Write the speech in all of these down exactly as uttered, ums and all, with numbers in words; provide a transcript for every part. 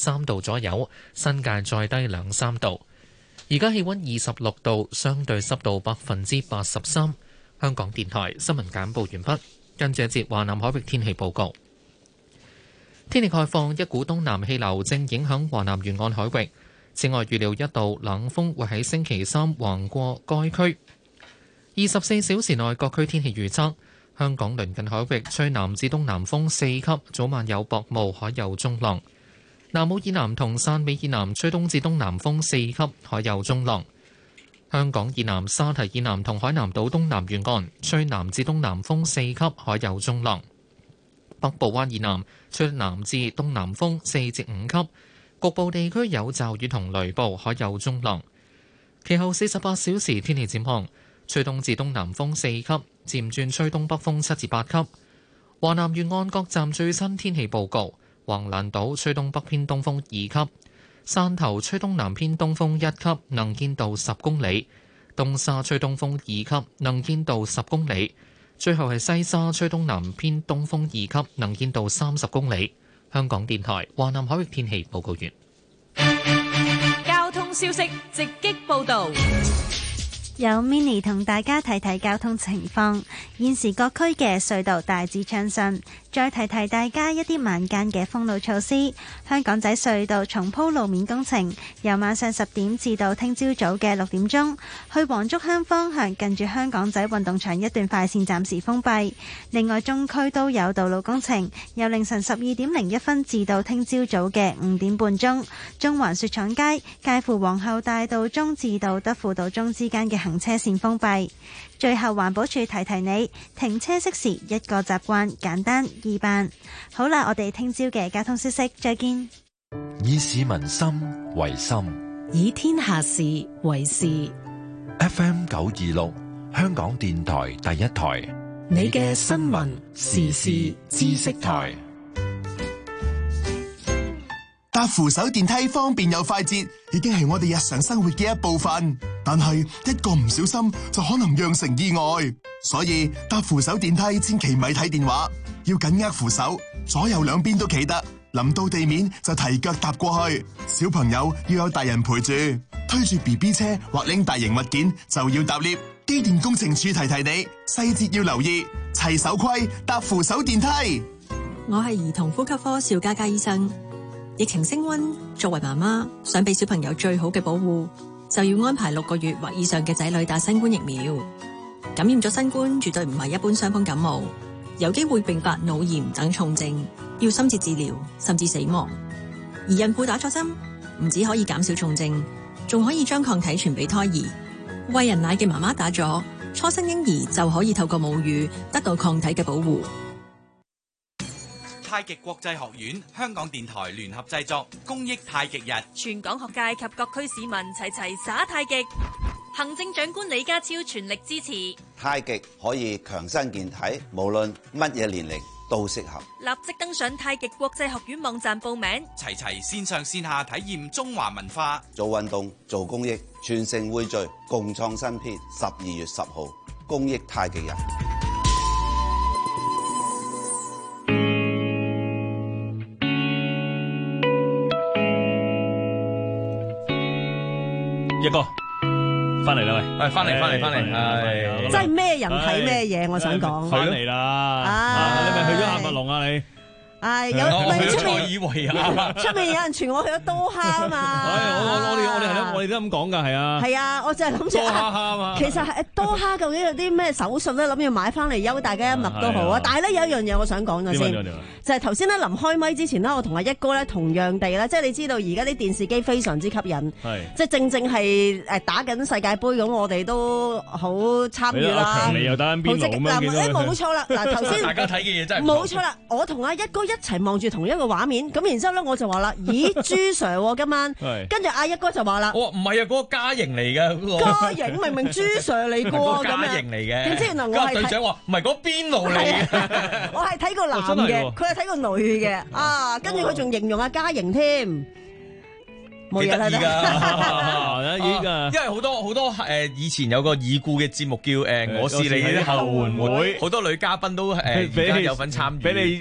三度左右，新界再低兩三度。而家氣溫二十六度，相對濕度百分之八十三。香港電台新聞簡報完畢，跟住一節華南海域天氣報告。天氣概況，一股東南氣流正影響華南沿岸海域。此外，預料一道冷鋒會喺星期三橫過該區。二十四小時內各區天氣預測：香港鄰近海域吹南至東南風四級，早晚有薄霧，海有中浪；南澳以南同汕尾以南吹東至東南風四級，海有中浪。香港以南沙堤以南同海南島東南沿岸吹南至東南風四級，海有中浪。北部灣以南吹南至東南風四至五級。局部地區有驟雨同雷暴，海有中浪。其後四十八小時天氣展望，吹東至東南風四級，漸轉吹東北風七至八級。華南沿岸各站最新天氣報告：橫瀾島吹東北偏東風二級，汕頭吹東南偏東風一級，能見度十公里；東沙吹東風二級，能見度十公里。最後係西沙吹東南偏東風二級，能見度三十公里。香港電台華南海域天氣報告完。 交通消息直擊報道。 有 Mini 同大家睇睇交通情況，現時各區嘅隧道大致暢順。再提提大家一啲晚間嘅封路措施。香港仔隧道重鋪路面工程，由晚上十點至到聽朝早嘅六點鐘，去黃竹坑方向近住香港仔運動場一段快線暫時封閉。另外，中區都有道路工程，由凌晨十二點零一分至到聽朝早嘅五點半鐘，中環雪廠街介乎皇后大道中至到德輔道中之間嘅行車線封閉。最後，環保署提提你，停車熄匙一個習慣，簡單易辦。好啦，我哋聽朝嘅交通消息再見。 以市民心為心， 以天下事為事。 F M 九二六，香港電台第一台， 你嘅新聞時事知識台。 搭扶手電梯方便又快捷，已經係我哋日常生活嘅一部分。但係一個唔小心就可能釀成意外，所以搭扶手電梯千祈咪睇電話，要緊握扶手，左右兩邊都企得。臨到地面就提腳踏過去。小朋友要有大人陪住，推住 B B 車或拎大型物件就要搭 lift。機電工程署提提你，細節要留意，齊手規搭扶手電梯。 我係兒童呼吸科邵嘉嘉醫生。疫情升溫，作為媽媽想俾小朋友最好嘅保護，就要安排六個月或以上嘅仔女打新冠疫苗。感染咗新冠絕對唔係一般傷風感冒，有機會併發腦炎等重症，要深切治療甚至死亡。而孕婦打咗針，唔止可以減少重症，仲可以將抗體傳俾胎兒。餵人奶嘅媽媽打咗，初生嬰兒就可以透過母乳得到抗體嘅保護。 太極國際學院、香港電台聯合製作公益太極日， 全港學界及各區市民齊齊耍太極。行政長官李家超全力支持。 太極可以強身健體，無論乜嘢年齡都適合。 立即登上太極國際學院網站報名， 齊齊線上線下體驗中華文化， 做運動做公益，全城匯聚，共創新篇。十二月十號公益太極日。 一哥，翻嚟啦喂， 係翻嚟翻嚟翻嚟，係真係咩人睇咩嘢，我想講。 翻嚟啦，你咪去咗喀麥隆啊你？ 係有咪出面以為啊， 出面有人傳我去咗多哈啊嘛。 我我我哋我哋係咯，我哋都咁講噶，係啊。 係啊，我就係諗住多哈哈嘛。 其實係多哈究竟有啲咩手術咧？諗住買翻嚟休大家一脈都好啊。但係咧有一樣嘢我想講咗先，就係頭先咧臨開咪之前咧，我同阿一哥咧同樣地咧，即係你知道而家啲電視機非常之吸引，即係正正係誒打緊世界盃咁，我哋都好參與啦。 你又打緊邊爐咁樣？ 誒冇錯啦，嗱頭先大家睇嘅嘢真係冇錯啦，我同阿一哥一齊望住同一個畫面，咁然之後咧我就話啦，咦朱 Sir 今晚，跟住阿一哥就話啦， 我唔係啊，嗰個嘉瑩嚟嘅嗰個， 嘉瑩明明朱 Sir 嚟過咁樣， 嘉瑩嚟嘅， 點知原來我係隊長話唔係嗰邊爐嚟嘅， 我係睇個男嘅，佢係睇個女嘅，啊，跟住佢仲形容阿嘉瑩添，冇嘢啦， 依家， 因為好多好多誒以前有個已故嘅節目叫誒我是你的後援會，好多女嘉賓都誒而家有份參與， 俾你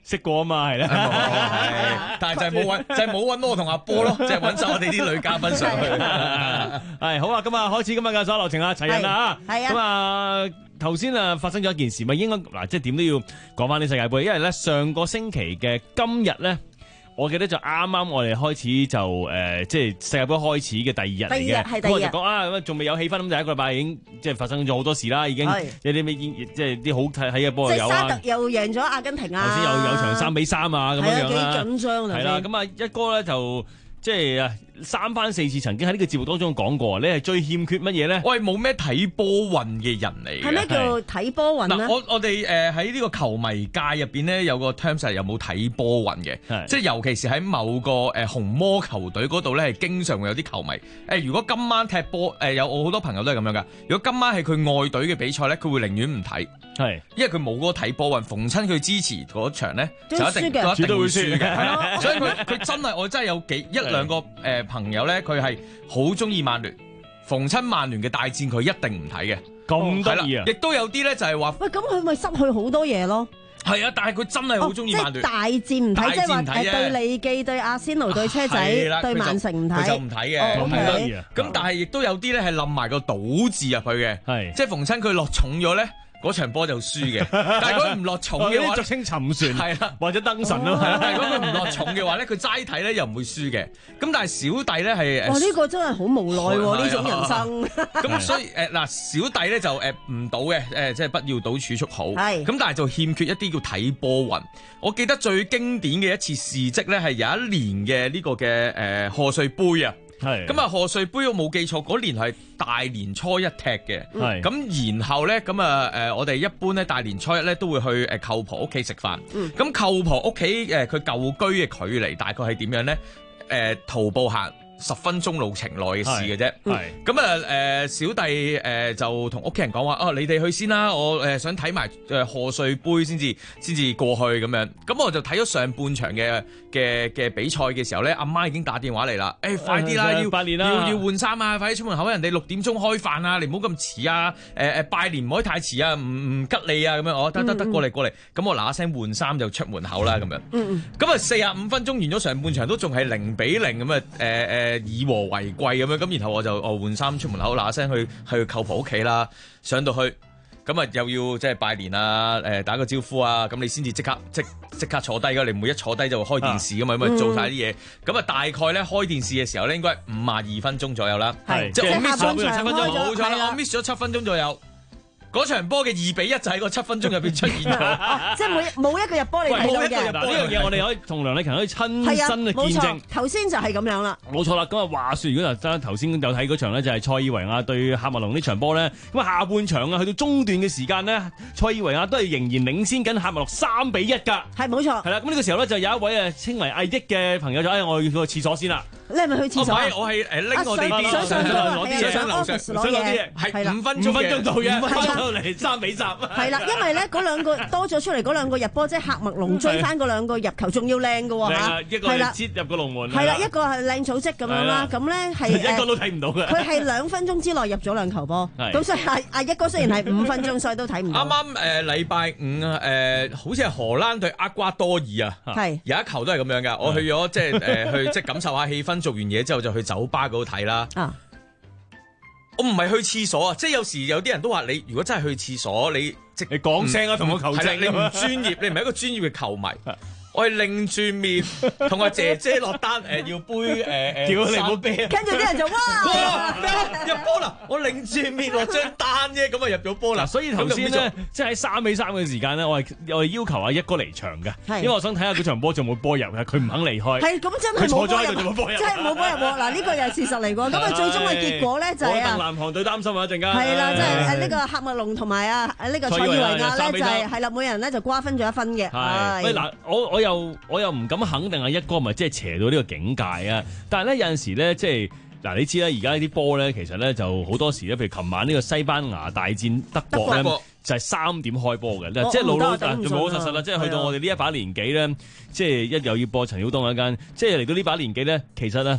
識過啊嘛，係啦， 但係就係冇揾，就係冇揾我同阿波咯，就係揾晒我哋啲女嘉賓上去。 係好啊，咁啊開始今日嘅所有流程啊，齊人啦嚇， 係啊， 咁啊頭先啊發生咗一件事，咪應該嗱，即係點都要講翻啲世界盃，因為咧上個星期嘅今日咧。我記得就啱啱我哋開始就誒、呃，即係世界盃開始嘅第二日嚟嘅。 第二日係第二日。 咁我就講啊，咁仲未有氣氛，咁第一個禮拜已經即係發生咗好多事啦，已經有啲咩即係啲好睇睇嘅波有啊。 即係沙特又贏咗阿根廷啊！ 頭先有有場三比三啊咁樣樣啦。 幾緊張啊！ 係啦，咁啊一哥咧就即係啊三番四次曾經喺呢個節目當中講過，你係最欠缺乜嘢咧？ 我係冇咩睇波運嘅人嚟嘅。 係咩叫睇波運咧？ 嗱，我我哋誒喺呢個球迷界入邊咧，有個 terms 係有冇睇波運嘅，即係尤其是喺某個誒紅魔球隊嗰度咧，係經常會有啲球迷誒，如果今晚踢波誒，有我好多朋友都係咁樣噶。如果今晚係佢愛隊嘅比賽咧，佢會寧願唔睇，係因為佢冇嗰個睇波運，逢親佢支持嗰場咧就一定就一定會輸嘅，係啦。所以佢佢真係我真係有幾一兩個誒朋友咧，佢係好中意曼聯，逢親曼聯嘅大戰佢一定唔睇嘅， 咁得意啊！ 亦都有啲咧就係話， 喂，咁佢咪失去好多嘢咯？ 係啊，但係佢真係好中意曼聯。 即係大戰唔睇，即係話誒對利記、對阿仙奴、對車仔、對曼城唔睇， 佢就唔睇嘅。 咁得意啊！ 咁但係亦都有啲咧係冧埋個賭字入去嘅，係即係逢親佢落重咗咧。嗰場波就輸嘅，但係佢唔落重嘅話， 俗稱沉船係啦， 或者燈神咯，係啦。 但係如果佢唔落重嘅話咧，佢齋睇咧又唔會輸嘅。咁但係小弟咧係， 哇！呢個真係好無奈喎，呢種人生。 咁所以誒嗱，小弟咧就誒唔賭嘅，誒即係不要賭儲蓄好。 係。 咁但係就欠缺一啲叫睇波運。我記得最經典嘅一次事蹟咧係有一年嘅呢個嘅誒賀歲杯啊。係咁啊！賀歲杯我冇記錯，嗰年係大年初一踢嘅。係咁，然後咧咁啊誒，我哋一般咧大年初一咧都會去誒舅婆屋企食飯。咁舅婆屋企誒佢舊居嘅距離大概係點樣咧？誒徒步行十分鐘路程內嘅事嘅啫。係咁啊誒，小弟誒就同屋企人講話哦，你哋去先啦，我誒想睇埋誒賀歲杯先至先至過去咁樣。咁我就睇咗上半場嘅嘅嘅比賽嘅時候咧，阿媽已經打電話嚟啦，誒、欸、快啲啦，要拜年啦，要要換衫啊，快啲出門口，人哋六點鐘開飯啊，你唔好咁遲啊，誒、呃、誒拜年唔可以太遲啊，唔唔吉利啊咁樣，我得得得過嚟過嚟，咁我嗱嗱聲換衫就出門口啦咁樣，咁啊四十五分鐘完咗上半場都仲係零比零咁啊，誒誒以和為貴咁樣，咁然後我就我換衫出門口嗱嗱聲去去舅婆屋企啦，上到去。咁啊，又要即係拜年啊，誒打個招呼啊，咁你先至即刻即即刻坐低噶，你唔會一坐低就開電視噶嘛，咁啊做晒啲嘢。咁啊大概咧開電視嘅時候咧，應該係五十二分鐘左右啦。係，即係我 miss 咗七分鐘，冇錯啦，我 miss 咗七分鐘左右。嗰場波嘅二比一就喺個七分鐘入邊出現咗， 即係冇冇一個入波你睇到嘅。 呢樣嘢我哋可以同梁禮勤可以親身嘅見證。 頭先就係咁樣啦。冇錯啦，咁啊話説，如果就真頭先有睇嗰場咧，就係塞爾維亞對喀麥隆呢場波咧。咁啊下半場啊，去到中段嘅時間咧，塞爾維亞都係仍然領先緊喀麥隆三比一㗎。 係冇錯。 係啦，咁呢個時候咧就有一位啊稱為阿益嘅朋友就誒，我要去個廁所先啦。 你係咪去廁所？ 我係我係誒拎我哋啲上上攞啲嘢上樓上攞啲嘢，係五分鐘五分鐘到嘅， 翻到嚟三比三。 係啦，因為咧嗰兩個多咗出嚟嗰兩個入波，即係喀麥隆追翻嗰兩個入球，仲要靚嘅喎嚇。 一個係切入個龍門。 係啦，一個係靚組織咁樣啦，咁咧係一個都睇唔到嘅。 佢係兩分鐘之內入咗兩球波，咁所以阿阿一哥雖然係五分鐘，所以都睇唔到。 啱啱誒禮拜五誒，好似係荷蘭對厄瓜多爾啊，係有一球都係咁樣㗎。我去咗即係誒去即係感受下氣氛，做完嘢之後就去酒吧嗰度睇啦。啊！我唔係去廁所啊，即係有時有啲人都話你，如果真係去廁所，你即係你講聲啊，同我求證。 你唔專業，你唔係一個專業嘅球迷。我係擰住面同阿姐姐落單，誒要杯誒誒， 叫你冇啤， 跟住啲人就哇入波啦！我擰住面落張單啫，咁啊入咗波啦。 所以頭先咧，即係喺三比三嘅時間咧，我係我係要求阿一哥離場嘅，因為我想睇下嗰場波仲冇波入嘅，佢唔肯離開。 係咁真係冇波入，真係冇波入喎！嗱呢個又係事實嚟㗎。咁啊最終嘅結果咧就係啊， 南韓隊擔心啊一陣間。 係啦，即係誒呢個喀麥隆同埋啊呢個塞爾維亞咧就係係啦，每人咧就瓜分咗一分嘅。 係。喂嗱，我我又我又唔敢肯定阿一哥咪即係邪到呢個境界啊！但係咧有陣時咧，即係嗱，你知啦，而家呢啲波咧，其實咧就好多時咧，譬如琴晚呢個西班牙大戰德國咧，就係三點開波嘅，即係老老仲老老實實啦，即係去到我哋呢一把年紀咧，即係一又要播陳曉東嗰間，即係嚟到呢把年紀咧，其實咧。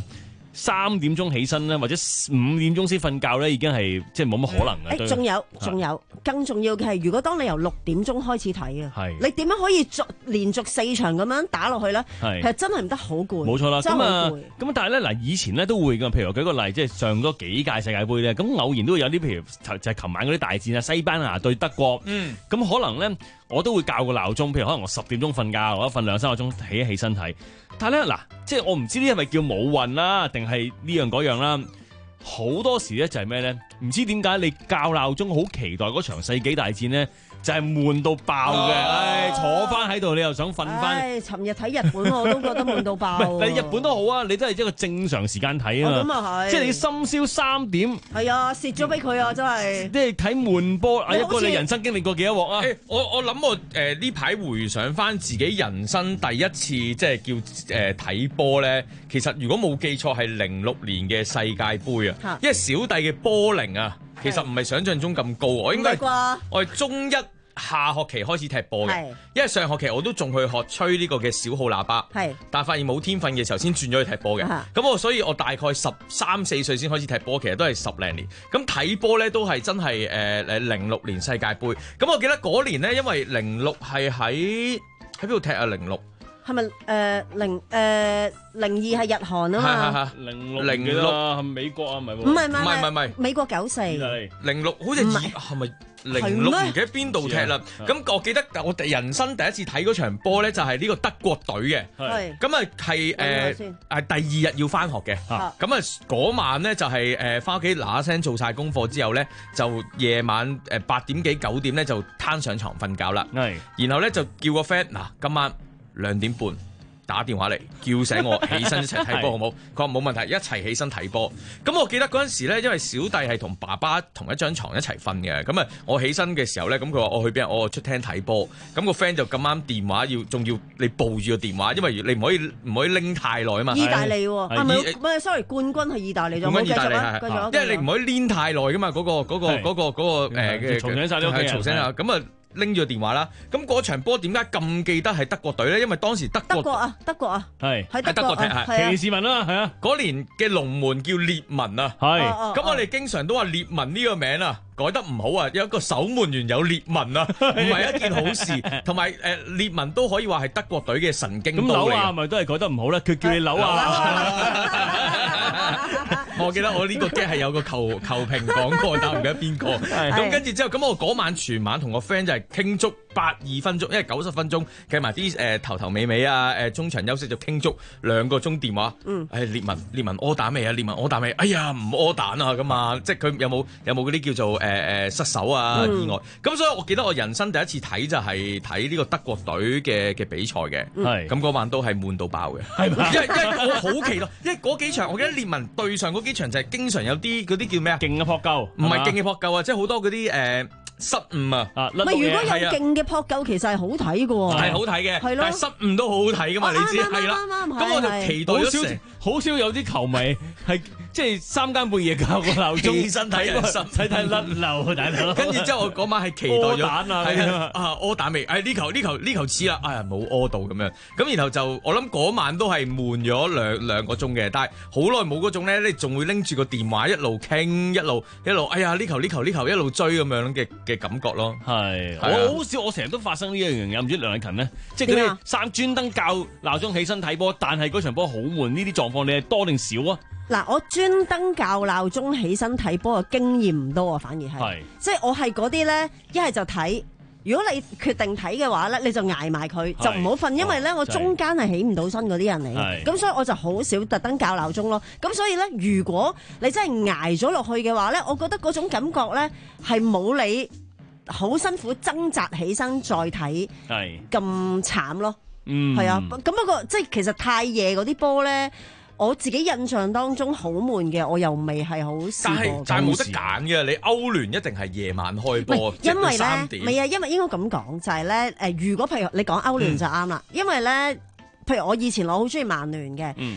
三點鐘起身咧，或者五點鐘先瞓覺咧，已經係即係冇乜可能嘅。 仲有仲有，更重要嘅係，如果當你由六點鐘開始睇啊，你點樣可以續連續四場咁樣打落去咧？其實真係唔得好攰。冇錯啦，咁啊， 咁但係咧嗱，以前咧都會㗎，譬如舉個例，即係上咗幾屆世界盃咧，咁偶然都會有啲譬如就係琴晚嗰啲大戰啊，西班牙對德國，嗯，咁可能咧我都會校個鬧鐘，譬如可能我十點鐘瞓覺，或者瞓兩三個鐘起一起身睇。但係咧嗱，即係我唔知呢係咪叫冇運啦，定係呢樣嗰樣啦。好多時咧就係咩咧？唔知點解你校鬧鐘好期待嗰場世紀大戰咧，就係悶到爆嘅。唉，坐翻喺度你又想瞓翻。 唉，尋日睇日本我都覺得悶到爆。 你日本都好啊，你都係一個正常時間睇啊嘛。 咁啊係。 即係你深宵三點。 係啊，蝕咗俾佢啊，真係。 即係睇悶波，阿一哥你人生經歷過幾多鑊啊？ 我我諗我誒呢排回想翻自己人生第一次即係叫誒睇波咧，其實如果冇記錯係零六年嘅世界盃啊，因為小弟嘅波齡啊，其實唔係想象中咁高，我應該我係中一下學期開始踢波嘅，因為上學期我都仲去學吹呢個嘅小號喇叭，但係發現冇天分嘅時候先轉咗去踢波嘅，咁我所以我大概十三四歲先開始踢波，其實都係十零年，咁睇波咧都係真係誒誒零六年世界盃，咁我記得嗰年咧，因為零六係喺喺邊度踢啊？零六係咪誒零誒零二係日韓啊嘛？ 零六零六係美國啊？唔係喎， 唔係唔係唔係唔係美國九四零六好似係咪？零六唔記得邊度踢啦，咁我記得我哋人生第一次睇嗰場波咧，就係呢個德國隊嘅，咁啊係誒係第二日要翻學嘅，咁啊嗰晚咧就係誒翻屋企嗱嗱聲做晒功課之後咧，就夜晚誒八點幾九點咧就攤上床瞓覺啦，然後咧就叫個 friend 嗱今晚兩點半打電話嚟叫醒我起身一齊睇波好冇？佢話冇問題，一齊起身睇波。咁我記得嗰陣時咧，因為小弟係同爸爸同一張床一齊瞓嘅，咁啊我起身嘅時候咧，咁佢話我去邊？我出廳睇波。咁個 friend 就咁啱電話要，仲要你抱住個電話，因為你唔可以唔可以拎太耐啊嘛。 意大利喎，係咪？唔係 sorry，冠軍係意大利，仲冇繼續啊，繼續。 因為你唔可以拎太耐噶嘛，嗰個嗰個嗰個嗰個誒嘈醒晒啲屋企人， 嘈醒啊！咁啊。拎住個電話啦，咁嗰場波點解咁記得係德國隊咧？因為當時德國德國啊，德國啊， 係喺德國踢， 係騎士文啦，係啊， 嗰年嘅龍門叫列文啊， 係， 咁我哋經常都話列文呢個名啊改得唔好啊，有一個守門員有列文啊，唔係一件好事，同埋誒列文都可以話係德國隊嘅神經刀嚟。咁紐亞咪都係改得唔好咧？佢叫你紐亞。我記得我呢個 game 係有個球球評講過，但唔記得邊個。咁跟住之後，咁我嗰晚全晚同個 friend 就係傾足八二分鐘，因為九十分鐘計埋啲誒頭頭尾尾啊，誒中場休息就傾足兩個鐘電話。嗯，誒列文列文柯打未啊？列文柯打未？哎呀唔柯打啊咁啊！即係佢有冇有冇嗰啲叫做誒誒、呃、失手啊意外？咁、嗯、所以我記得我人生第一次睇就係睇呢個德國隊嘅嘅比賽嘅。係咁嗰晚都係悶到爆嘅。係嘛？因為因為我好期待，因為嗰幾場我記得列文對上嗰幾場就係經常有啲嗰啲叫咩啊？ 勁嘅撲救， 唔係勁嘅撲救啊！即係好多嗰啲誒失誤啊！ 唔係如果有勁嘅撲救，其實係好睇嘅喎。 係好睇嘅，係咯。但係失誤都好好睇噶嘛，你知係啦。咁我就期待咗成， 好少有啲球迷係即係三更半夜校個鬧鐘起身睇人生， 睇睇甩漏大佬。 跟住之後我嗰晚係期待咗， 柯蛋啊， 係啊，啊柯蛋未？誒呢球呢球呢球似啦，哎呀冇柯到咁樣。咁然後就我諗嗰晚都係悶咗兩兩個鐘嘅，但係好耐冇嗰種咧，你仲會拎住個電話一路傾一路一路，哎呀呢球呢球呢球一路追咁樣嘅嘅感覺咯。 係，我好少，我成日都發生呢一樣嘢，唔知梁禮勤咧，即係嗰啲三專登校鬧鐘起身睇波，但係嗰場波好悶，呢啲狀況你係多定少啊？ 嗱，我專登校鬧鐘起身睇波嘅經驗唔多啊，反而係，即係我係嗰啲咧，一係就睇，如果你決定睇嘅話咧，你就捱埋佢，就唔好瞓，因為咧我中間係起唔到身嗰啲人嚟嘅，咁所以我就好少特登校鬧鐘咯。咁所以咧，如果你真係捱咗落去嘅話咧，我覺得嗰種感覺咧係冇你好辛苦掙扎起身再睇，係咁慘咯。嗯，係啊。咁不過即係其實太夜嗰啲波咧，我自己印象當中好悶嘅，我又未係好試過。 但係冇得揀嘅，你歐聯一定係夜晚開波， 因為三點。 唔係啊，因為應該咁講就係咧，誒，如果譬如你講歐聯就啱啦，嗯、因為咧，譬如我以前我好中意曼聯嘅。嗯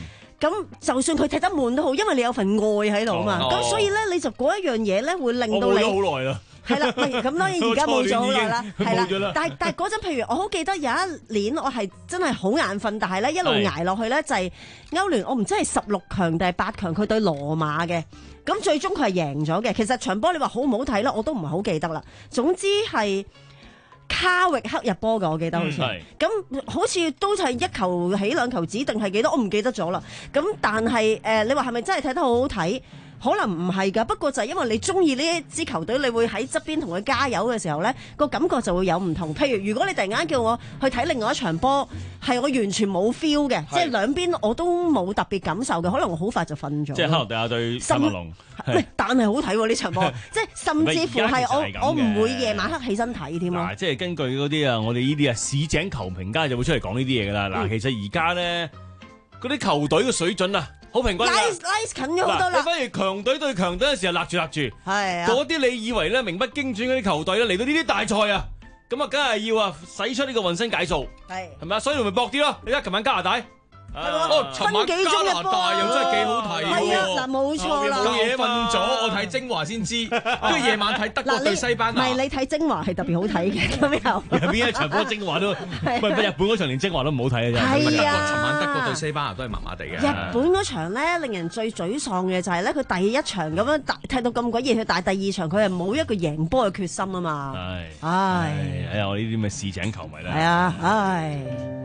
咁就算佢踢得悶都好，因為你有份愛喺度啊嘛。咁、 哦、 所以咧，你就嗰一樣嘢咧，會令到你。 我冇咗好耐啦。 係啦，咁當然而家冇咗好耐啦，係啦。但係但係嗰陣，譬如我好記得有一年，我係真係好眼瞓，但係咧一路捱落去咧，就係歐聯，我唔知係十六強定係八強，佢對羅馬嘅。咁最終佢係贏咗嘅。其實場波你話好唔好睇啦，我都唔係好記得啦。總之係卡域克入波嘅，我記得好似。咁、嗯、好似都係一球起兩球止定係幾多，我唔記得咗啦。咁但係誒、呃，你話係咪真係睇得好好睇？可能唔係㗎，不過就係因為你中意呢一支球隊，你會喺側邊同佢加油嘅時候呢，個感覺就會有唔同。譬如如果你突然間叫我去睇另外一場波，係我完全冇 feel 嘅，即係兩邊我都冇特別感受嘅，可能我好快就瞓咗。 即係克羅地亞對喀麥隆， 但係好睇喎呢場波，即係甚至乎係我我唔會夜晚黑起身睇添咯。 即係根據嗰啲啊，我哋呢啲啊市井球評家就會出嚟講呢啲嘢㗎啦。嗱、嗯，其實而家呢，嗰啲球隊嘅水準啊，好平均啦，拉拉近咗好多啦。 你反而強隊對強隊嘅時候勒住勒住， 係啊， 嗰啲你以為咧名不經傳嗰啲球隊咧嚟到呢啲大賽啊，咁啊梗係要啊使出呢個渾身解數，係係咪啊？所以咪搏啲咯。你睇琴晚加拿大。 哦，尋晚加拿大又真係幾好睇喎！ 係啊，嗱冇錯啦， 冇嘢瞓咗，我睇精華先知，跟住夜晚睇德國對西班牙。 唔係你睇精華係特別好睇嘅，咁又入邊一場波精華都，唔係日本嗰場連精華都唔好睇啊！ 係啊， 尋晚德國對西班牙都係麻麻地嘅。 日本嗰場咧，令人最沮喪嘅就係咧，佢第一場咁樣踢到咁鬼熱，佢但係第二場佢係冇一個贏波嘅決心啊嘛。 係， 唉， 哎呀，我呢啲咁嘅市井球迷咧。 係啊，唉。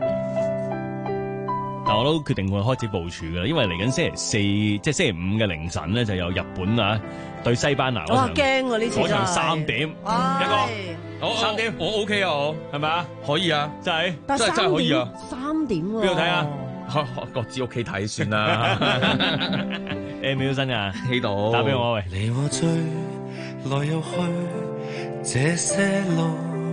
但我都決定會開始部署㗎啦，因為嚟緊星期四，即係星期五嘅凌晨咧，就有日本啊對西班牙嗰場。 哇，驚喎呢次嗰場三點，一個，好三點， 我 OK 啊，我係咪啊？ 可以啊， 真係， 真係真係可以啊。 三點喎， 邊度睇啊？ 各自屋企睇算啦。 M 秒新啊， 喺度打俾我喂。 離我最來又去這些路，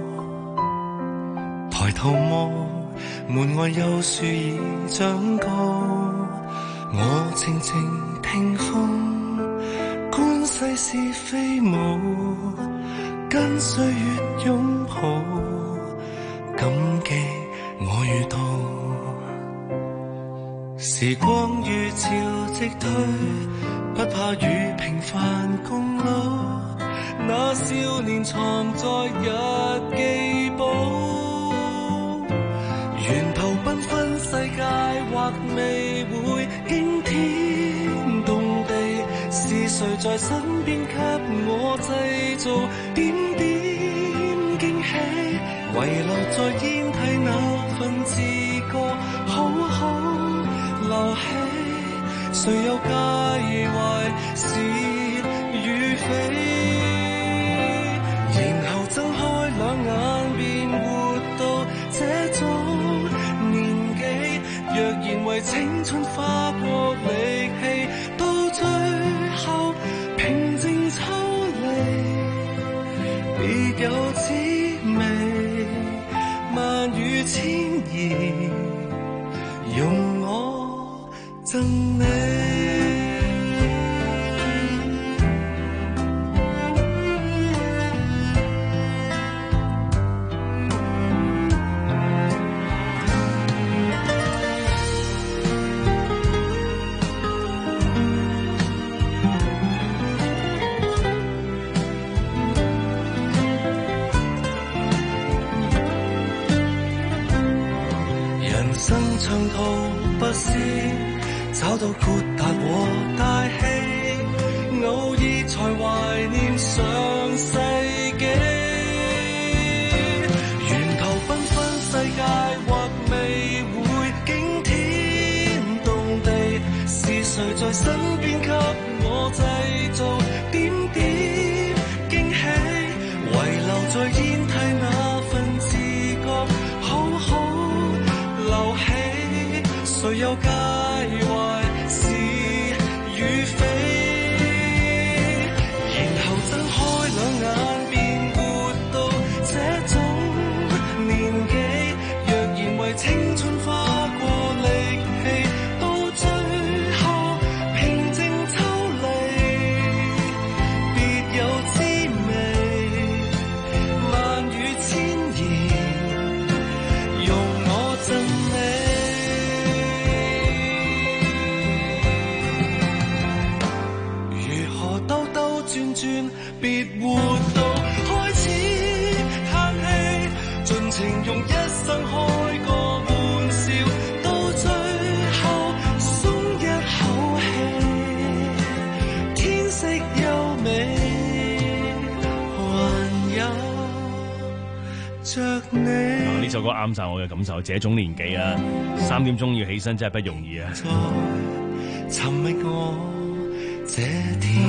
抬頭望。門外有樹已長高，我靜靜聽風，觀世事飛舞，跟歲月擁抱，感激我遇到。時光如潮汐退，不怕與平凡共老，那少年藏在日記簿。源頭繽紛世界或未會驚天動地，是誰在身邊給我製造點點驚喜？遺留在煙蒂那份自覺，好好留起。誰又介懷是與非？然後睜開兩眼便活到這種。若然為青春花過力氣，到最後平靜抽離，別有滋味。萬語千言，容我贈你。長途跋涉，找到豁達和大氣，偶爾才懷念上世紀。源頭繽紛世界或未會驚天動地，是誰在身邊給我製造點點驚喜？遺留在煙蒂那份自覺，好好留起。誰又介懷是與非？然後睜開兩眼便活到這種年紀。若然為青春花過力氣，到最後平靜首歌啱晒我嘅感受，這種年紀啊，三點鐘要起身真係不容易啊！ 尋覓我這天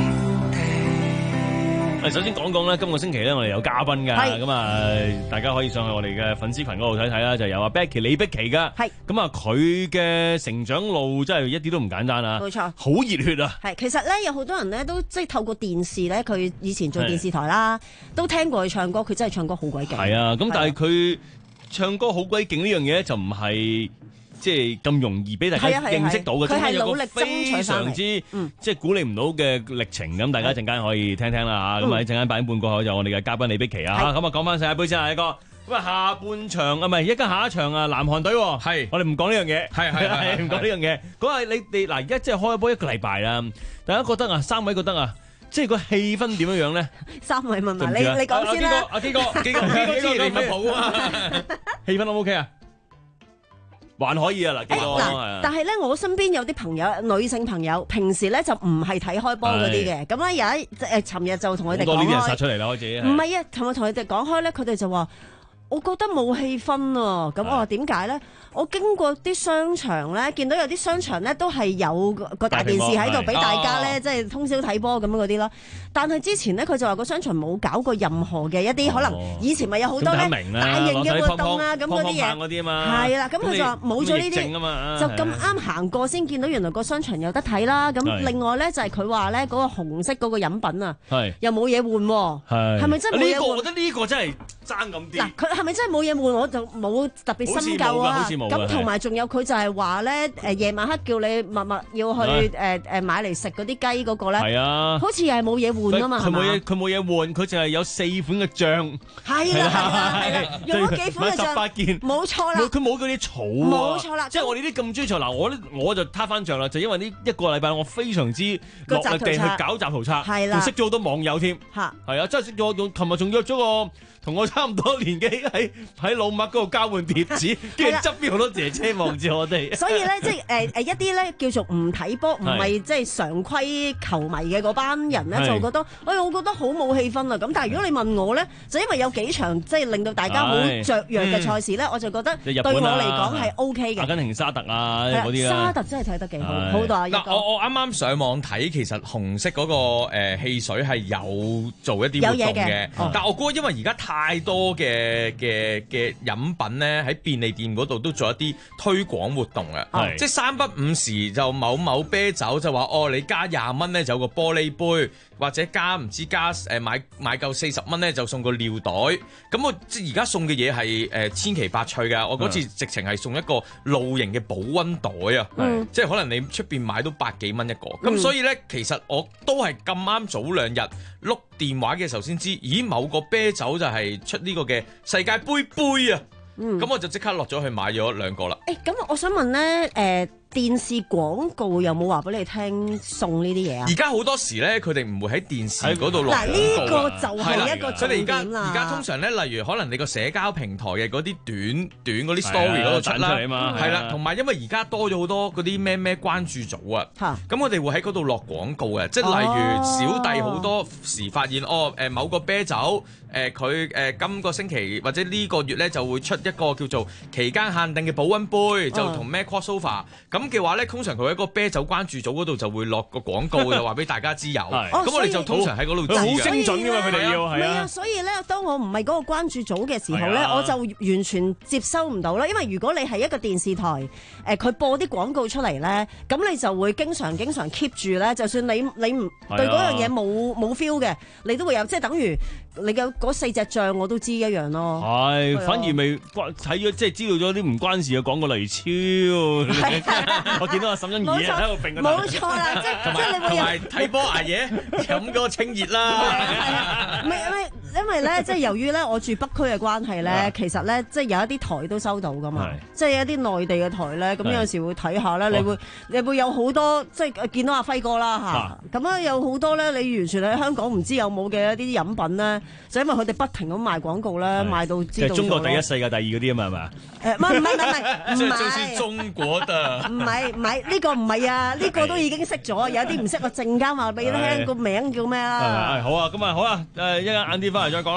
地。 首先講講咧，今個星期咧我哋有嘉賓㗎，咁啊大家可以上去我哋嘅粉絲群嗰度睇睇啦，就有阿 Becky 李碧琪㗎，咁啊佢嘅成長路真係一啲都唔簡單啊，冇錯，好熱血啊！ 係其實咧有好多人咧都即係透過電視咧，佢以前做電視台啦，都聽過佢唱歌，佢真係唱歌好鬼勁。係啊，咁但係佢唱歌好鬼勁呢樣嘢就唔係。即係咁容易俾大家認識到嘅， 佢係努力爭取非常之、嗯、即係鼓勵唔到嘅歷程。咁大家一陣間可以聽聽啦嚇。咁啊一陣間八點半過後就我哋嘅嘉賓李碧琪啊。咁啊講翻世界盃先啊，一個咁啊下半場啊，唔係一間下一場啊，南韓隊係我哋唔講呢樣嘢，係係係唔講呢樣嘢。講下你哋嗱，而家即係開波一個禮拜啦，大家覺得啊，三位覺得啊，即係個氣氛點樣樣咧？ 三位問埋你，你講先啦。 阿基哥，阿基哥，阿基哥，基哥支持利物浦啊！氣氛 O 唔 OK 啊？還可以啊嗱，幾多？ 但係咧，我身邊有啲朋友，女性朋友，平時咧就唔係睇開波嗰啲嘅。咁咧有一誒，尋日就同佢哋講開。好多呢啲人殺出嚟啦，開始。 唔係啊，尋日同佢哋講開咧，佢哋就話：我覺得冇氣氛啊。咁我話點解咧？我經過啲商場咧，見到有啲商場咧都係有個大電視喺度俾大家咧，即係通宵睇波咁樣嗰啲咯。但係之前咧，佢就話個商場冇搞過任何嘅一啲可能以前咪有好多咧大型嘅活動啊咁嗰啲嘢。係啦，咁佢就話冇咗呢啲，就咁啱行過先見到原來個商場有得睇啦。咁另外咧就係佢話咧嗰個紅色嗰個飲品啊，又冇嘢換，係咪真係冇嘢換？ 我覺得呢個真係爭咁啲。 嗱，佢係咪真係冇嘢換？我就冇特別深究啊。咁同埋仲有佢就係話咧，誒夜晚黑叫你默默要去誒誒買嚟食嗰啲雞嗰個咧，係啊，好似又係冇嘢換啊嘛， 佢冇嘢，佢冇嘢換，佢淨係有四款嘅醬， 係啦係啦係啦，用咗幾款嘅醬，十八件，冇錯啦， 佢冇嗰啲草， 冇錯啦， 即係我哋啲咁中意場嗱，我我就攤翻醬啦，就因為呢一個禮拜我非常之落力地去搞習圖冊，係啦，仲識咗好多網友添，嚇，係啊，真係識咗，用琴日仲約咗個同我差唔多年紀喺喺老麥嗰度交換碟子，跟住側邊好多姐姐望住我哋。 所以咧，即係誒誒一啲咧叫做唔睇波，唔係即係常規球迷嘅嗰班人咧，就覺得，哎，我覺得好冇氣氛啊！咁但係如果你問我咧，就因為有幾場即係令到大家好雀躍嘅賽事咧，我就覺得對我嚟講係 O K 嘅。 阿根廷、沙特啊嗰啲啦， 沙特真係睇得幾好，好多。 嗱，我我啱啱上網睇，其實紅色嗰個誒汽水係有做一啲活動嘅，但我估因為而家太太多嘅嘅嘅飲品咧，喺便利店嗰度都做一啲推廣活動啊！即係三不五時就某某啤酒就話哦，你加廿蚊咧就有個玻璃杯，或者加唔知加誒買買夠四十蚊咧就送個尿袋。咁我即係而家送嘅嘢係誒千奇百趣㗎。我嗰次直情係送一個露營嘅保溫袋啊，嗯、即係可能你出邊買到百幾蚊一個。咁、嗯、所以咧，其實我都係咁啱早兩日碌電話嘅時候先知，咦某個啤酒就係出呢個嘅世界盃杯啊！咁、嗯、我就即刻落咗去買咗兩個啦。 誒，咁我想問咧，誒、呃。電視廣告有冇話俾你聽送呢啲嘢啊？ 而家好多時咧，佢哋唔會喺電視嗰度落廣告。 嗱，呢個就係一個重點啦。 而家通常咧，例如可能你個社交平台嘅嗰啲短短嗰啲 story 嗰度出啦，係啦，同埋因為而家多咗好多嗰啲咩咩關注組啊，咁我哋會喺嗰度落廣告嘅，即係例如小弟好多時發現哦，誒某個啤酒誒佢誒今個星期或者呢個月咧就會出一個叫做期間限定嘅保溫杯，就同咩 crossover 咁。嘅話咧，通常佢喺個啤酒關注組嗰度就會落個廣告，就話俾大家知有。咁我哋就通常喺嗰度知嘅。好精準㗎嘛，佢哋要係啊。 所以咧，當我唔係嗰個關注組嘅時候咧，我就完全接收唔到啦。因為如果你係一個電視台，誒佢播啲廣告出嚟咧，咁你就會經常經常 keep 住咧。就算你你唔對嗰樣嘢冇冇 feel 嘅，你都會有，即係等於你嘅嗰四隻醬我都知一樣咯。 係，反而未關睇咗，即係知道咗啲唔關事嘅廣告，例如超。我見到阿沈欣怡喺度並個頭， 冇錯啦，即係即係你會同埋睇波捱夜飲個清熱啦。 唔係因為因為咧，即係由於咧我住北區嘅關係咧，其實咧即係有一啲台都收到噶嘛，即係有一啲內地嘅台咧，咁有時會睇下咧，你會你會有好多即係見到阿輝哥啦嚇，咁樣有好多咧，你完全喺香港唔知有冇嘅一啲飲品咧，就因為佢哋不停咁賣廣告咧，賣到知道咗。 中國第一、世界第二嗰啲啊嘛係嘛？ 誒唔係唔係唔係唔係， 就是中國的。 唔係唔係呢個唔係啊，呢個都已經識咗，有啲唔識我陣間話俾你聽個名叫咩啦。 係好啊，咁啊好啊，誒一陣晏啲翻嚟再講啦。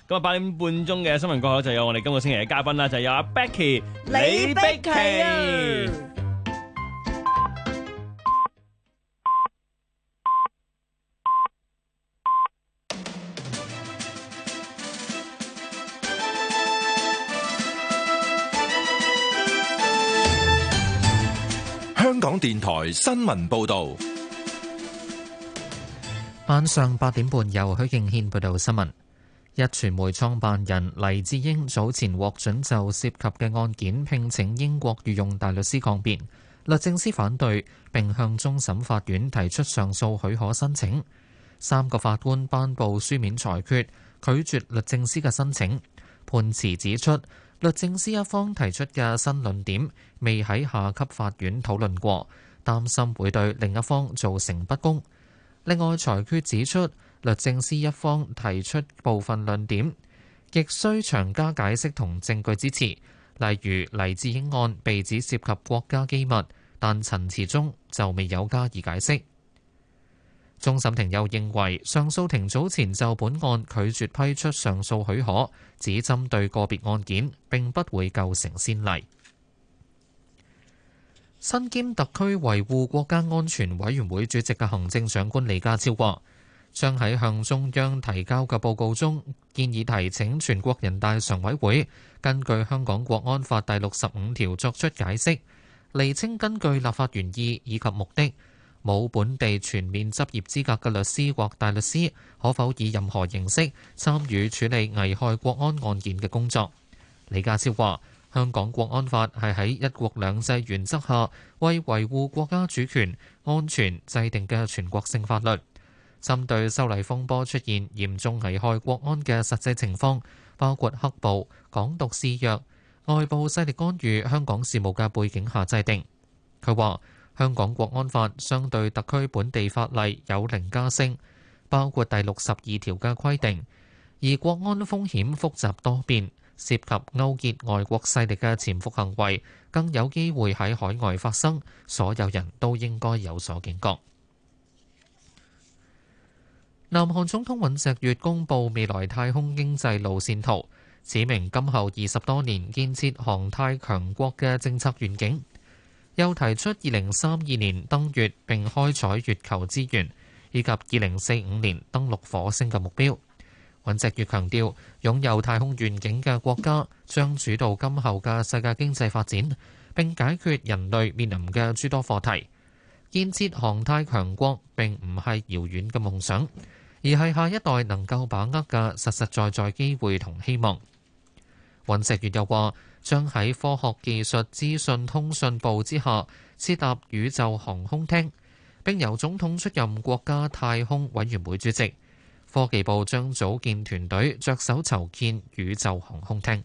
咁啊八點半鐘嘅新聞過後就有我哋今個星期嘅嘉賓啦，就有阿 Becky 李璧琦。 香港電台新聞報道。 晚上八點半，由許敬軒報道新聞。一傳媒創辦人黎智英早前獲准就涉及嘅案件聘請英國御用大律師抗辯，律政司反對並向終審法院提出上訴許可申請。三個法官頒布書面裁決，拒絕律政司嘅申請。判詞指出，律政司一方提出嘅新論點未喺下級法院討論過，擔心會對另一方造成不公。另外，裁決指出，律政司一方提出部分論點，亦需詳加解釋同證據支持。例如黎智英案被指涉及國家機密，但陳詞中就未有加以解釋。終審庭又認為，上訴庭早前就本案拒絕批出上訴許可，只針對個別案件，並不會構成先例。身兼特區維護國家安全委員會主席嘅行政長官李家超話，將喺向中央提交嘅報告中建議提請全國人大常委會根據香港國安法第六十五條作出解釋，釐清根據立法原意以及目的，冇本地全面執業資格嘅律師或大律師可否以任何形式參與處理危害國安案件嘅工作。李家超話，香港國安法係喺一國兩制原則下為維護國家主權、安全制定嘅全國性法律。針對修例風波出現嚴重危害國安嘅實際情況，包括黑暴、港獨肆虐、外部勢力干預香港事務嘅背景下制定。佢話，香港國安法相對特區本地法例有凌駕性，包括第六十二條嘅規定，而國安風險複雜多變，涉及勾結外國勢力嘅潛伏行為，更有機會喺海外發生，所有人都應該有所警覺。南韓總統尹錫悅公布未來太空經濟路線圖，指明今後二十多年建設航太強國嘅政策願景，又提出二零三二年登月並開採月球資源，以及二零四五年登陸火星嘅目標。尹錫悅強調，擁有太空願景嘅國家將主導今後嘅世界經濟發展，並解決人類面臨嘅諸多課題。建設航太強國並唔係遙遠嘅夢想，而係下一代能夠把握嘅實實在在機會同希望。尹錫悅又話，將喺科學技術資訊通訊部之下設立宇宙航空廳，並由總統出任國家太空委員會主席。科技部將組建團隊，着手籌建宇宙航空廳。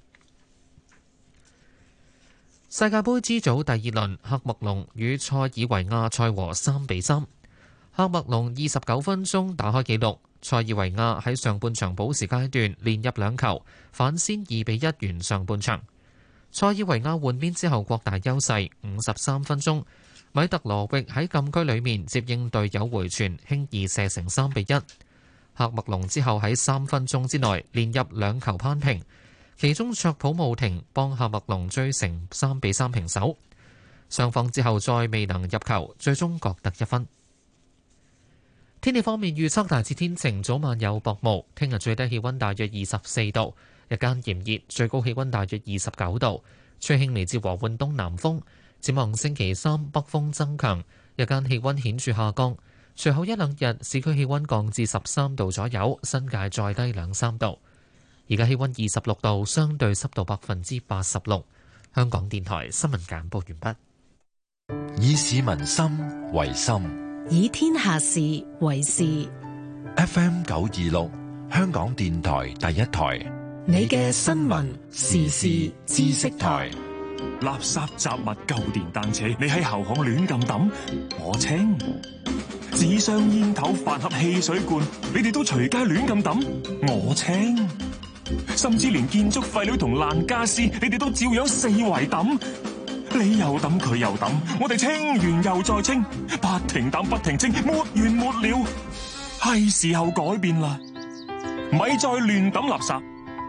世界盃 G 組第二輪，喀麥隆與塞爾維亞賽和三比三。喀麥隆二十九分鐘打開紀錄，塞爾維亞喺上半場補時階段連入兩球，反先二比一完上半場。塞爾維亞換邊之後擴大優勢，五十三分鐘，米特羅域喺禁區裏面接應隊友回傳，輕易射成三比一。喀麥隆之後喺三分鐘之內連入兩球扳平，其中卓普慕廷幫喀麥隆追成三比三平手。雙方之後再未能入球，最終各得一分。天氣方面預測大致天晴，早晚有薄霧。聽日最低氣溫大約二十四度，日間炎熱，最高氣溫大約二十九度，吹輕微至和緩東南風。展望星期三北風增強，日間氣溫顯著下降。隨後一兩日，市區氣溫降至十三度左右，新界再低兩三度。而家氣溫二十六度，相對濕度百分之八十六。香港電台新聞簡報完畢。 以市民心為心， 以天下事為事。 F M 九二六，香港電台第一台， 你嘅新聞時事知識台。 垃圾雜物、舊電單車，你喺後巷亂咁抌，我清；紙箱、煙頭、飯盒、汽水罐，你哋都隨街亂咁抌，我清；甚至連建築廢料同爛家私，你哋都照樣四圍抌。你又抌，佢又抌，我哋清完又再清，不停抌不停清，沒完沒了。係時候改變啦，咪再亂抌垃圾，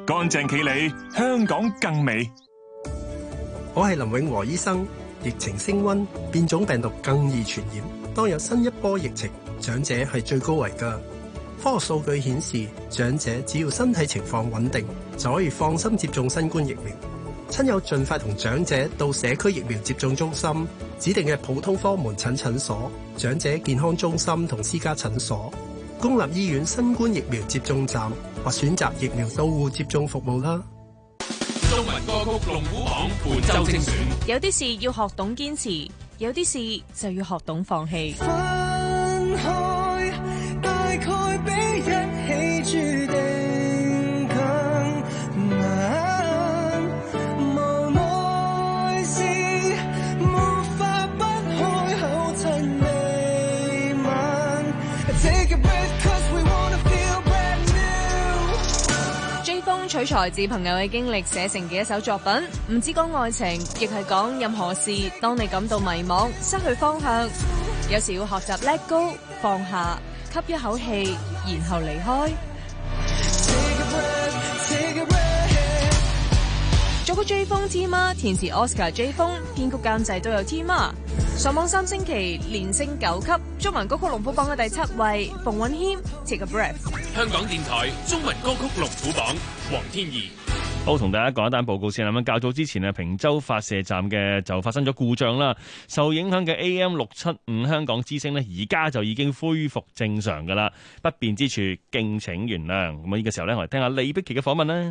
乾淨企理，香港更美。 我係林永和醫生。疫情升溫，變種病毒更易傳染。當有新一波疫情，長者係最高危㗎。科學數據顯示，長者只要身體情況穩定，就可以放心接種新冠疫苗。親友盡快同長者到社區疫苗接種中心、指定嘅普通科門診診所、長者健康中心同私家診所、公立醫院新冠疫苗接種站或選擇疫苗到戶接種服務啦。 中文歌曲龍虎榜本周精選。 有啲事要學懂堅持，有啲事就要學懂放棄。 分開大概比一起注定更難，無奈是無法不開口親你吻。Take a breath 'cause we wanna feel brand new。 J 風取材自朋友嘅經歷寫成嘅一首作品，唔止講愛情，亦係講任何事。當你感到迷茫、失去方向，有時要學習 let go 放下，吸一口氣，然後離開。作曲 J 風 T 媽，填詞 Oscar J 風，編曲監製都有 T 媽。上網三星期連升九級，中文歌曲龍虎榜嘅第七位，馮允謙 Take a Breath。 香港電台中文歌曲龍虎榜，黃天怡。 好，同大家講一單報告先。咁較早之前啊，坪洲發射站嘅就發生咗故障啦，受影響嘅 A M 六七五香港之聲呢，而家就已經恢復正常噶啦，不便之處敬請原諒。咁啊，呢個時候呢，我哋聽下李璧琦嘅訪問啦。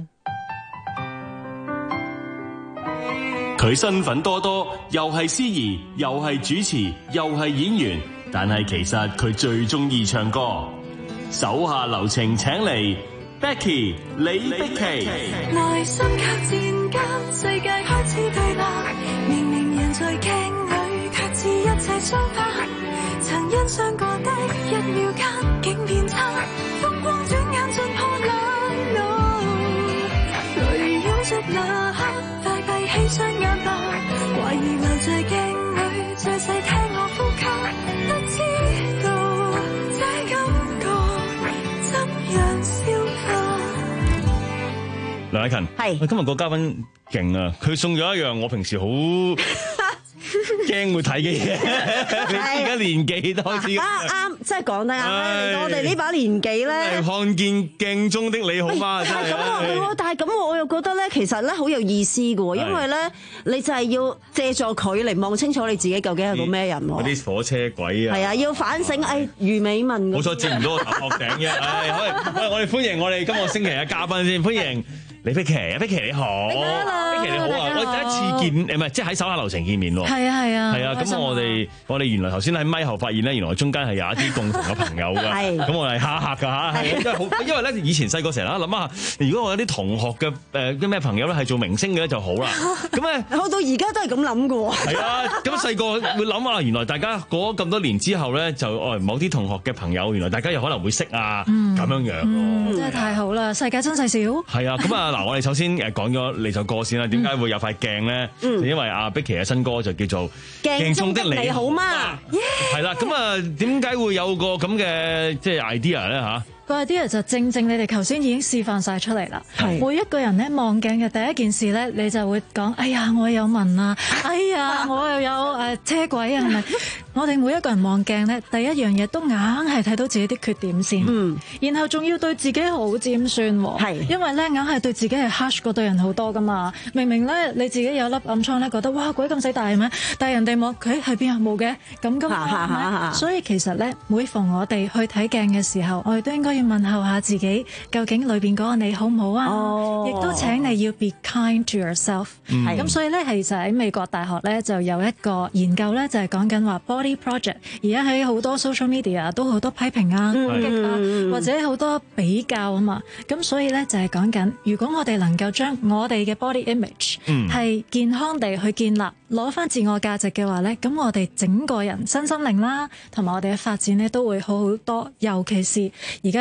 佢身份多多，又係司儀，又係主持，又係演員，但係其實佢最中意唱歌。手下留情，請嚟 Becky 李璧琦。 內心靠戰間，世界開始對立，明明人在鏡裏，卻似一切相反。曾欣賞過的一秒間，竟變差，風光轉眼盡破冷路，淚湧出那刻，快閉起雙眼吧，懷疑留在鏡裏，再細聽我呼吸，不知道這感覺怎樣消化。 梁凱芹，係今日個嘉賓勁啊！佢送咗一樣我平時好驚會睇嘅嘢，你而家年紀都開始啱，真係講得啱。嚟到我哋呢把年紀咧， 看見鏡中的你好嗎？ 係咁啊，係喎。但係咁我又覺得咧，其實咧好有意思嘅喎，因為咧你就係要借助佢嚟望清楚你自己究竟係個咩人喎。 嗰啲火車鬼啊！ 係啊，要反省。誒，余美文。 好彩接唔到我頭殼頂啫。誒，好，喂，我哋歡迎我哋今個星期嘅嘉賓先，歡迎李璧琦。璧琦你好，璧琦你好啊！我第一次見誒，唔係即係喺手下留情見面喎。 係啊係啊。 係啊，咁我哋我哋原來頭先喺咪後發現咧，原來中間係有一啲共同嘅朋友㗎。係。咁我哋嚇嚇㗎嚇，係因為好，因為咧以前細個成日諗下，如果我有啲同學嘅誒啲咩朋友咧係做明星嘅咧就好啦。咁咧， 我到而家都係咁諗㗎喎。 係啊，咁細個會諗啊，原來大家過咗咁多年之後咧，就哦某啲同學嘅朋友，原來大家又可能會識啊，咁樣樣咯。 真係太好啦！世界真細小。 係啊，咁啊嗱，我哋首先誒講咗你首歌先啦。點解會有塊鏡咧？嗯，因為阿璧琦嘅新歌就叫做鏡中的你好嗎？ 係啦，咁啊，點解會有個咁嘅即係 idea 咧嚇？ 個 idea 就正正你哋頭先已經示範晒出嚟啦。每一個人咧望鏡嘅第一件事咧，你就會講：哎呀，我有紋啊！哎呀，我又有誒車軌啊！係咪？我哋每一個人望鏡咧，第一樣嘢都硬係睇到自己啲缺點先。嗯。然後仲要對自己好尖酸喎。係。因為咧硬係對自己係 harsh 過對人好多噶嘛。明明咧你自己有粒暗瘡咧，覺得哇鬼咁死大係咩？但係人哋望佢係邊有冇嘅？咁咁係咪？所以其實咧，每逢我哋去睇鏡嘅時候，我哋都應該要問候下自己，究竟裏邊嗰個你好唔好啊？哦。亦都請你要 be kind to yourself。係。咁所以咧，其實喺美國大學咧就有一個研究咧，就係講緊話 body project。而家喺好多 social media 都好多批評啊、攻擊啊，或者好多比較啊嘛。咁所以咧就係講緊，如果我哋能夠將我哋嘅 body image 係健康地去建立，攞翻自我價值嘅話咧，咁我哋整個人身心靈啦，同埋我哋嘅發展咧都會好好多。尤其是而家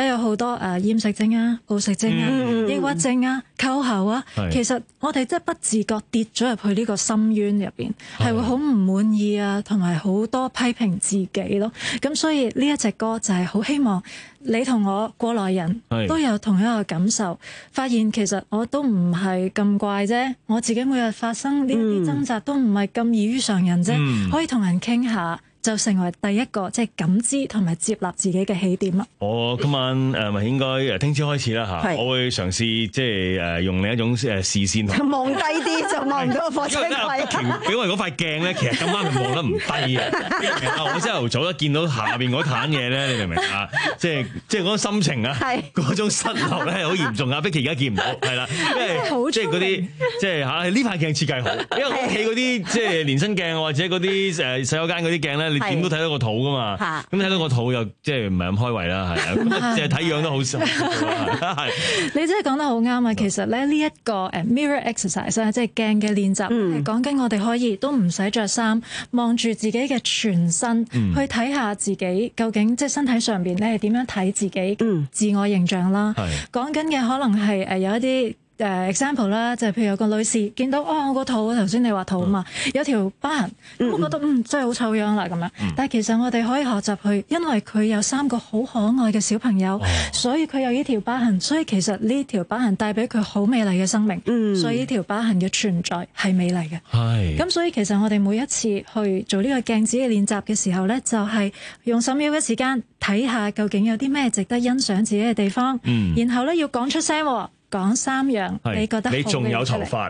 咧有好多誒厭食症啊、暴食症啊、 嗯、 抑鬱症啊、扣喉啊，其實我哋即係不自覺跌咗入去呢個深淵入邊，係會好唔滿意啊，同埋好多批評自己咯。咁所以呢一隻歌就係好希望你同我過來人都有同一個感受，發現其實我都唔係咁怪啫，我自己每日發生呢一啲掙扎都唔係咁異於常人啫，嗯、可以同人傾下。就成為第一個即係感知同埋接納自己嘅起點啦。 我今晚誒咪應該誒聽朝開始啦嚇，我會嘗試即係誒用另一種誒視線同望低啲就望唔到個火車軌。 因為嗰塊鏡咧，其實今晚係望得唔低啊！我朝頭早一見到下邊嗰壇嘢咧，你明唔明啊？即係即係嗰種心情啊，嗰種失落咧係好嚴重啊！Vicky 而家見唔到，係啦，因為即係嗰啲即係嚇呢塊鏡設計好，因為屋企嗰啲即係連身鏡或者嗰啲誒洗手間嗰啲鏡咧。你點都睇到個肚噶嘛？咁睇到個肚又即係唔係咁開胃啦，係啊！咁即係睇樣都好少。係你真係講得好啱啊！其實咧呢一個誒 mirror exercise 咧，即係鏡嘅練習，係講緊我哋可以都唔使着衫，望住自己嘅全身，嗯、去睇下自己究竟即係身體上邊咧係點樣睇自己自我形象啦。講緊嘅可能係誒有一啲。誒 example 啦，就係譬如有個女士見到哦，我個肚頭先你話肚啊嘛，嗯、有條疤痕，咁我覺得嗯真係好醜樣啦咁樣。嗯、但係其實我哋可以學習去，因為佢有三個好可愛嘅小朋友，哦、所以佢有呢條疤痕，所以其實呢條疤痕帶俾佢好美麗嘅生命，嗯、所以呢條疤痕嘅存在係美麗嘅。係。咁所以其實我哋每一次去做呢個鏡子嘅練習嘅時候咧，就係、是、用十秒嘅時間睇下究竟有啲咩值得欣賞自己嘅地方，嗯、然後咧要講出聲。講三樣，你覺得好嘅嘢出嚟。 你仲有頭髮？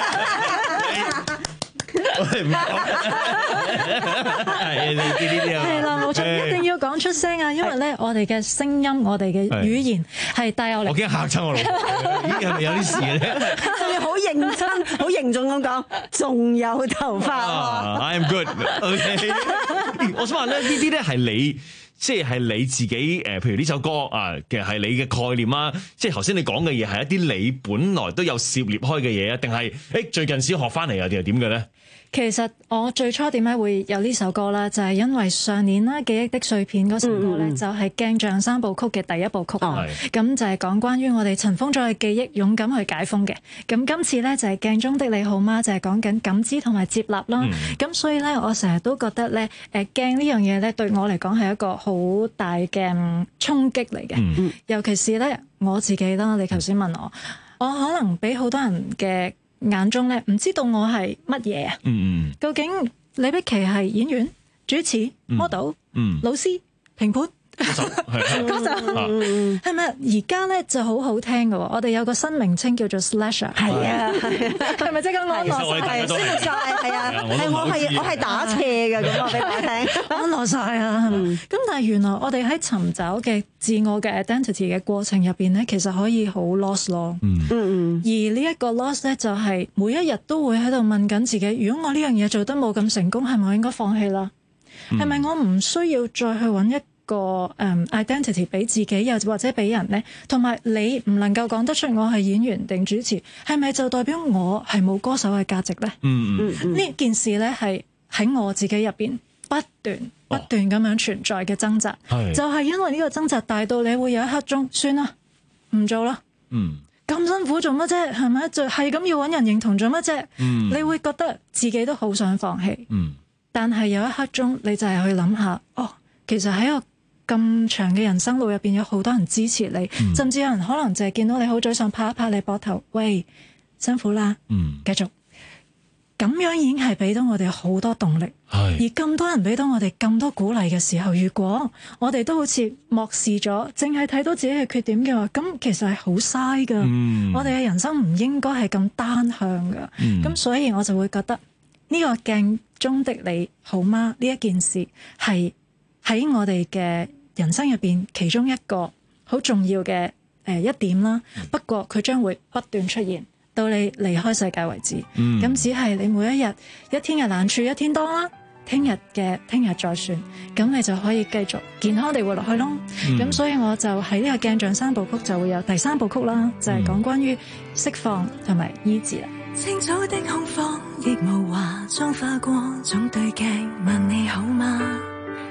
係啦，冇錯，一定要講出聲啊！因為咧，我哋嘅聲音，我哋嘅語言係帶有力。 我驚嚇親我老婆，呢啲係咪有啲事咧？ 仲要好認真、好凝重咁講，仲有頭髮。 I am good。我想話咧，呢啲咧係你。即係你自己誒，譬如呢首歌啊，其實係你嘅概念啊。即係頭先你講嘅嘢係一啲你本來都有涉獵開嘅嘢啊，定係誒最近先學翻嚟啊，定係點嘅咧？ 其實我最初點解會有呢首歌咧，就係、是、因為上年啦《記憶的碎片》嗰首歌咧，嗯、就係鏡像三部曲嘅第一部曲。咁、嗯、就係講關於我哋塵封咗嘅記憶，勇敢去解封嘅。咁今次咧就係鏡中的你好嗎？就係講緊感知同埋接納啦。咁、嗯、所以咧，我成日都覺得咧，誒鏡呢樣嘢咧，對我嚟講係一個好大嘅衝擊嚟嘅。嗯、尤其是咧我自己啦，你頭先問我，我可能俾好多人嘅眼中咧，唔知道我係乜嘢啊？嗯嗯，究竟李璧琦係演員、主持、model、嗯、老師、評判、歌手，係咪？而家咧就好好聽嘅喎，我哋有個新名稱叫做 Slasher， 係啊，係咪即刻安樂晒？識晒係啊，係我係我係打斜嘅咁話俾大家聽，安樂晒啊！咁、嗯、但係原來我哋喺尋找嘅自我嘅 identity 嘅過程入邊咧，其實可以好 lost 咯。嗯嗯，而呢一個 lost 咧，就係每一日都會喺度問緊自己：如果我呢樣嘢做得冇咁成功，係咪我應該放棄啦？係咪、嗯、我唔需要再去揾一個誒 identity 俾自己，又或者俾人咧？同埋你唔能夠講得出我係演員定主持，係咪就代表我係冇歌手嘅價值咧？嗯嗯，呢件事咧係喺我自己入邊不斷不斷咁樣存在嘅掙扎，哦、就係因為呢個掙扎大到你會有一刻鐘算啦，唔做啦。嗯，咁辛苦做乜啫？係咪？就係咁要揾人認同做乜啫？嗯，你會覺得自己都好想放棄。嗯，但係有一刻鐘你就係去諗下，哦，其實喺個咁長嘅人生路入邊有好多人支持你，嗯、甚至有人可能就係見到你好沮喪，拍一拍你膊頭，喂，辛苦啦，嗯，繼續。咁樣已經係俾到我哋好多動力，是而咁多人俾到我哋咁多鼓勵嘅時候，如果我哋都好似漠視咗，淨係睇到自己嘅缺點嘅話，咁其實係好嘥噶。嗯、我哋嘅人生唔應該係咁單向噶。咁、嗯、所以我就會覺得呢、這個鏡中的你好嗎？呢一件事係喺我哋嘅人生入邊其中一個好重要嘅誒一點啦。嗯、不過佢將會不斷出現。到你離開世界為止，咁、嗯、只係你每一日一天嘅難處一天當啦，聽日嘅聽日再算，咁你就可以繼續健康地活落去咯。咁、嗯、所以我就喺呢個鏡像三部曲就會有第三部曲啦，就係、是、講關於釋放同埋醫治啦。 清早的空曠亦無話中化過，總對鏡問你好嗎？但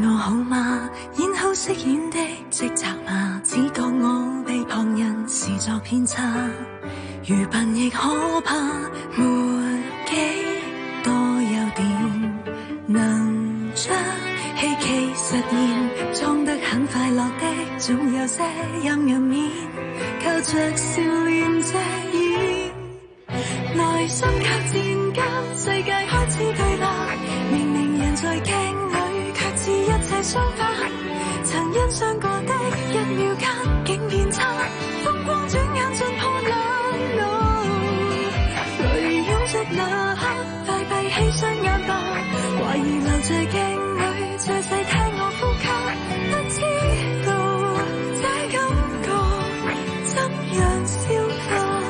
我好嗎？然後飾演的職責嘛，只覺我被旁人視作偏差，愚笨亦可怕，沒幾多優點能將希奇實現，裝得很快樂的，總有些陰暗面，靠着笑臉遮掩，內心卻漸間世界開始對立，明明人在鏡裏，卻似一切相反，曾欣賞過的一秒間竟變差，風光轉眼盡破冷路，淚湧着那刻，快閉起雙眼吧，懷疑留在鏡裏，再細聽我呼吸，不知道這感覺怎樣消化。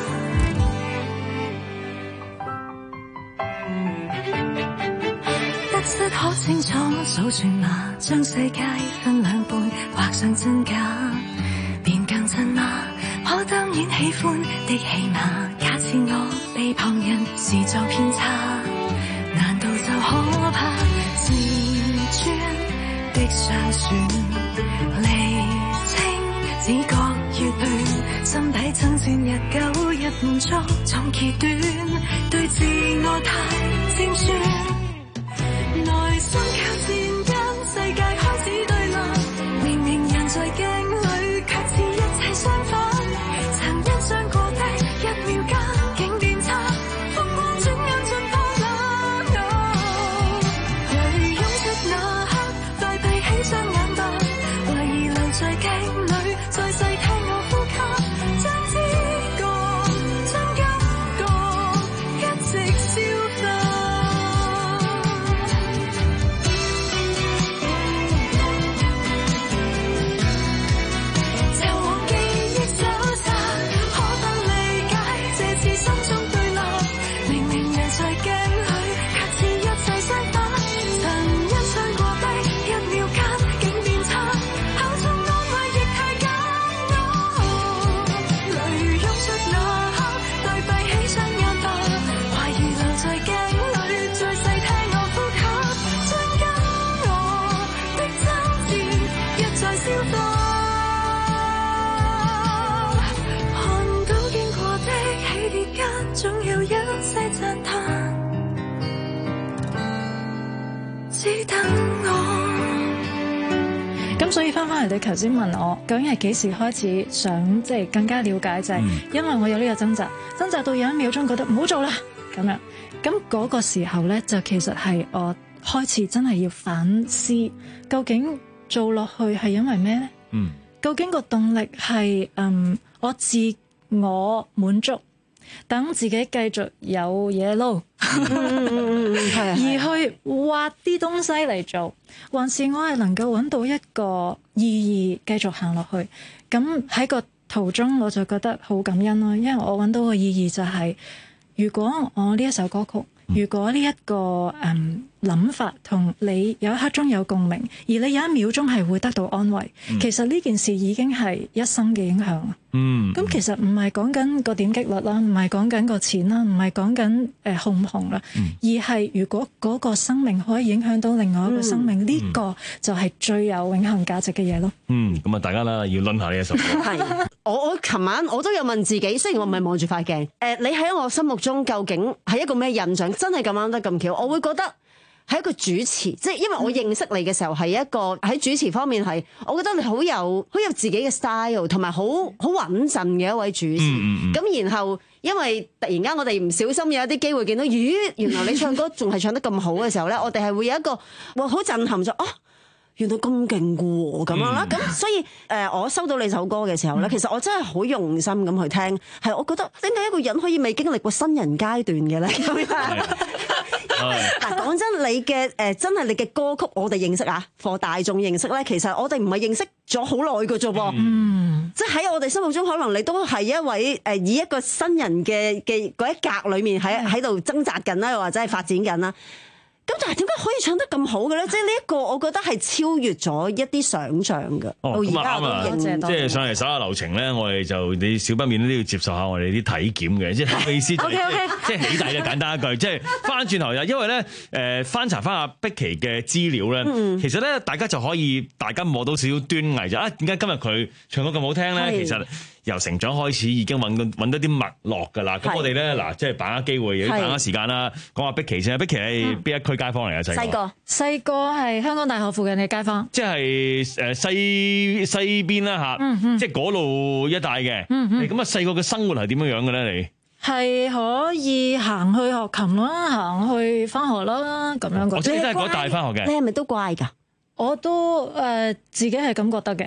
得失可清楚數算嗎？將世界分兩半，畫上真假，便更真嗎？可當然喜歡的戲碼，假設我被旁人視作偏差，難道就可怕？自尊的上旋，釐清只覺越亂，心底爭戰日久，一滿足總揭短，對自我太尖酸，內心卻漸間世界開始對立，明明人在鏡裏，卻似一切相反，曾欣賞過的一秒間竟變差，風光轉眼盡破冷路，淚湧出那刻，快閉起雙眼吧，懷疑留在鏡裏，再細聽我呼吸，將知覺將感覺一直消化。總有一些讚嘆，只等我。 咁所以翻返嚟，你頭先問我究竟係幾時開始想即係更加了解，就係因為我有呢個掙扎，掙扎到有一秒鐘覺得唔好做啦咁樣。咁嗰個時候咧，就其實係我開始真係要反思，究竟做落去係因為咩咧？嗯，究竟個動力係嗯我自我滿足，等自己繼續有嘢撈，而去挖啲東西嚟做，還是我係能夠揾到一個意義繼續行落去？咁喺個途中我就覺得好感恩咯，因為我揾到個意義就係、是，如果我呢一首歌曲，如果呢、這、一個誒諗、嗯、法同你有一刻鐘有共鳴，而你有一秒鐘係會得到安慰，嗯、其實呢件事已經係一生嘅影響。嗯，咁其實唔係講緊個點擊率啦，唔係講緊個錢啦，唔係講緊誒紅唔紅啦，嗯、而係如果嗰個生命可以影響到另外一個生命，呢、嗯、個就係最有永恆價值嘅嘢咯。嗯，咁啊，大家啦要諗下呢一首歌。 係，我我琴晚我都有問自己，雖然我唔係望住塊鏡，誒、呃，你喺我心目中究竟係一個咩印象？真係咁啱得咁巧，我會覺得。係一個主持，即係因為我認識你嘅時候係一個喺主持方面係，我覺得你好有好有自己嘅 style， 同埋好好穩陣嘅一位主持。咁、嗯嗯、然後因為突然間我哋唔小心有一啲機會見到，咦，原來你唱歌仲係唱得咁好嘅時候咧，我哋係會有一個哇好震撼咗哦。原來咁勁嘅喎，咁樣啦，咁、嗯、所以誒、呃，我收到你首歌嘅時候咧，嗯、其實我真係好用心咁去聽，係我覺得點解一個人可以未經歷過新人階段嘅咧？咁樣嗱，講真，你嘅誒、呃、真係你嘅歌曲，我哋認識啊，for 大眾認識咧，其實我哋唔係認識咗好耐嘅啫噃，嗯，即係喺我哋心目中，可能你都係一位誒、呃、以一個新人嘅嘅嗰一格裏面喺喺度掙扎緊啦，或者係發展緊啦。 咁但係點解可以唱得咁好嘅咧？即係呢一個，我覺得係超越咗一啲想像嘅。 哦， 到而家咁啊啱啊！即係上嚟手下留情咧，我哋就你少不免都要接受下我哋啲體檢嘅，即係意思就係即係起底嘅簡單一句，即係翻轉頭又因為咧誒翻查翻阿碧琪嘅資料咧， 嗯其實咧大家就可以大家摸到少少端倪就啊，點解今日佢唱歌咁好聽咧？其實由成長開始已經揾到揾到啲脈絡㗎啦。咁我哋咧嗱，即係把握機會，亦都把握時間啦。講下碧琪先，碧琪係邊一區街坊嚟啊？細個細個係香港大學附近嘅街坊， 即係誒西西邊啦嚇， 嗯嗯即係嗰路一帶嘅。 嗯嗯咁啊，細個嘅生活係點樣樣嘅咧？你係可以行去學琴啦，行去翻學啦，咁樣嗰啲。 我即係都係嗰帶翻學嘅。 你係咪都乖㗎？ 我都誒、呃、自己係咁覺得嘅。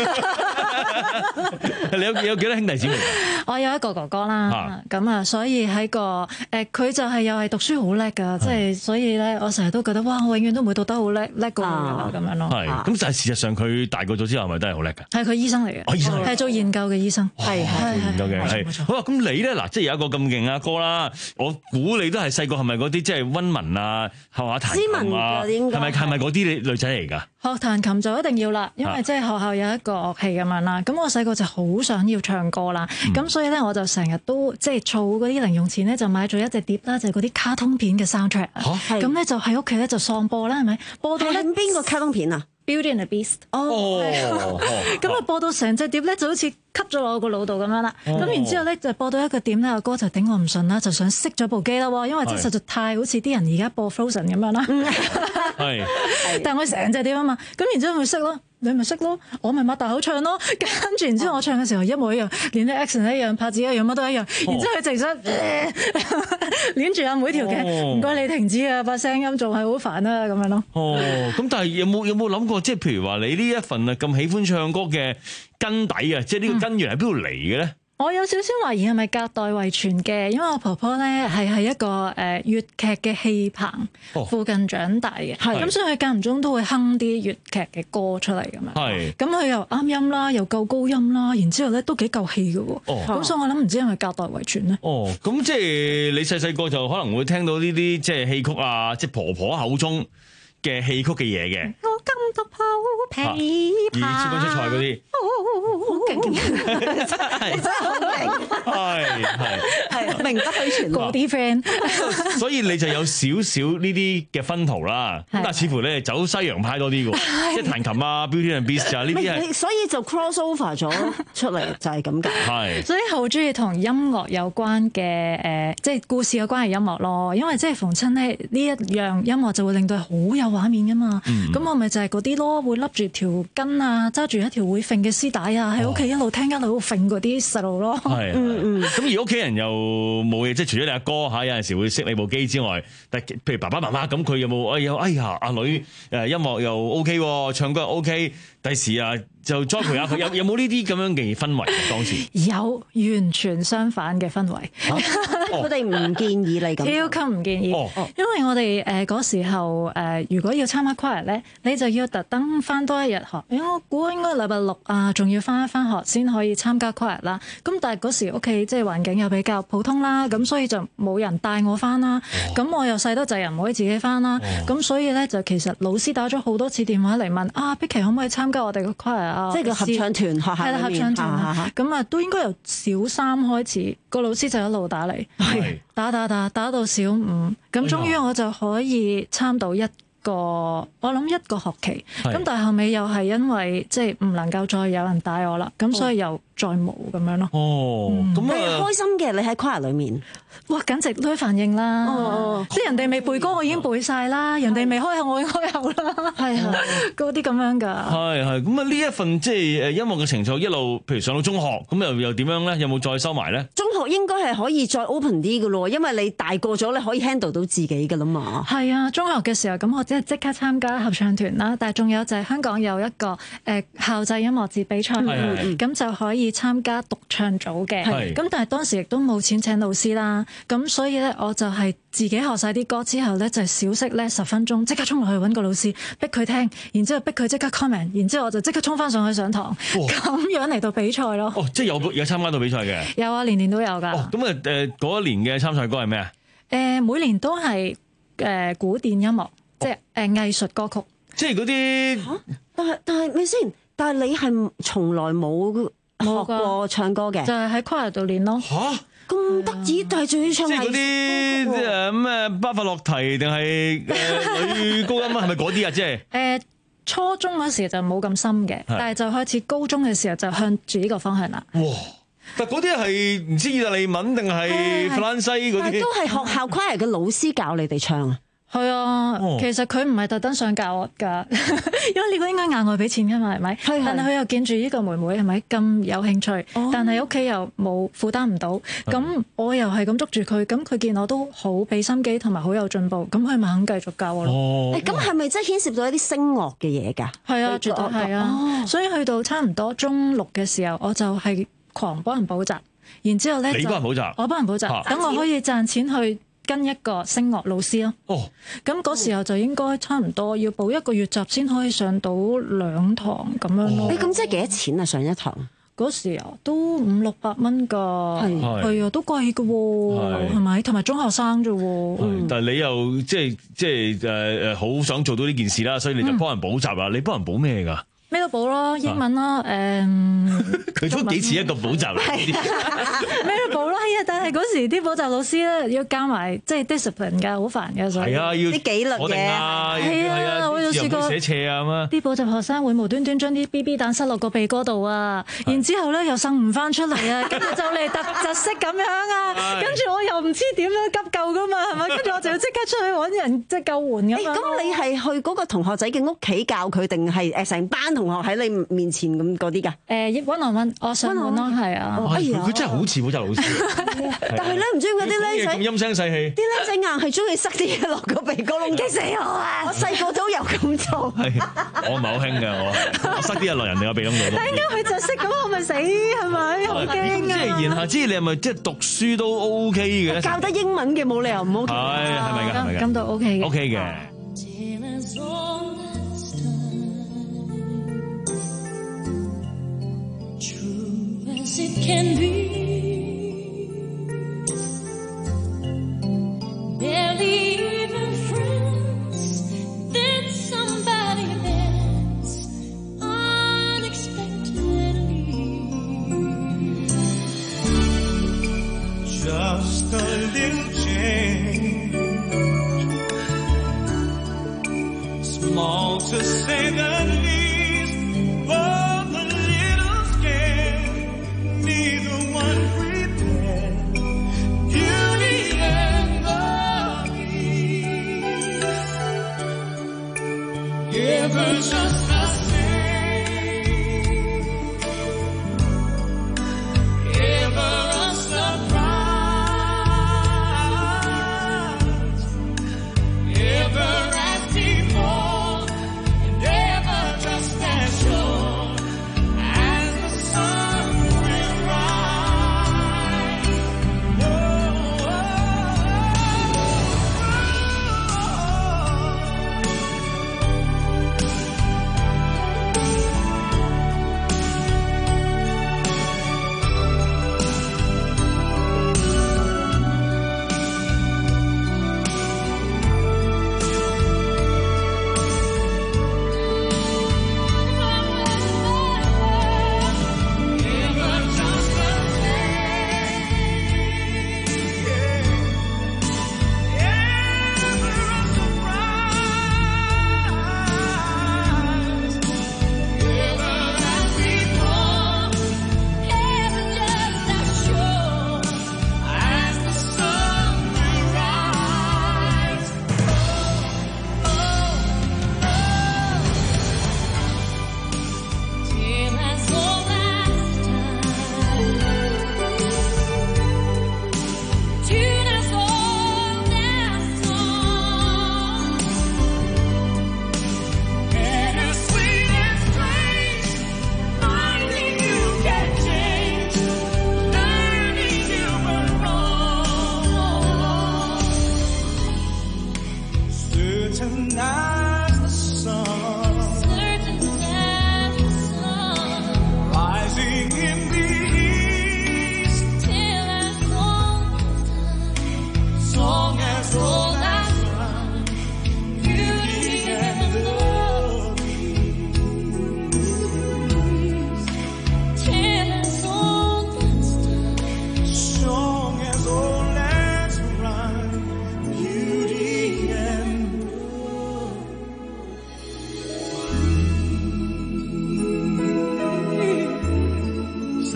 你有有幾多兄弟姊妹？ 我有一個哥哥啦，咁啊，所以喺個誒佢就係又係讀書好叻㗎，即係所以咧，我成日都覺得哇，我永遠都唔會讀得好叻叻過佢啦咁樣咯。 係，咁但係事實上佢大個咗之後，係咪都係好叻㗎？ 係佢醫生嚟嘅， 哦醫生嚟嘅係做研究嘅醫生，係係做研究嘅係。好啊，咁你咧嗱，即係有一個咁勁阿哥啦，我估你都係細個係咪嗰啲即係溫文啊、學下彈琴啊？係咪係咪嗰啲女女仔嚟㗎？ 學彈琴就一定要啦，因為即係學校有一個樂器咁樣啦。咁我細個就好想要唱歌啦，咁、嗯、所以咧我就成日都即係儲嗰啲零用錢咧，就買咗一隻碟啦，就係嗰啲卡通片嘅 soundtrack。咁咧就喺屋企咧就喪播啦，係咪？播到咧邊個卡通片啊 ？Beauty and the Beast。哦，咁啊播到成隻碟咧就好似吸咗落我個腦度咁樣啦。咁、哦、然之後咧就播到一個點咧，阿哥就頂我唔順啦，就想熄咗部機啦，因為真係實在太好似啲人而家播 Frozen 咁樣啦。係，但係我成隻碟啊嘛，咁然之後咪熄咯。你咪識咯，我咪擘大口唱咯，跟住然之後我唱嘅時候一模一樣，連啲 action 一樣，拍子一樣，乜都一樣。然之後佢直想攣住阿妹條頸，唔該你停止啊，把聲音仲係好煩啊咁樣咯。 哦，咁但係有冇有冇諗過，即係譬如話你呢一份啊咁喜歡唱歌嘅根底啊，即係呢個根源喺邊度嚟嘅咧？ 我有少少懷疑係咪隔代遺傳嘅，因為我婆婆咧係喺一個誒粵劇嘅戲棚附近長大嘅，咁、哦、所以佢間唔中都會哼啲粵劇嘅歌出嚟咁樣。咁佢又啱音啦，又夠高音啦，然之後咧都幾夠氣嘅喎。咁、哦、所以我諗唔知係咪隔代遺傳咧？ 哦，咁即係你細細個就可能會聽到呢啲即係戲曲啊，即係婆婆口中嘅戲曲嘅嘢嘅。 我金獨抱琵琶， 超級出彩嗰啲， 好勁， 真係真係好勁， 係係係名不虛傳嗰啲 friend。 所以你就有少少呢啲嘅分途啦。咁但係似乎你係走西洋派多啲嘅，即係彈琴啊、Beauty and Beast 啊呢啲係。 所以就 cross over 咗出嚟，就係咁解。 係。 所以好中意同音樂有關嘅誒，即係故事有關係音樂咯。因為即係逢親咧呢一樣音樂就會令到好有畫面噶嘛。咁、嗯、我咪就係嗰啲咯，會笠住條巾啊，揸住一條會揈嘅絲帶啊，喺屋企一路聽一路揈嗰啲細路咯。 係，嗯嗯。咁而屋企人又冇嘢，即係除咗你阿哥嚇有陣時會熄你部機之外，但係譬如爸爸媽媽咁，佢有冇哎呀哎呀阿女誒音樂又 OK 喎，唱歌又 OK，第時啊就栽培下佢。有有冇呢啲咁樣嘅氛圍當時？ 有完全相反嘅氛圍。 我哋唔建議你咁。 超級唔建議，哦、因為我哋誒嗰時候誒、呃，如果要參加 choir 咧，你就要特登翻多一日學。因為我估應該禮拜六啊，仲要翻一翻學先可以參加 choir 啦。咁但係嗰時屋企即係環境又比較普通啦，咁所以就冇人帶我翻啦。咁、哦、我又細得滯，唔可以自己翻啦。咁、哦、所以咧就其實老師打咗好多次電話嚟問啊，碧琪可唔可以參加我哋個 choir 啊？ 即係個合唱團學校係啦，合唱團咁啊，都應該由小三開始，個老師就一路打嚟，打打打打到小五，咁終於我就可以參到一個，我諗一個學期。咁但係後尾又係因為即係唔能夠再有人帶我啦，咁所以又再冇咁樣咯。 哦，咁、嗯、 啊，開心嘅，你喺 choir 裏面， 哇，簡直女反應啦！哦，即係人哋未背歌，我已經背晒啦；人哋未開口，我已經開口啦。係係，嗰啲咁樣㗎。係係，咁啊呢一份即係誒音樂嘅情操一路，譬如上到中學，咁又又點樣咧？有冇再收埋咧？ 中學應該係可以再 open 啲㗎咯，因為你大個咗，你可以 handle 到自己㗎啦嘛。 係啊，中學嘅時候咁，我即係即刻參加合唱團啦。但係仲有就係香港有一個誒校際音樂節比賽，咁就可以參加獨唱組嘅。咁但係當時亦都冇錢請老師啦。咁所以咧，我就係自己學晒啲歌之後咧，就係小息咧十分鐘，即刻衝落去揾個老師，逼佢聽，然之後逼佢即刻 comment，然之後我就即刻衝翻上去上堂，咁樣嚟到比賽咯。 哦，即係有有參加到比賽嘅？ 有啊，年年都有㗎。 哦，咁啊誒嗰一年嘅參賽歌係咩啊？ 誒、呃，每年都係誒古典音樂，即係誒藝術歌曲。 即係嗰啲， 但係但係咪先？但係你係從來冇學過唱歌嘅， 就係喺 choir 度練咯。 嚇！ 咁得意，但係仲要唱即係嗰啲誒咩巴伐洛提定係誒女高音啊？係咪嗰啲啊？即係誒初中嗰時就冇咁深嘅，但係就開始高中嘅時候就向住呢個方向啦。 哇！但嗰啲係唔知意大利文定係法蘭西嗰啲？ 但係都係學校 choir 嘅老師教你哋唱啊？ 係啊，哦、其實佢唔係特登想教我㗎，因為呢個應該額外俾錢㗎嘛，係咪？係係。但係佢又見住呢個妹妹係咪咁有興趣，哦、但係屋企又冇負擔唔到，咁的我又係咁捉住佢，咁佢見我都好俾心機同埋好有進步，咁佢咪肯繼續教我咯。 哦，咁係咪真係牽涉到一啲聲樂嘅嘢㗎？ 係啊，絕對係啊。哦、所以去到差唔多中六嘅時候，我就係狂幫人補習，然之後咧你幫人補習， 我幫人補習，等、啊、我可以賺錢去跟一個聲樂老師咯。哦，咁嗰時候就應該差唔多要補一個月習先可以上到兩堂咁樣咯。 你咁即係幾多錢啊？上一堂嗰時啊，都五六百蚊㗎，係係啊，都貴㗎喎，係咪？同埋中學生啫喎。 但係你又即係即係誒誒，好想做到呢件事啦，所以你就幫人補習啦。嗯、你幫人補咩㗎？ 咩都補咯，英文啦，誒， 佢都幾似一個補習嚟， 咩都補咯。係啊，但係嗰時啲補習老師咧要加埋即係 discipline 㗎，好煩㗎，所以係啊，要啲紀律嘅， 係啊，我有試過寫斜啊嘛。 啲補習學生會無端端將啲 B B 彈塞落個鼻哥度啊，然之後咧又生唔翻出嚟啊，跟住就嚟突窒息咁樣啊，跟住我又唔知點樣急救㗎嘛，係咪？跟住我就要即刻出去揾人即係救援咁樣。 咁你係去嗰個同學仔嘅屋企教佢，定係誒成班同學喺你面前咁嗰啲㗎？ 誒溫on溫，我上門咯，係啊。 佢真係好似補習老師， 但係咧唔知點解啲僆仔咁陰聲細氣， 啲僆仔硬係中意塞啲嘢落個鼻哥窿，激死我啊！我細個都有咁做， 我唔係好興㗎，我我塞啲嘢落人哋個鼻窿度。 點解佢就識咁，我咪死係咪？好驚啊！ 即係言下之意，你係咪即係讀書都 OK 嘅？ 教得英文嘅冇理由唔 OK。 係係咪㗎？ 咁都 OK 嘅。 OK 嘅。 It can be barely even friends, then somebody else unexpectedly. Just a little change.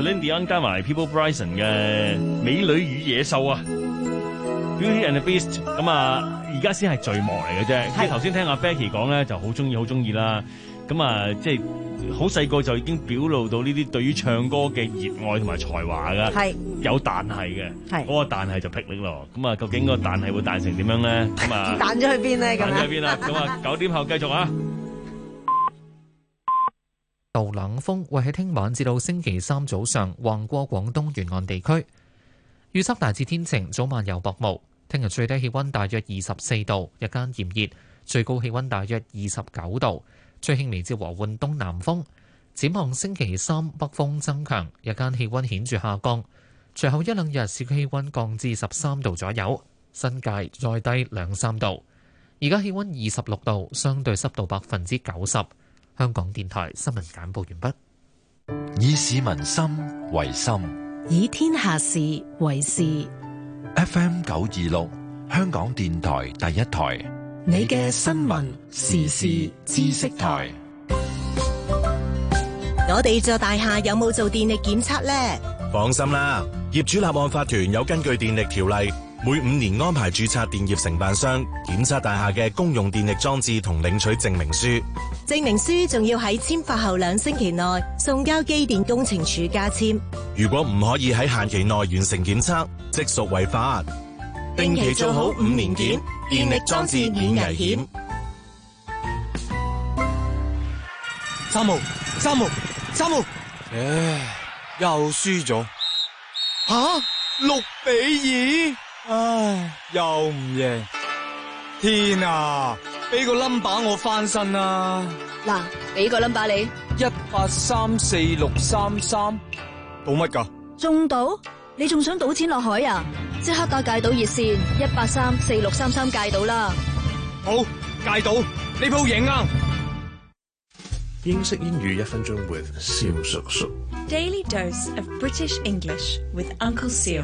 Celine Dion 加埋 People Bryson 嘅《美女與野獸》啊，《Beauty and the Beast》咁啊，而家先係序幕嚟嘅啫。即係頭先聽阿 Becky 講咧，就好中意，好中意啦。咁啊，即係好細個就已經表露到呢啲對於唱歌嘅熱愛同埋才華噶，係有但係嘅，係嗰個但係就霹靂咯。咁啊，究竟個但係會彈成點樣咧？咁啊， 彈咗去邊咧？ 彈咗去邊啦？咁啊，九點後繼續啊！ 道冷風會喺聽晚至到星期三早上橫過廣東沿岸地區，預測大致天晴，早晚有薄霧。聽日最低氣溫大約二十四度，日間炎熱，最高氣溫大約二十九度。吹輕微至和緩東南風，展望星期三北風增強，日間氣溫顯著下降。隨後一兩日市區氣溫降至十三度左右，新界再低兩三度。而家氣溫二十六度，相對濕度百分之九十。香港電台新聞簡報完畢。 以市民心為心， 以天下事為事。 F M 九二六，香港電台第一台。 你嘅新聞時事知識台。 我哋座大廈有冇做電力檢測呢？ 放心啦，業主立案法團有根據電力條例，每五年安排註冊電業承辦商檢測大廈嘅公用電力裝置同領取證明書。 證明書仲要喺簽發後兩星期內送交機電工程署加簽。 如果唔可以喺限期內完成檢測，即屬違法。定期做好五年檢，電力裝置免危險。 三號，三號，三號，唉，又輸咗。吓，六比二，唉，又唔贏。天啊，俾個 number 我翻身啊！ 嗱，俾個 number 你， 一八三四六三三，賭乜噶？ 中賭？你仲想賭錢落海啊？即刻打戒賭熱線一八三四六三三戒賭啦！ 好，戒賭，呢鋪贏啊！ 英式英語一分鐘 with 蕭叔叔。 Daily dose of British English with Uncle Seal。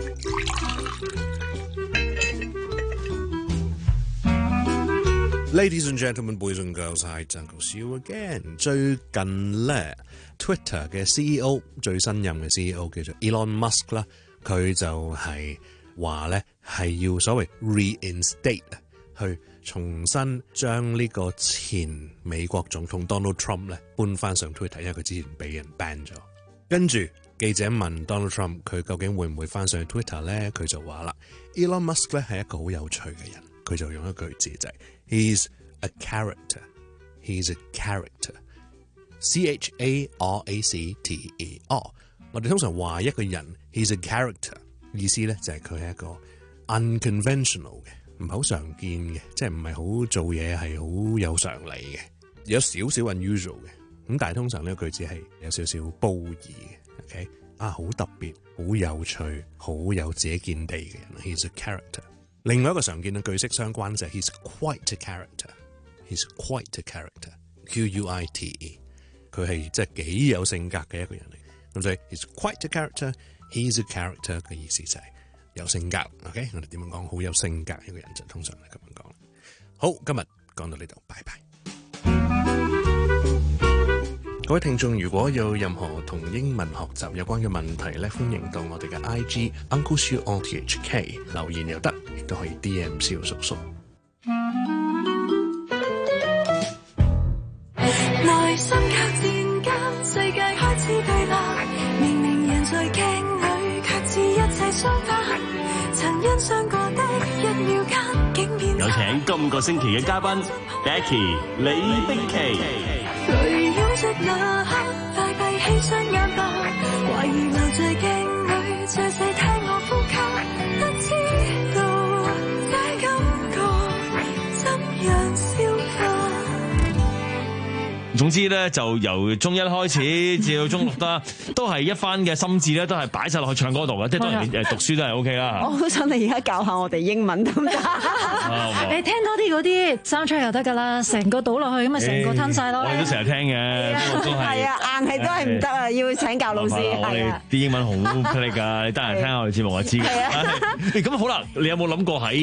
Ladies and gentlemen, boys and girls, hi, Uncle Seal again。最近咧 ，Twitter 嘅 C E O 最新任嘅 C E O 叫做 Elon Musk 啦，佢就係話咧係要所謂 reinstate 去重新將呢個前美國總統 Donald Trump 咧搬翻上 Twitter，因為佢之前俾人 ban 咗。跟住記者問 Donald Trump 佢究竟會唔會翻上去 Twitter 咧，佢就話啦 ，Elon Musk 咧係一個好有趣嘅人，佢就用一句字就係、是、He's a character, he's a character，C H A R A C T E R。我哋通常話一個人 he's a character， 意思咧就係佢係一個 unconventional 嘅，唔係好常見嘅，即係唔係好做嘢係好有常理嘅，有少少 unusual 嘅。咁但係通常呢個句子係有少少褒義嘅 ，OK 啊，好特別、好有趣、好有自己見地嘅人 ，he's a character。另外一個常見嘅句式相關就係 he's quite a character，he's quite a character，Q U I T E， 佢係即係幾有性格嘅一個人嚟。咁所以 he's quite a character，he's a character 嘅意思就係有性格。OK， 我哋點樣講好有性格一個人就通常係咁樣講。好，今日講到呢度，拜拜。各位聽眾，如果有任何同英文學習有關嘅問題咧，歡迎到我哋嘅 I G Uncle Siu O T H K 留言又得，亦都可以 D M 蕭叔叔。 內心靠戰間，世界開始對立，明明人在鏡裏，卻似一切相反。曾欣賞過的一秒間，竟變。 有請今個星期嘅嘉賓 Becky 李璧琦。 淚湧着那刻，快閉起雙眼吧，懷疑留在鏡裏，最細聽我呼吸，不知道這感覺怎樣消化。 總之咧，就由中一開始至到中六啦，都係一番嘅心智咧，都係擺晒落去唱歌度嘅。即係當然你誒讀書都係 O K 啦。 我好想你而家教下我哋英文得唔得？ 你聽多啲嗰啲 soundtrack 就得㗎啦，成個倒落去咁咪成個吞晒咯。 我哋都成日聽嘅，都係係啊，硬係都係唔得啊，要請教老師。 我哋啲英文好犀利㗎，你得閒聽下我哋節目就知㗎。咁好啦，你有冇諗過喺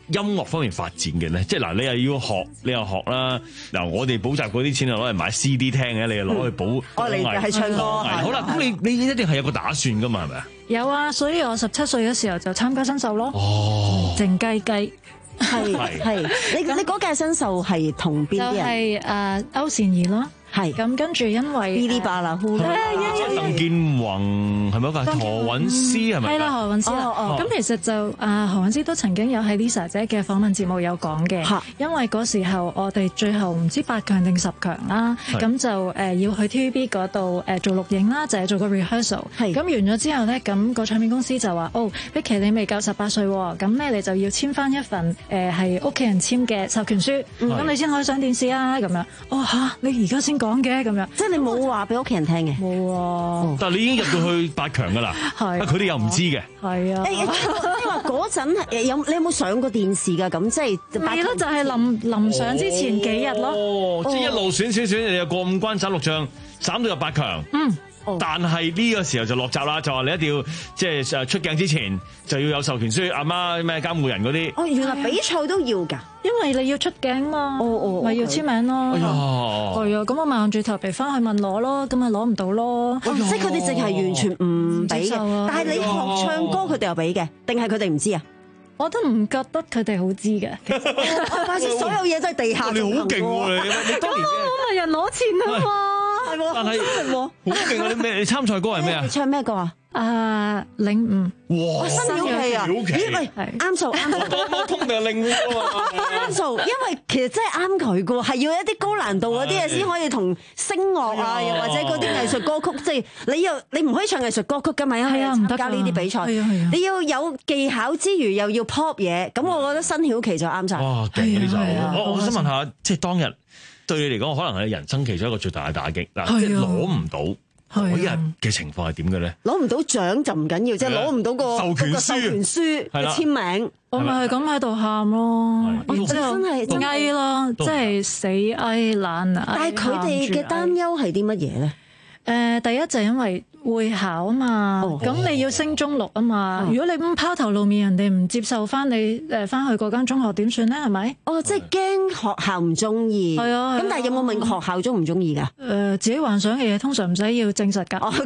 音樂方面發展嘅咧？即係嗱，你又要學，你又學啦。嗱，我哋補習嗰啲錢係攞嚟買 C D 聽嘅，你又攞去補。 我嚟係唱歌。 好啦，咁你你一定係有個打算噶嘛，係咪啊？ 有啊，所以我十七歲嘅時候就參加新秀咯。 哦， 靜雞雞。 係係，你你嗰屆新秀係同邊啲人？ 就係誒歐善儀咯。係咁，跟住因為嗶哩吧啦呼， 鄧健宏係咪嗰個？何韻詩係咪？ 係啦，何韻詩啦。咁其實就啊何韻詩都曾經有喺 Lisa 姐嘅訪問節目有講嘅，因為嗰時候我哋最後唔知八強定十強啦，咁就誒要去 T V B 嗰度誒做錄影啦，就係做個 rehearsal。咁完咗之後咧，咁個唱片公司就話：哦，Vicky 你未夠十八歲喎，咁咧你就要簽翻一份誒係屋企人簽嘅授權書，咁你先可以上電視啊咁樣。哦嚇，你而家先講嘅咁樣， 即係你冇話俾屋企人聽嘅， 冇啊。 但係你已經入到去八強㗎啦，係佢哋又唔知嘅， 係啊。 你話嗰陣有你有冇上過電視㗎？咁即係係咯，就係臨臨上之前幾日咯。 哦，即係一路選選選，你又過五關斬六將，斬到入八強。嗯。但係呢個時候就落閘啦，就話你一定要即係誒出鏡之前就要有授權書，阿媽咩監護人嗰啲。 哦，原來比賽都要㗎， 因為你要出鏡嘛， 哦哦， 咪要簽名咯。 哎呀， 係啊，咁我硬住頭皮翻去問攞咯，咁咪攞唔到咯。 即係佢哋淨係完全唔俾嘅，但係你學唱歌佢哋又俾嘅，定係佢哋唔知啊？ 我都唔覺得佢哋好知嘅。 反正所有嘢都係地下。 你好勁喎！你你當年我咪人攞錢啊嘛。 但係好勁啊！你咩？你參賽歌係咩啊？ 你唱咩歌啊？ 啊，領悟。 哇！ 新曉氣啊！咦喂，啱數啱數。 多通定係領悟啊？ 啱數，因為其實真係啱佢嘅喎，係要一啲高難度嗰啲嘢先可以同聲樂啊，又或者嗰啲藝術歌曲，即係你又你唔可以唱藝術歌曲㗎嘛？ 係啊，唔得加呢啲比賽。 係啊係啊。 你要有技巧之餘，又要 pop 嘢，咁我覺得新曉氣就啱晒。 哇！勁呢就我我想問下，即係當日。對你嚟講，可能係人生其中一個最大嘅打擊嗱，即係攞唔到嗰日嘅情況係點嘅咧？ 攞唔到獎就唔緊要，即係攞唔到個授權書、 授權書嘅簽名， 我咪係咁喺度喊咯， 真係翳咯，即係死翳爛啊！ 但係佢哋嘅擔憂係啲乜嘢咧？ 誒，第一就係因為會考啊嘛，咁、哦、你要升中六啊嘛。哦、如果你咁拋頭露面，人哋唔接受翻你誒翻去嗰間中學點算咧？係咪？哦， 即係驚學校唔中意。係啊。咁但係有冇問過學校中唔中意㗎？誒、 呃，自己幻想嘅嘢通常唔使要證實㗎。哦，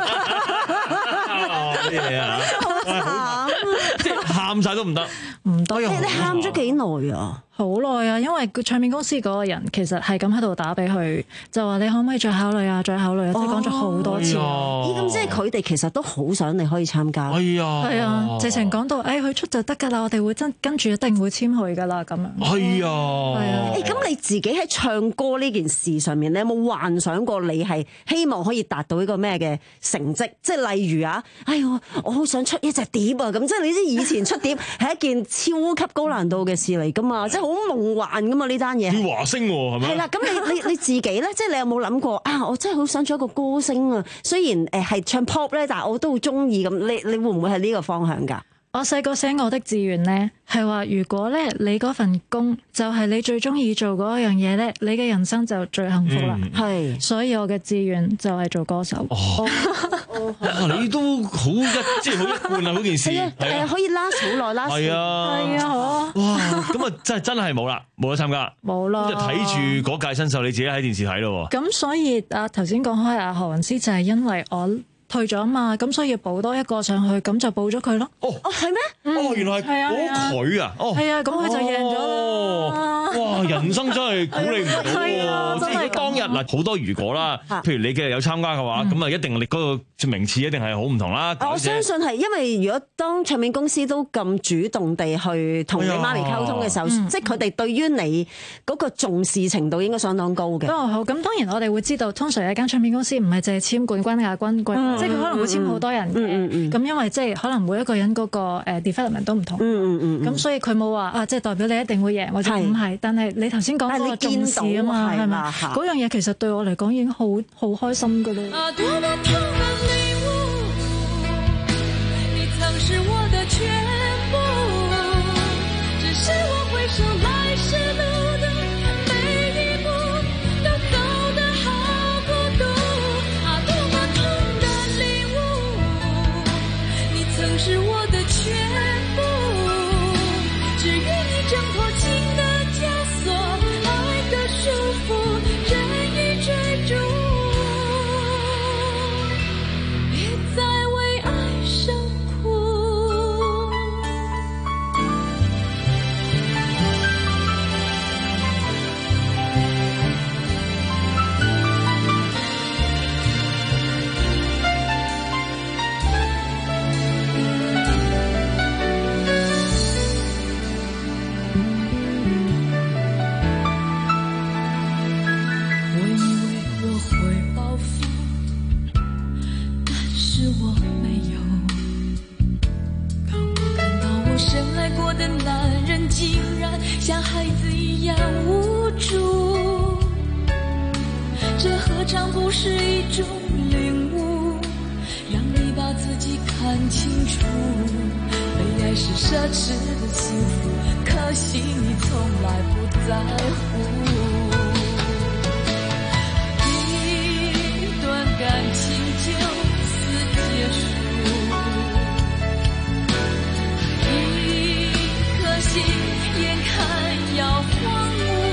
啲嘢啊！好慘，即係喊晒都唔得， 唔得。 你你喊咗幾耐啊？ 好耐啊，因為個唱片公司嗰個人其實係咁喺度打俾佢，就話你可唔可以再考慮啊？再考慮啊！即係講咗好多次。 咦，咁即係佢哋其實都好想你可以參加。 係啊， 係啊，直情講到誒，佢出就得㗎啦，我哋會真跟住一定會簽去㗎啦，咁樣。 係啊， 係啊。誒，咁你自己喺唱歌呢件事上面，你有冇幻想過你係希望可以達到一個咩嘅成績？即係例如啊，哎我我好想出一隻碟啊！咁即係你知以前出碟係一件超級高難度嘅事嚟㗎嘛，即係。好夢幻噶嘛呢單嘢， 要華星係咪？ 係啦，咁你你你自己咧，即係你有冇諗過啊？我真係好想做一個歌星啊！雖然誒係唱 pop 咧，但係我都好中意咁。你你會唔會係呢個方向㗎？ 我細個寫我的志願咧，係話如果咧你嗰份工就係你最中意做嗰樣嘢咧，你嘅人生就最幸福啦。係、嗯，所以我嘅志願就係做歌手。哦， 哦你都好一即係好一貫啊！嗰件事係啊，可以 last 好耐 last 係啊， 係啊，好哇！咁啊，真係真係冇啦，冇得參加， 冇啦。 就睇住嗰屆新秀，你自己喺電視睇咯。 咁所以啊，頭先講開啊，何韻詩就係因為我退咗啊嘛，咁所以要補多一個上去，咁就補咗佢咯。 哦， 哦係咩？ 哦，原來係補佢啊！哦， 係啊，咁佢就贏咗啦。 哇，人生真係估你唔到喎！即係當日嗱，好多如果啦，譬如你嘅有參加嘅話，咁啊一定你嗰個名次一定係好唔同啦。 我相信係因為如果當唱片公司都咁主動地去同你媽咪溝通嘅時候，即係佢哋對於你嗰個重視程度應該相當高嘅。 哦，好，咁當然我哋會知道，通常一間唱片公司唔係淨係簽冠軍、亞軍、季，即係佢可能會簽好多人嘅。咁因為即係可能每一個人嗰個誒 development 都唔同。嗯嗯嗯。咁所以佢冇話啊，即係代表你一定會贏，或者唔係。但係你頭先講嗰個重視啊嘛，係咪？嗰樣嘢其實對我嚟講已經好好開心噶啦。 是我的全部，至於你種領悟，讓你把自己看清楚。被愛是奢侈的幸福，可惜你從來不在乎。一段感情就此結束，一顆心眼看要荒蕪。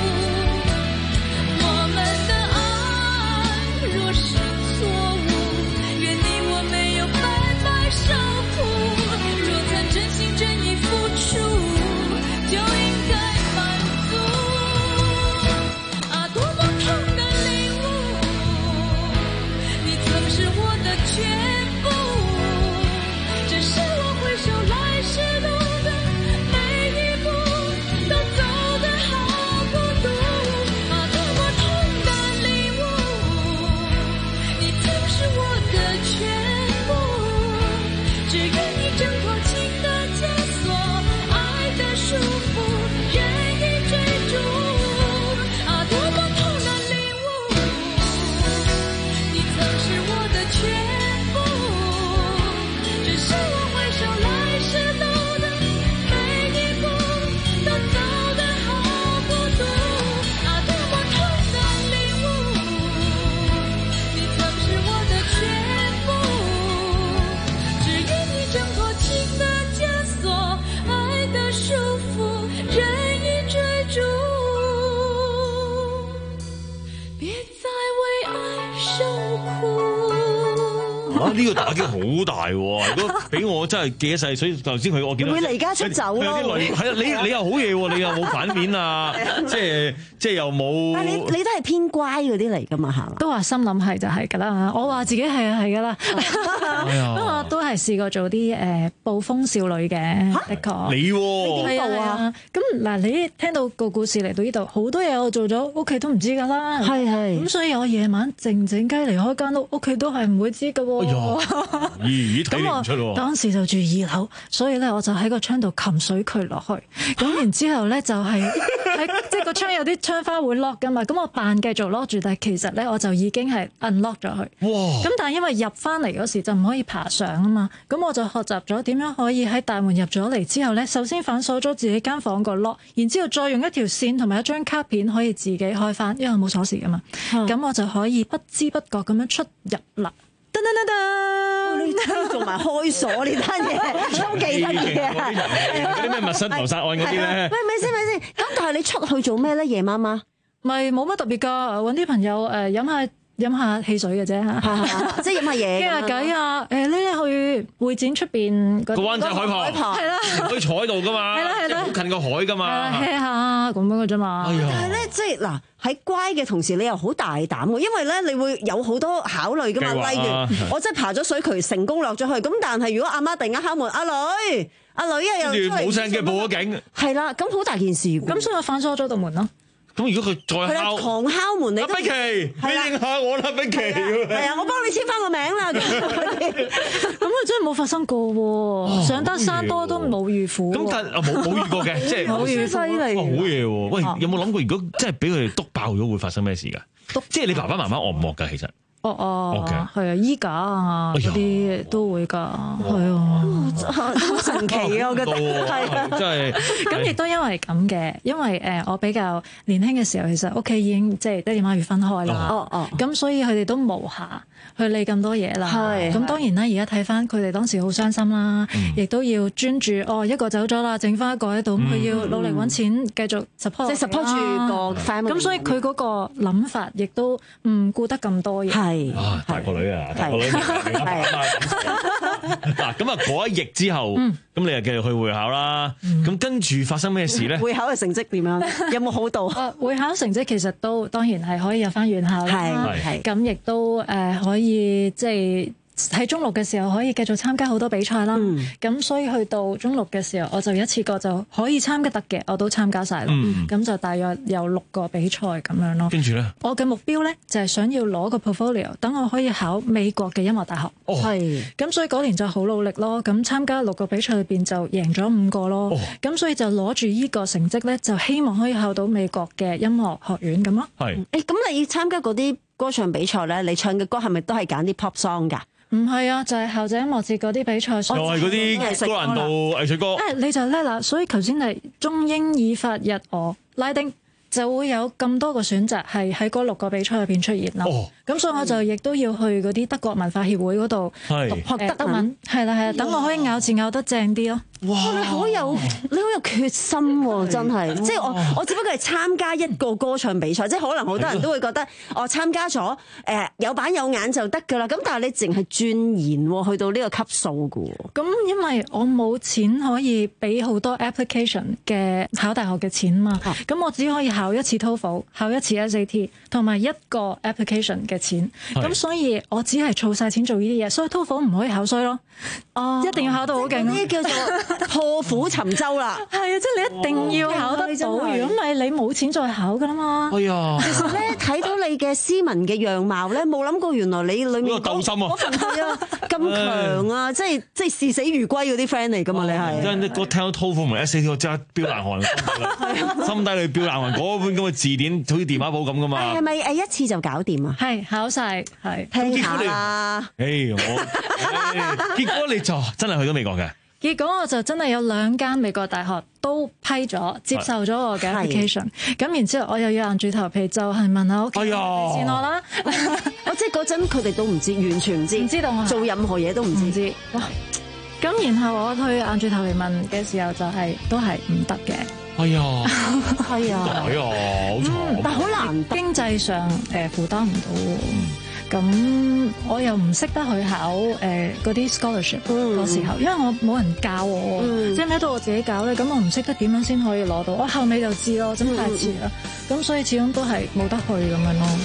我們的愛若是錯誤，願你我沒有白白受苦。若曾真心真意付出，就應該滿足。啊，多麼痛的領悟，你曾是我的全部。只是我回首來時路的每一步，都走得好孤獨。啊，多麼痛的領悟，你曾是我的全部。只願你掙脫情的枷鎖，愛的束縛，任意追逐。啊，多麼痛的領悟，你曾是我的全部。只是我回首來時路的每一步，都走得好孤獨。啊，多麼痛的領悟，你曾是我的全部。只願你掙脫情的枷鎖，愛的束縛，任意追逐。別再為愛受苦。 啊！呢、這個打擊好大喎！如果俾我真係記一世，所以頭先佢我見到會離家出走咯。 有啲女係啊，你你又好嘢喎，你又冇反面啊，即係即係又冇。 但係你你都係偏乖嗰啲嚟㗎嘛，係嘛？ 都話心諗係就係㗎啦，我話自己係啊係㗎啦。不過都係試過做啲誒暴風少女嘅，的確。 你喎？ 係啊。咁嗱，你聽到個故事嚟到呢度，好多嘢我做咗，屋企都唔知㗎啦。 係係。咁所以我夜晚靜靜雞離開間屋，屋企都係唔會知㗎喎。 咦？睇唔出喎。 當時就住二樓，所以咧我就喺個窗度擒水渠落去。咁然之後咧就係喺即係個窗有啲窗花會 lock 㗎嘛，咁我扮繼續 lock 住，但係其實咧我就已經係 unlock 咗佢。 哇！ 咁但係因為入翻嚟嗰時就唔可以爬上啊嘛，咁我就學習咗點樣可以喺大門入咗嚟之後咧，首先反鎖咗自己間房個 lock，然之後再用一條線同埋一張卡片可以自己開翻，因為冇鎖匙㗎嘛。咁、嗯、我就可以不知不覺咁樣出入啦。噔噔噔噔， 你都做埋開鎖呢單嘢，都幾得意啊！ 嗰啲咩密室謀殺案嗰啲咧？ 喂，咪先咪先，咁但係你出去做咩咧？夜媽媽咪冇乜特別㗎，揾啲朋友誒飲下飲下汽水嘅啫嚇， 即係飲下嘢、 傾下偈啊！誒呢去會展出邊個灣仔海旁， 係啦， 唔可以坐喺度㗎嘛， 係啦係啦， 好近個海㗎嘛， 係下咁樣嘅啫嘛。 但係咧，即係嗱喺乖嘅同時，你又好大膽喎，因為咧你會有好多考慮㗎嘛。例如我真係爬咗水渠成功落咗去，咁但係如果阿媽突然間敲門，阿女阿女啊又冇聲嘅報咗警， 係啦，咁好大件事。 咁所以我反鎖咗道門咯。 咁如果佢再敲， 狂敲門你， 阿碧琪，你應下我啦，碧琪。 係啊，我幫你簽翻個名啦。 咁啊真係冇發生過喎，上得山多都冇遇苦。 咁但係冇冇遇過嘅，即係冇遇犀利。 哇，好嘢喎！喂，有冇諗過如果真係俾佢哋篤爆咗，會發生咩事㗎？即係你爸爸媽媽惡唔惡㗎？其實。 哦哦，係啊，衣架啊嗰啲都會㗎，係啊， 好神奇啊！我覺得係啊， 真係。 咁亦都因為咁嘅，因為誒我比較年輕嘅時候，其實屋企已經即係爹哋媽咪分開啦。 哦哦。 咁所以佢哋都無暇去理咁多嘢啦。係。咁當然啦，而家睇翻佢哋當時好傷心啦，亦都要專注。哦，一個走咗啦，剩翻一個喺度，咁佢要努力揾錢繼續 support， 即係 support 住個 family。 咁所以佢嗰個諗法亦都唔顧得咁多嘢。 係。 啊！大個女啊，大個女明明阿爸阿媽嗱，咁啊嗰一役之後，咁你又繼續去會考啦。咁跟住發生咩事咧？ 會考嘅成績點樣？有冇好到？ 會考成績其實都當然係可以入翻院校啦。係咁亦都誒可以即係。喺中六嘅時候可以繼續參加好多比賽啦，咁、嗯、所以去到中六嘅時候，我就一次過就可以參加得嘅，我都參加晒啦。咁、嗯、就大約有六個比賽咁樣咯。跟住咧，我嘅目標咧就係想要攞個 portfolio，等我可以考美國嘅音樂大學。係、哦，咁所以嗰年就好努力咯。咁參加六個比賽裏邊就贏咗五個咯。咁、哦、所以就攞住依個成績咧，就希望可以考到美國嘅音樂學院咁咯。係，誒咁、欸、你參加嗰啲歌唱比賽咧，你唱嘅歌係咪都係揀啲 pop song 㗎？ 唔係啊，就係校際音樂節嗰啲比賽， 又係嗰啲高難度藝術歌。 誒，你就叻啦！所以頭先係中英意法日俄拉丁。就會有咁多個選擇係喺嗰六個比賽入邊出現咯。咁、哦、所以我就亦都要去嗰啲德國文化協會嗰度學德文，係啦係啦，等我可以咬字咬得正啲咯。 哇！你好有你好有決心喎，真係。即係我我只不過係參加一個歌唱比賽，即係可能好多人都會覺得我參加咗誒、呃、有板有眼就得㗎啦。咁但係你淨係鑽研喎，去到呢個級數㗎喎。 咁因為我冇錢可以俾好多 application 嘅考大學嘅錢嘛，咁、啊、我只可以考一次 TOEFL， 考一次 S A T， 同埋一個 application 嘅錢。咁所以我只係儲晒錢做呢啲嘢，所以 TOEFL 唔可以考衰咯。哦，一定要考到好勁， 呢啲叫做破釜沉舟啦。 係啊，即係你一定要考得到，如果唔係你冇錢再考噶啦嘛。 哎呀， 其實咧睇到你嘅斯文嘅樣貌咧，冇諗過原來你裏面鬥心啊， 嗰份係啊咁強啊，即係即係視死如歸嗰啲 friend 嚟噶嘛，你係。 真係個聽到 TOEFL 同 S A T 我即刻飆冷汗，心底裏飆冷汗。嗰本咁嘅字典好似電話簿咁噶嘛。 係咪誒一次就搞掂啊？ 係考晒，係聽下啦。 誒我。結果你就真係去到美國嘅？ 結果我就真係有兩間美國大學都批咗接受咗我嘅 application， 咁然之後我又要硬住頭皮就係問下屋企人俾錢我啦。 我即係嗰陣佢哋都唔知，完全唔知，唔知道我做任何嘢都唔知。 知哇！咁然後我去硬住頭皮問嘅時候就係、是、都係唔得嘅。 哎呀， 係啊， 哎呀，好慘、 嗯，但係好難得， 經濟上誒負擔唔到。咁我又唔識得去考誒嗰啲 scholarship 嗰時候，因為我冇人教我，即係喺度我自己搞咧，咁我唔識得點樣先可以攞到，我後尾就知咯，真太遲啦，咁所以始終都係冇得去咁樣咯。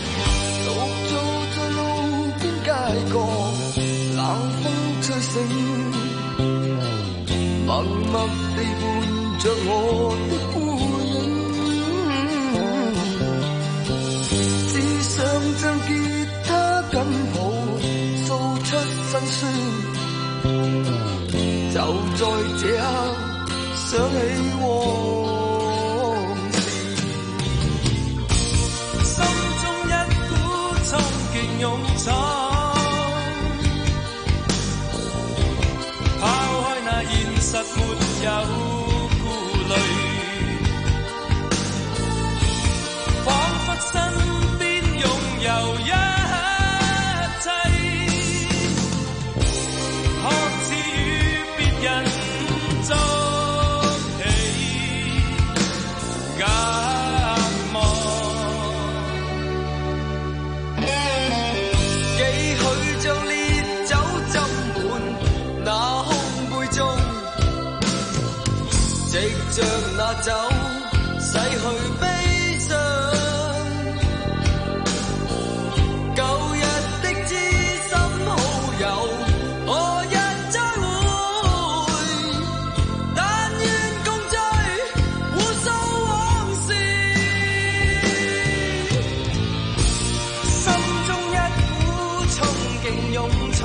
默默地伴着我的孤影，只想將結他緊抱，訴出辛酸，就在這刻想起往事，心中一股衝勁勇闖，拋開那現實沒有顧慮，彷彿身邊擁有一切，看似與別人作戲，隔膜，幾許將烈酒斟滿那空杯中，藉着那酒洗去悲傷，舊日的知心好友何日再會，但願共聚互訴往事，心中一股衝勁勇闖，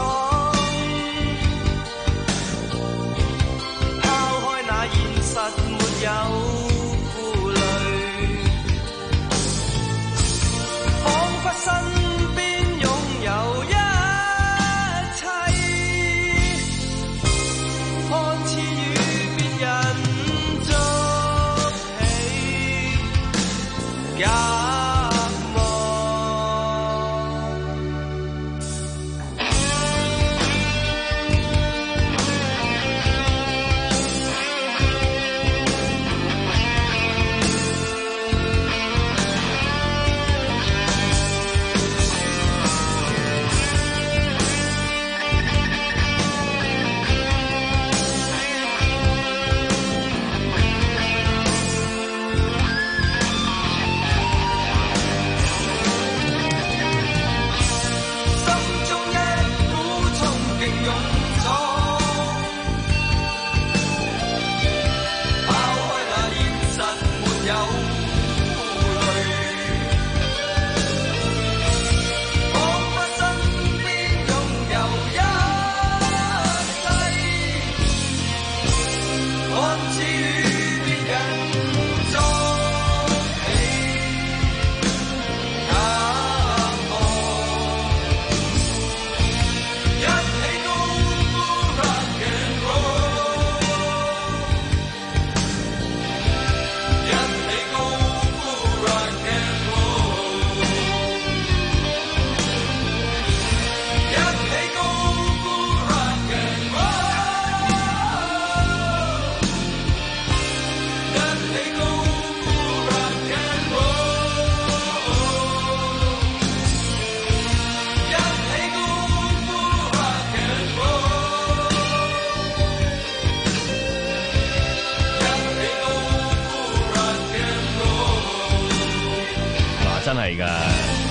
拋開那現實沒有顧慮，彷彿身邊擁有一切，看似與別人作戲，隔膜。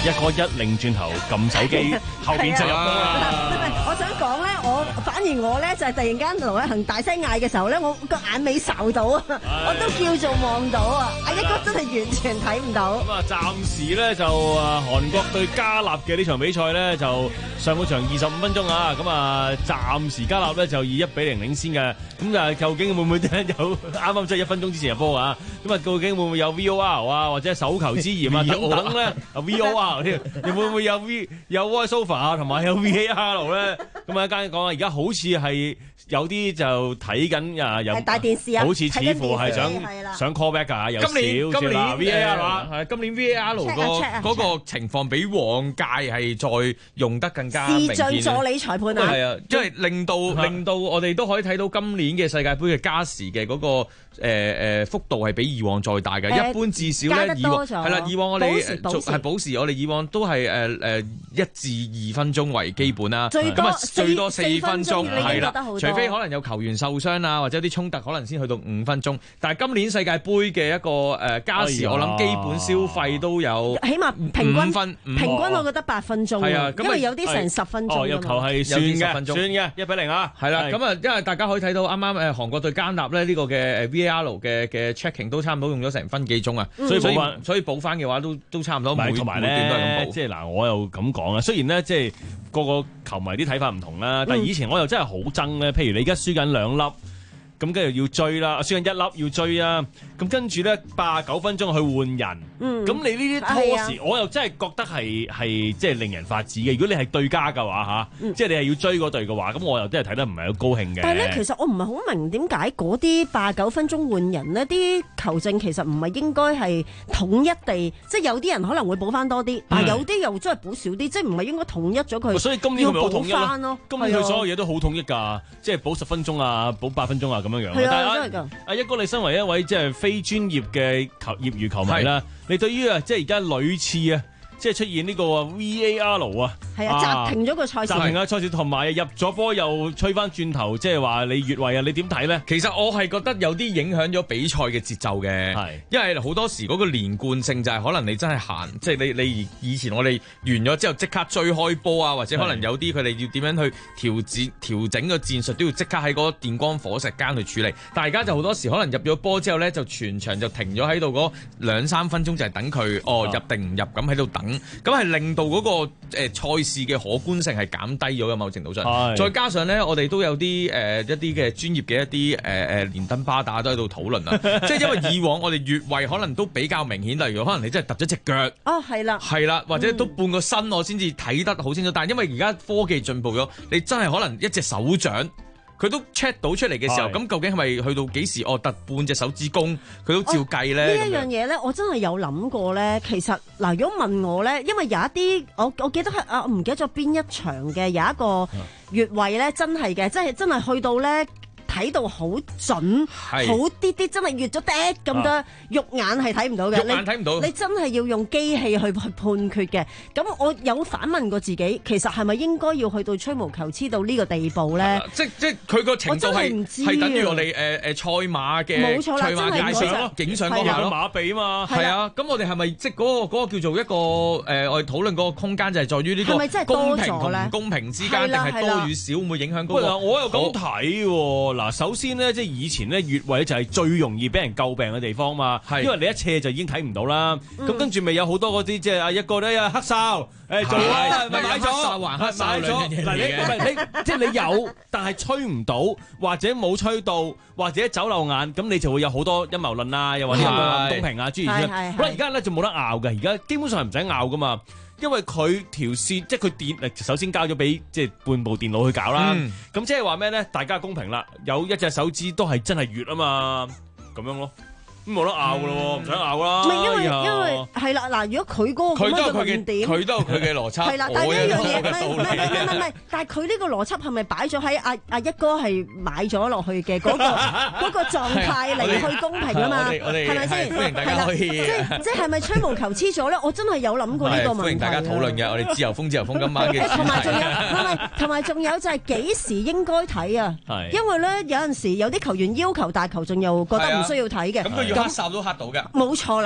一哥一擰轉頭撳手機，後邊就入波啦。 我想講咧，我反而我咧就係突然間盧偉恒大聲嗌嘅時候咧，我個眼尾睄到啊，我都叫做望到啊。阿一哥真係完全睇唔到。 咁啊，暫時咧就啊韓國對加納嘅呢場比賽咧就上半場二十五分鐘啊，咁啊暫時加納咧就以一比零領先嘅。咁啊究竟會唔會咧有啱啱即係一分鐘之前入波啊？咁啊究竟會唔會有 V O R 啊或者手球之嫌啊等等咧？啊 V O R 添，又會唔會有 V 有 voice over 啊同埋有 V A R 咧？咁啊一間講啊，而家好似係有啲就睇緊啊，有大電視啊， 好似似乎係想想 call back 㗎，有少少今年 V A R 啊， 係今年 V A R 個嗰個情況比往屆係再用得更加明顯。 視像助理裁判啊， 係啊，即係令到令到我哋都可以睇到今年嘅世界盃嘅加時嘅嗰個誒誒幅度係比以往再大嘅。一般至少咧，以往係啦，以往我哋係保時，我哋以往都係誒誒一至二分鐘為基本啦。咁啊最多四分鐘係啦，除非可能有球員受傷啊，或者有啲衝突，可能先去到五分鐘。但係今年世界盃嘅一個誒加時，我諗基本消費都有起碼平均分， 平均我覺得八分鐘。係啊，因為有啲成十分鐘。 哦，入球係算嘅，算嘅，一比零啊。 係啦，咁啊，因為大家可以睇到啱啱誒韓國對加納咧呢個嘅誒 V A R 嘅嘅 checking 都差唔多用咗成分幾鐘啊。所以補翻，所以補翻嘅話都都差唔多每每段都係咁補。即係嗱，我又咁講啊，雖然咧即係個個球迷啲睇法唔同啦，但係以前我又真係好憎咧。譬如你而家輸緊兩粒。咁跟住要追啦，輸緊一粒要追啊！咁跟住咧八十九分鐘去換人，咁、嗯、你呢啲拖時，我又真係覺得係係即係令人髮指嘅。如果你係對家嘅話嚇，嗯、即係你係要追嗰隊嘅話，咁我又真係睇得唔係好高興嘅。 但係咧，其實我唔係好明點解嗰啲八十九分鐘換人呢啲球證其實唔係應該係統一地，即係有啲人可能會補翻多啲，嗯、但係有啲又真係補少啲，即係唔係應該統一咗佢？ 所以今年係咪好統一翻咯？ 今年佢所有嘢都好統一㗎，即係補十分鐘啊，補八分鐘啊。咁樣樣， 係啊， 但真係㗎。 阿一哥，你身為一位即係非專業嘅球業餘球迷啦，你對於啊即係而家屢次啊，即係出現呢個 V A R 啊， 係啊，暫停咗個賽事， 暫停啊賽事，同埋入咗波又吹翻轉頭，即係話你越位啊，你點睇咧？ 其實我係覺得有啲影響咗比賽嘅節奏嘅，係因為好多時嗰個連貫性就係可能你真係行，即係你你以前我哋完咗之後即刻追開波啊，或者可能有啲佢哋要點樣去調節調整個戰術，都要即刻喺嗰個電光火石間去處理。但係而家就好多時可能入咗波之後咧，就全場就停咗喺度嗰兩三分鐘，就係等佢哦入定唔入咁喺度等。咁係令到嗰個誒賽事嘅可觀性係減低咗嘅，某程度上。再加上咧，我哋都有啲誒一啲嘅專業嘅一啲誒誒連登巴打都喺度討論啊。即係因為以往我哋越位可能都比較明顯，例如可能你真係揼咗隻腳， 哦係啦， 係啦，或者都半個身我先至睇得好清楚。但係因為而家科技進步咗，你真係可能一隻手掌。佢都 check 到出嚟嘅時候，咁究竟係咪去到幾時？哦，突半隻手指公，佢都照計咧。 呢一樣嘢咧，我真係有諗過咧。其實嗱，如果問我咧，因為有一啲，我我記得係啊，我唔記得咗邊一場嘅有一個越位咧，真係嘅，即係真係去到咧。睇到好準，好啲啲，真係越咗啲咁多，肉眼係睇唔到嘅。 肉眼睇唔到， 你真係要用機器去去判決嘅。咁我有反問過自己，其實係咪應該要去到吹毛求疵到呢個地步咧？ 即即佢個程度係係等於我哋誒誒賽馬嘅冇錯啦， 賽馬界上咯，影相嗰下咯， 馬鼻啊嘛。 係啊，咁我哋係咪即嗰個嗰個叫做一個誒我哋討論嗰個空間就係在於呢個公平同唔公平之間，定係多與少會影響嗰個？ 我又咁睇喎。嗱，首先咧，即係以前咧越位就係最容易俾人詬病嘅地方嘛，因為你一斜就已經睇唔到啦。咁跟住咪有好多嗰啲即係啊一個咧黑哨，誒做啊咪買咗， 黑哨買咗。嗱你唔係你即係你有，但係吹唔到，或者冇吹到，或者走漏眼，咁你就會有好多陰謀論啦，又或者唔公平啊諸如此類。好啦，而家咧就冇得拗嘅，而家基本上係唔使拗噶嘛。因為佢條線，即係佢電，首先交咗俾即係半部電腦去搞啦。咁、嗯、即係話咩咧？大家公平啦，有一隻手指都係真係越啊嘛，咁樣咯。咁冇得拗噶咯，唔使拗啦。 唔係因為因為係啦，嗱，如果佢嗰個咁樣嘅論點， 佢都有佢嘅邏輯。 係啦，但係呢一樣嘢，唔係唔係唔係唔係，但係佢呢個邏輯係咪擺咗喺阿阿一哥係買咗落去嘅嗰個嗰個狀態嚟去公平啊嘛？係咪先？ 歡迎大家可以。 即即係咪吹毛求疵咗咧？我真係有諗過呢個問題。 歡迎大家討論嘅，我哋自由風自由風今晚嘅主題。 同埋仲有，唔係同埋仲有就係幾時應該睇啊？係因為咧有陣時有啲球員要求，但係球證又覺得唔需要睇嘅。 咁佢要黑哨都黑到。 冇錯啦，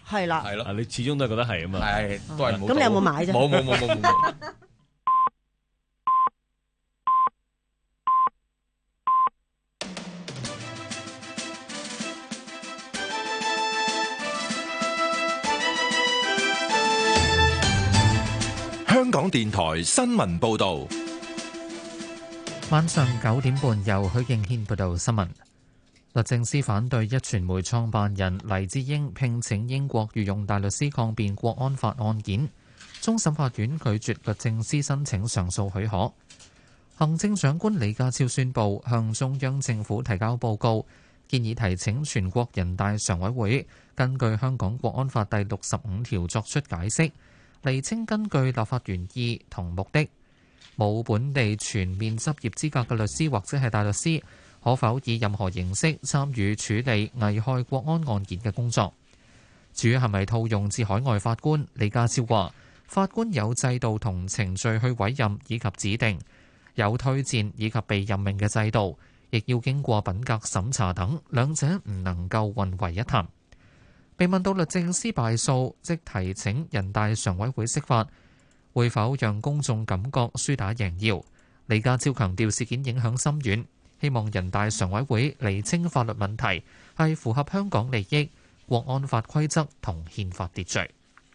係啦， 係咯， 你始終都係覺得係啊嘛。 係，都係冇。 咁你有冇買啫？ 冇冇冇冇冇。 香港電台新聞報導， 晚上九點半由許敬軒報道新聞。律政司反對壹傳媒創辦人黎智英聘請英國御用大律師抗辯國安法案件，終審法院拒絕律政司申請上訴許可。行政長官李家超宣布向中央政府提交報告，建議提請全國人大常委會根據香港國安法第六十五條作出解釋，釐清根據立法原意同目的，冇本地全面執業資格嘅律師或者係大律師，可否以任何形式參與處理危害國安案件嘅工作？至於係咪套用至海外法官，李家超話：法官有制度同程序去委任以及指定，有推薦以及被任命嘅制度，亦要經過品格審查等，兩者唔能夠混為一談。被問到律政司敗訴，即提請人大常委會釋法，會否讓公眾感覺輸打贏要？李家超強調事件影響深遠，希望人大常委會釐清法律問題係符合香港利益、國安法規則同憲法秩序。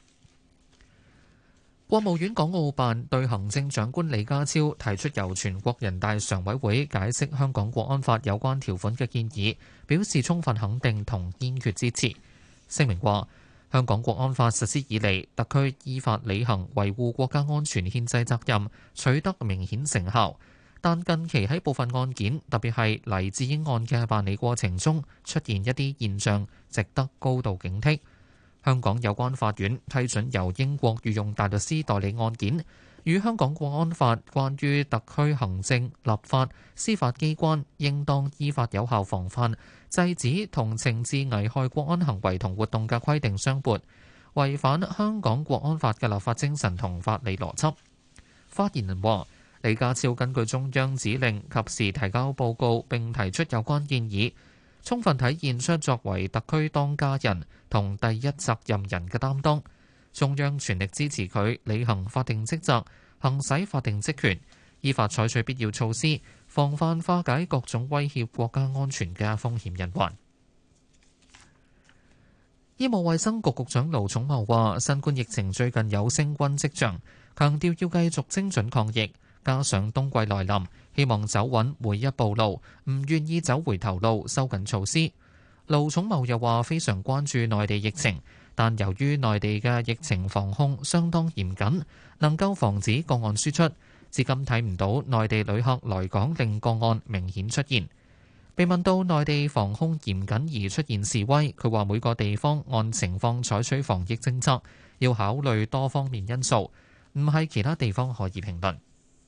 國務院港澳辦對行政長官李家超提出由全國人大常委會解釋香港國安法有關條款嘅建議，表示充分肯定同堅決支持。聲明話：香港國安法實施以嚟，特區依法履行維護國家安全憲制責任，取得明顯成效。但近期喺部分案件，特別係黎智英案嘅辦理過程中，出現一啲現象，值得高度警惕。香港有關法院批准由英國御用大律師代理案件，與香港國安法關於特區行政、立法、司法機關應當依法有效防範、制止同懲治危害國安行為同活動嘅規定相悖，違反香港國安法嘅立法精神同法理邏輯。發言人話：李家超根據中央指令，及時提交報告並提出有關建議，充分體現出作為特區當家人同第一責任人嘅擔當。中央全力支持佢履行法定職責，行使法定職權，依法採取必要措施，防範化解各種威脅國家安全嘅風險隱患。醫務衛生局局長盧寵茂話：新冠疫情最近有升溫跡象，強調要繼續精準抗疫，加上冬季來臨，希望走穩每一步路，唔願意走回頭路，收緊措施。盧寵茂又話：非常關注內地疫情，但由於內地嘅疫情防控相當嚴謹，能夠防止個案輸出，至今睇唔到內地旅客來港令個案明顯出現。被問到內地防控嚴謹而出現示威，佢話每個地方按情況採取防疫政策，要考慮多方面因素，唔係其他地方可以評論。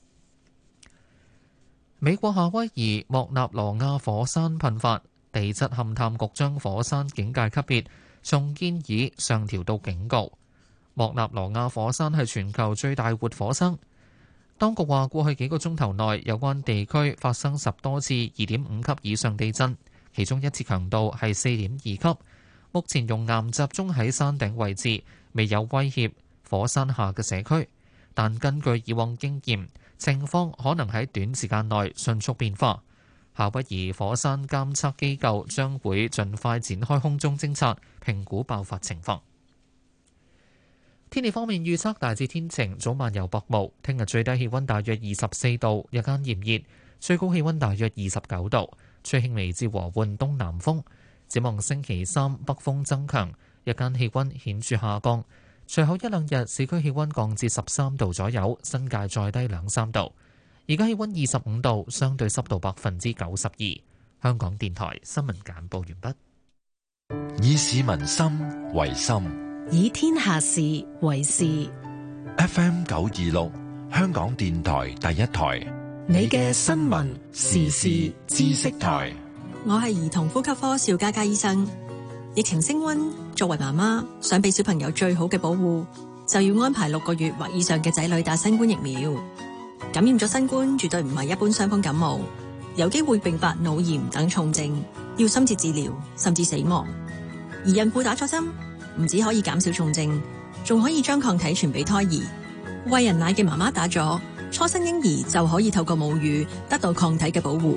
美國夏威夷莫納羅亞火山噴發，地質勘探局將火山警戒級別從建議上調到警告。莫納羅亞火山係全球最大活火山。當局話過去幾個鐘頭內，有關地區發生十多次二點五級以上地震，其中一次強度係四點二級。目前熔岩集中喺山頂位置，未有威脅火山下嘅社區。但根據以往經驗，情況可能喺短時間內迅速變化。夏威夷火山監測機構將會盡快展開空中偵察，評估爆發情況。天氣方面預測大致天晴，早晚有薄霧。聽日最低氣溫大約二十四度，日間炎熱，最高氣溫大約二十九度，吹輕微至和緩東南風。展望星期三北風增強，日間氣溫顯著下降。隨後一兩日市區氣溫降至十三度左右，新界再低兩三度。而家氣溫二十五度，相對濕度百分之九十二。香港電台新聞簡報完畢。 以市民心為心， 以天下事為事。 F M 九二六，香港電台第一台， 你嘅新聞時事知識台。 我係兒童呼吸科邵嘉嘉醫生。疫情升溫，作為媽媽想俾小朋友最好嘅保護，就要安排六個月或以上嘅仔女打新冠疫苗。感染咗新冠絕對唔係一般傷風感冒，有機會併發腦炎等重症，要深切治療甚至死亡。而孕婦打咗針， 唔止可以減少重症，仲可以將抗體傳俾胎兒。餵人奶嘅媽媽打咗，初生嬰兒就可以透過母乳得到抗體嘅保護。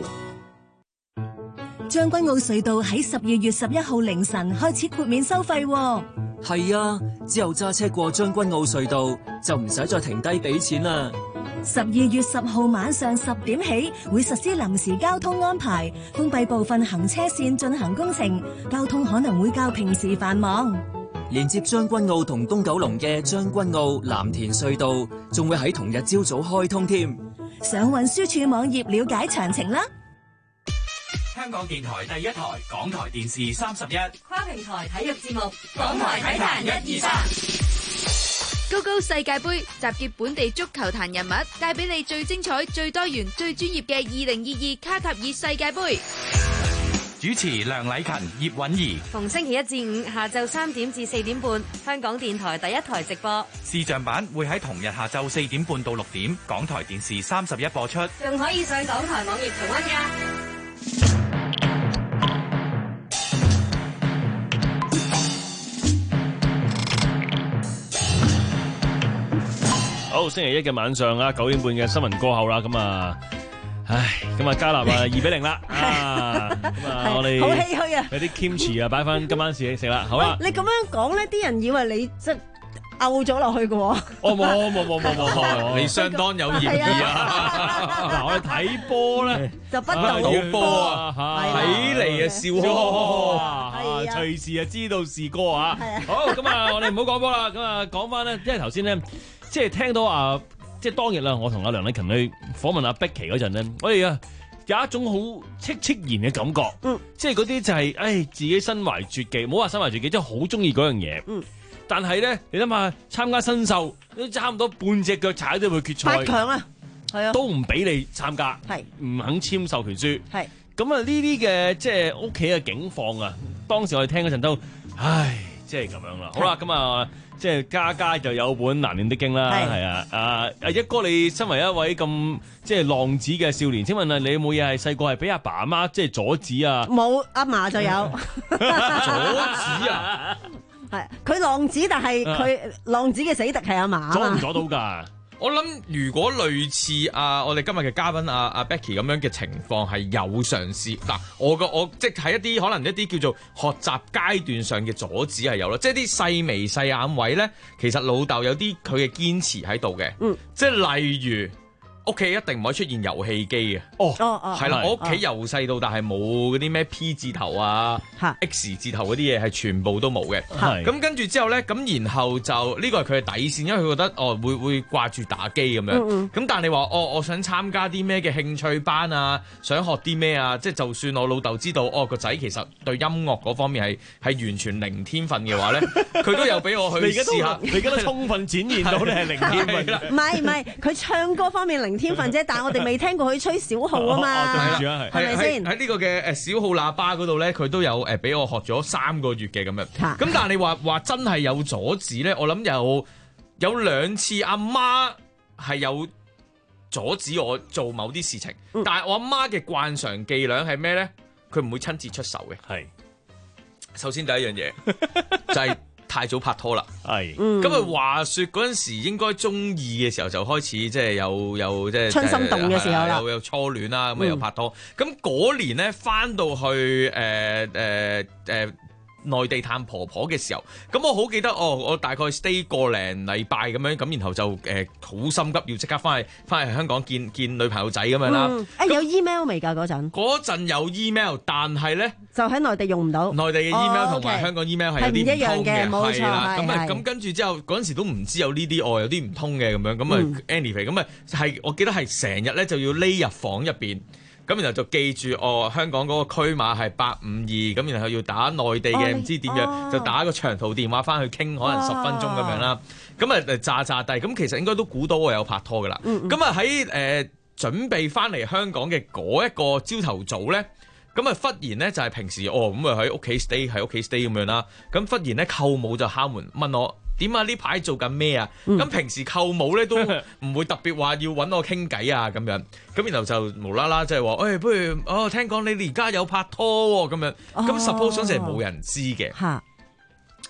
將軍澳隧道喺十二月十一號凌晨開始豁免收費喎。 係啊，之後揸車過將軍澳隧道就唔使再停低俾錢啦。 十二月十號晚上十點起會實施臨時交通安排，封閉部分行車線進行工程，交通可能會較平時繁忙。 連接將軍澳同東九龍嘅將軍澳藍田隧道仲會喺同日朝早開通添。 上運輸署網頁了解詳情啦。 香港電台第一台，港台電視三十一， 跨平台體育節目，港台體壇一二三。 高高世界盃集結本地足球壇人物，帶俾你最精彩、最多元、最專業嘅二零二二卡塔爾世界盃。 主持梁禮勤、葉韻儀。 逢星期一至五下晝三點至四點半，香港電台第一台直播。 視像版會喺同日下晝四點半到六點，港台電視三十一播出。 仲可以上港台網頁重溫㗎。 好，星期一嘅晚上啊，九點半嘅新聞過後啦，咁啊，唉，咁啊加納啊二比零啦，啊，咁啊我哋好唏噓啊， 有啲 kimchi 啊擺翻今晚試食啦，好啊。 你咁樣講咧，啲人以為你即係漚咗落去嘅喎。 哦，冇冇冇冇冇冇， 你相當有嫌疑啊！ 嗱，我哋睇波咧就不到波啊，睇嚟啊笑呵呵啊，隨時啊知道是歌啊。好，咁啊我哋唔好講波啦，咁啊講翻咧，因為頭先咧。即係聽到啊，即係當日啦，我同阿梁禮勤去訪問阿碧琪嗰陣咧，我哋啊有一種好戚戚然嘅感覺，嗯，即係嗰啲就係、是，唉，自己身懷絕技，唔好話身懷絕技，即係好中意嗰樣嘢，嗯，但係咧，你諗下參加新秀，都差唔多半隻腳踩到去決賽， 八強啊，係啊， 都唔俾你參加，係唔肯簽授權書，係，咁啊呢啲嘅即係屋企嘅境況啊，當時我哋聽嗰陣都，唉，即係咁樣啦，好啦，咁啊。即係家家就有本難念的經啦，係啊，啊啊一哥，你身為一位咁即係浪子嘅少年，請問啊，你有冇嘢係細個係俾阿爸阿媽即係阻止啊？ 冇，阿嫲就有阻止啊！ 係佢浪子，但係佢浪子嘅死敵係阿嫲， 阻唔阻到㗎？ 我諗如果類似啊，我哋今日嘅嘉賓啊啊 Becky 咁樣嘅情況係有嘗試嗱，我個我即係一啲可能一啲叫做學習階段上嘅阻止係有咯，即係啲細眉細眼位咧，其實老豆有啲佢嘅堅持喺度嘅，嗯，即係例如。屋企一定唔可以出現遊戲機嘅。哦，係啦，我屋企由細到大係冇嗰啲咩 P 字頭啊、X 字頭嗰啲嘢，係全部都冇嘅。咁跟住之後咧，咁然後就呢個係佢嘅底線，因為佢覺得哦會會掛住打機咁樣。咁、嗯嗯、但係你話哦，我想參加啲咩嘅興趣班啊，想學啲咩啊，即係就算我老豆知道哦個仔其實對音樂嗰方面係係完全零天分嘅話咧，佢都有俾我去試下。 你而家都充分展現到你係零天分啦。 唔係唔係，佢唱歌方面零天分啫，但係我哋未聽過佢吹小號啊嘛，係咪先？ 喺呢個嘅誒小號喇叭嗰度咧，佢都有誒俾我學咗三個月嘅咁樣。咁但係你話話真係有阻止咧，我諗有有兩次阿媽係有阻止我做某啲事情，嗯、但係我阿媽嘅慣常伎倆係咩咧？佢唔會親自出手嘅。係首先第一樣嘢就係、是。太早拍拖啦，係咁啊！話説嗰陣時應該中二嘅時候就開始即係有有即係春心動嘅時候啦， 有有初戀啦，咁啊又拍拖。咁嗰年咧翻到去誒誒誒內地探婆婆嘅時候，咁我好記得哦，我大概 stay 個零禮拜咁樣，咁然後就誒好、呃、心急要即刻翻去翻去香港見見女朋友仔咁樣啦。誒、嗯欸、有 email 未㗎嗰陣？ 嗰陣有 email， 但係咧就喺內地用唔到。 內地嘅 email 同埋、哦 okay、香港 email 係有啲唔通嘅， 冇錯。 咁啊咁跟住之後嗰陣時都唔知有呢啲哦，有啲唔通嘅咁樣，咁啊 anyway 咁啊係我記得係成日咧就要匿入房入邊。咁然後就記住哦，香港嗰個區碼係八五二，咁然後要打內地嘅唔、哦、知點樣，哦、就打個長途電話翻去傾，可能十分鐘咁樣啦。咁啊誒炸炸低，咁其實應該都估到我有拍拖噶啦。咁啊喺誒準備翻嚟香港嘅嗰一個朝頭早咧，咁啊忽然咧就係、是、平時哦咁啊喺屋企 stay 喺屋企 stay 咁樣啦。咁忽然咧舅母就敲門問我。點啊？呢排做緊咩啊？咁、嗯、平時舅母咧都唔會特別話要揾我傾偈啊咁樣，咁然後就無啦啦即係話，誒、哎、不如哦聽講你哋而家有拍拖喎、哦、咁樣，咁 suppose 上係冇人知嘅。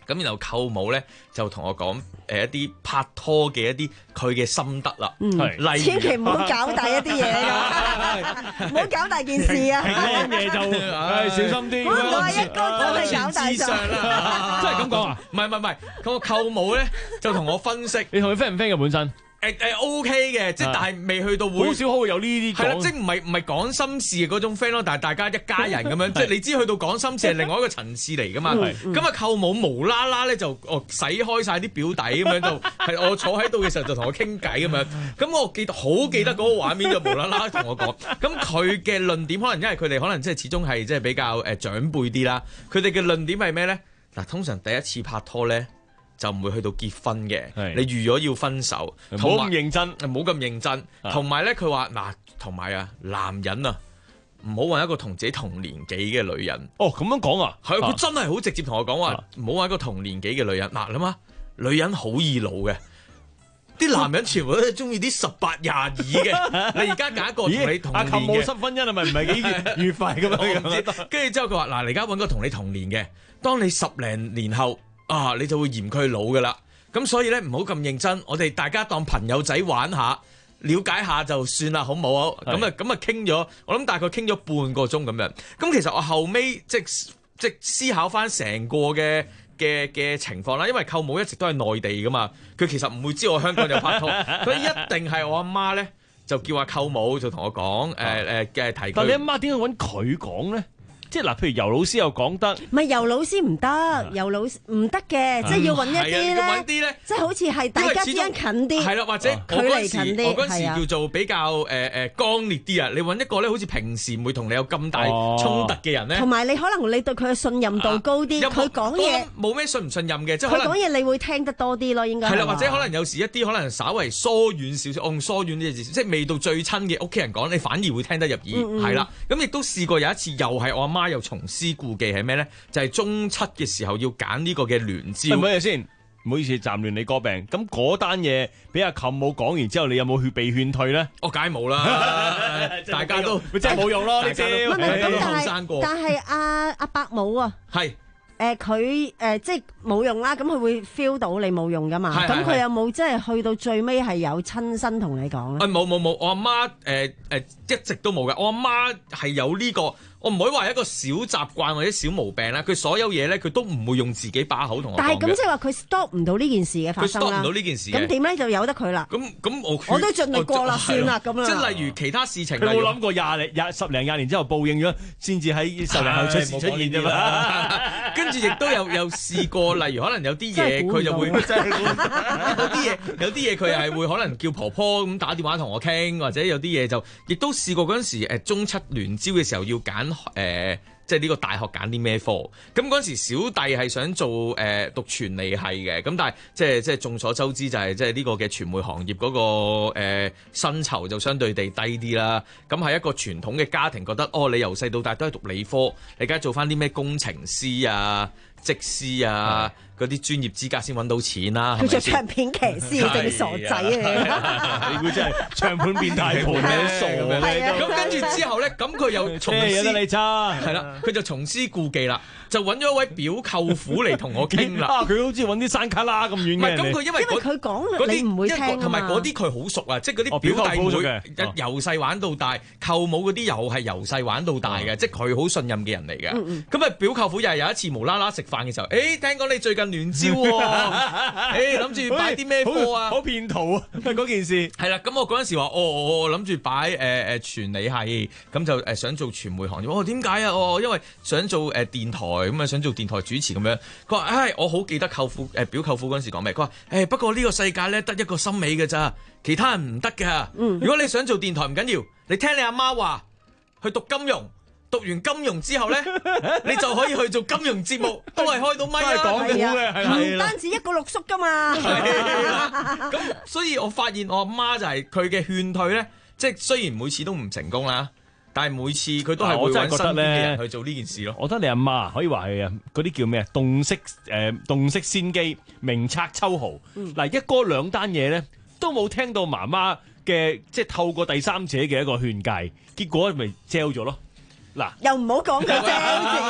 咁然後舅母咧就同我講誒一啲拍拖嘅一啲佢嘅心得啦， 嗯， 例千祈唔好搞大一啲嘢㗎，唔好搞大件事啊！ 平安夜就誒小心啲， 唔好話一個真係搞大咗， 真係咁講啊？ 唔係唔係唔係，咁個舅母咧就同我分析， 你同佢 friend 唔 friend 嘅本身？ 誒誒 OK 嘅，即係但係未去到會好少可會有呢啲講， 係啦，即係唔係唔係講心事嘅嗰種 friend 咯，但係大家一家人咁樣，即係你知去到講心事係另外一個層次嚟噶嘛。咁啊舅母無啦啦咧就哦洗開晒啲表弟咁樣，就係我坐喺度嘅時候就同我傾偈咁樣。咁我記得好記得嗰個畫面，就無啦啦同我講。咁佢嘅論點可能因為佢哋可能即係始終係即係比較誒長輩啲啦。佢哋嘅論點係咩咧？嗱，通常第一次拍拖咧，就唔會去到結婚嘅，你預咗要分手， 唔好咁認真， 唔好咁認真。同埋咧，佢話嗱，同埋啊，男人啊，唔好揾一個同自己同年紀嘅女人。 哦，咁樣講啊？ 係，佢真係好直接同我講話，唔好揾一個同年紀嘅女人。嗱，諗下，女人好易老嘅，啲男人全部都係中意啲十八廿二嘅。你而家揀一個同你同年嘅， 阿舅冇失婚姻係咪唔係幾愉愉快咁樣？ 跟住之後佢話嗱，你而家揾個同你同年嘅，當你十零年後。啊！你就會嫌佢老噶啦，咁所以咧唔好咁認真，我哋大家當朋友仔玩下，了解下就算啦，好唔好？咁啊咁啊傾咗，我諗大概傾咗半個鐘咁樣。咁其實我後尾即即思考翻成個嘅嘅嘅情況啦，因為舅母一直都係內地噶嘛，佢其實唔會知我香港有拍拖，所以一定係我阿媽咧就叫阿舅母就同我講誒誒嘅提。 但你阿媽點解揾佢講咧？即係嗱，譬如游老師又講得， 唔係游老師唔得，游老師唔得嘅，即係要揾一啲咧，即係好似係大家之間近啲， 係啦，或者距離近啲， 我嗰時叫做比較誒誒剛烈啲啊！你揾一個咧，好似平時唔會同你有咁大衝突嘅人咧， 同埋你可能你對佢嘅信任度高啲，佢講嘢冇咩信唔信任嘅，即係佢講嘢你會聽得多啲咯，應該係啦，或者可能有時一啲可能稍為疏遠少少，我用疏遠呢個字，即係未到最親嘅屋企人講，你反而會聽得入耳，係啦。咁亦都試過有一次，又係我阿媽又重施故技係咩咧？就係中七嘅時候要揀呢個嘅聯招。 唔好意思先，唔好意思，暫亂你歌病。咁嗰單嘢俾阿舅母講完之後，你有冇去被勸退咧？ 我梗係冇啦，大家都即係冇用咯呢招。 咁但係但係阿阿伯母啊， 係。 誒佢誒即係冇用啦，咁佢會 feel 到你冇用噶嘛？咁佢有冇即係去到最尾係有親身同你講咧？ 誒冇冇冇，我阿媽誒誒一直都冇嘅。我阿媽係有呢個，我唔可以話一個小習慣或者小毛病啦。佢所有嘢咧，佢都唔會用自己把口同我講嘅。 但係咁即係話佢 stop 唔到呢件事嘅發生啦。 佢 stop 唔到呢件事。 咁點咧就由得佢啦。 咁咁我我都盡力過啦，算啦咁啦。 即係例如其他事情， 佢冇諗過廿零廿十零廿年之後報應咗，先至喺十零後出事出現啫嘛。 跟住亦都有有試過，例如可能有啲嘢佢就會，有啲嘢有啲嘢佢係會可能叫婆婆咁打電話同我傾，或者有啲嘢就亦都試過嗰陣時誒中七聯招嘅時候要揀誒。呃即係呢個大學揀啲咩科？咁嗰陣時小弟係想做誒、呃、讀傳理系嘅，咁但係即係即係眾所周知就係即係呢個嘅傳媒行業嗰、那個誒薪、呃、酬就相對地低啲啦。咁係一個傳統嘅家庭覺得，哦，你由細到大都係讀理科，你而家做翻啲咩工程師啊、則師啊嗰啲專業資格先揾到錢啦、啊。 佢做唱片騎師定傻仔啊！ 你估真係唱片變大盤咩傻嘅咧？ 咁跟住之後咧，咁佢又重施得你揸係啦，佢就重施故技啦，就揾咗一位表舅父嚟同我傾啦。 佢好似揾啲山卡拉咁遠嘅。 唔係咁，佢因為佢講你唔會聽同埋嗰啲佢好熟啊，即係嗰啲表弟妹由細玩到大，舅母嗰啲又係由細玩到大嘅，即係佢好信任嘅人嚟嘅。咁啊，表舅父又係有一次無啦啦食飯嘅時候，誒聽講你最近聯招喎，誒諗住擺啲咩貨啊？ 好騙徒啊！嗰件事係啦，咁我嗰陣時話，哦，我諗住擺誒誒傳理系，咁就誒想做傳媒行業。哦，點解啊？哦，因為想做誒電台，咁啊想做電台主持咁樣。佢話：唉，我好記得舅父誒表舅父嗰陣時講咩？佢話：誒不過呢個世界咧得一個森美嘅咋，其他人唔得㗎。嗯，如果你想做電台唔緊要，你聽你阿媽話，去讀金融。讀完金融之後咧，你就可以去做金融節目，都係開到咪啦。 講嘅唔單止一個六叔噶嘛。 咁所以我發現我阿媽就係佢嘅勸退咧，即係雖然每次都唔成功啦，但係每次佢都係會揾身邊嘅人去做呢件事咯。 我覺得你阿媽可以話係啊，嗰啲叫咩啊？洞悉誒，洞悉先機，明察秋毫。嗱、嗯，一哥兩單嘢咧，都冇聽到媽媽嘅，即係透過第三者嘅一個勸誡，結果咪 sell 咗咯。嗱， 又唔好講佢啫。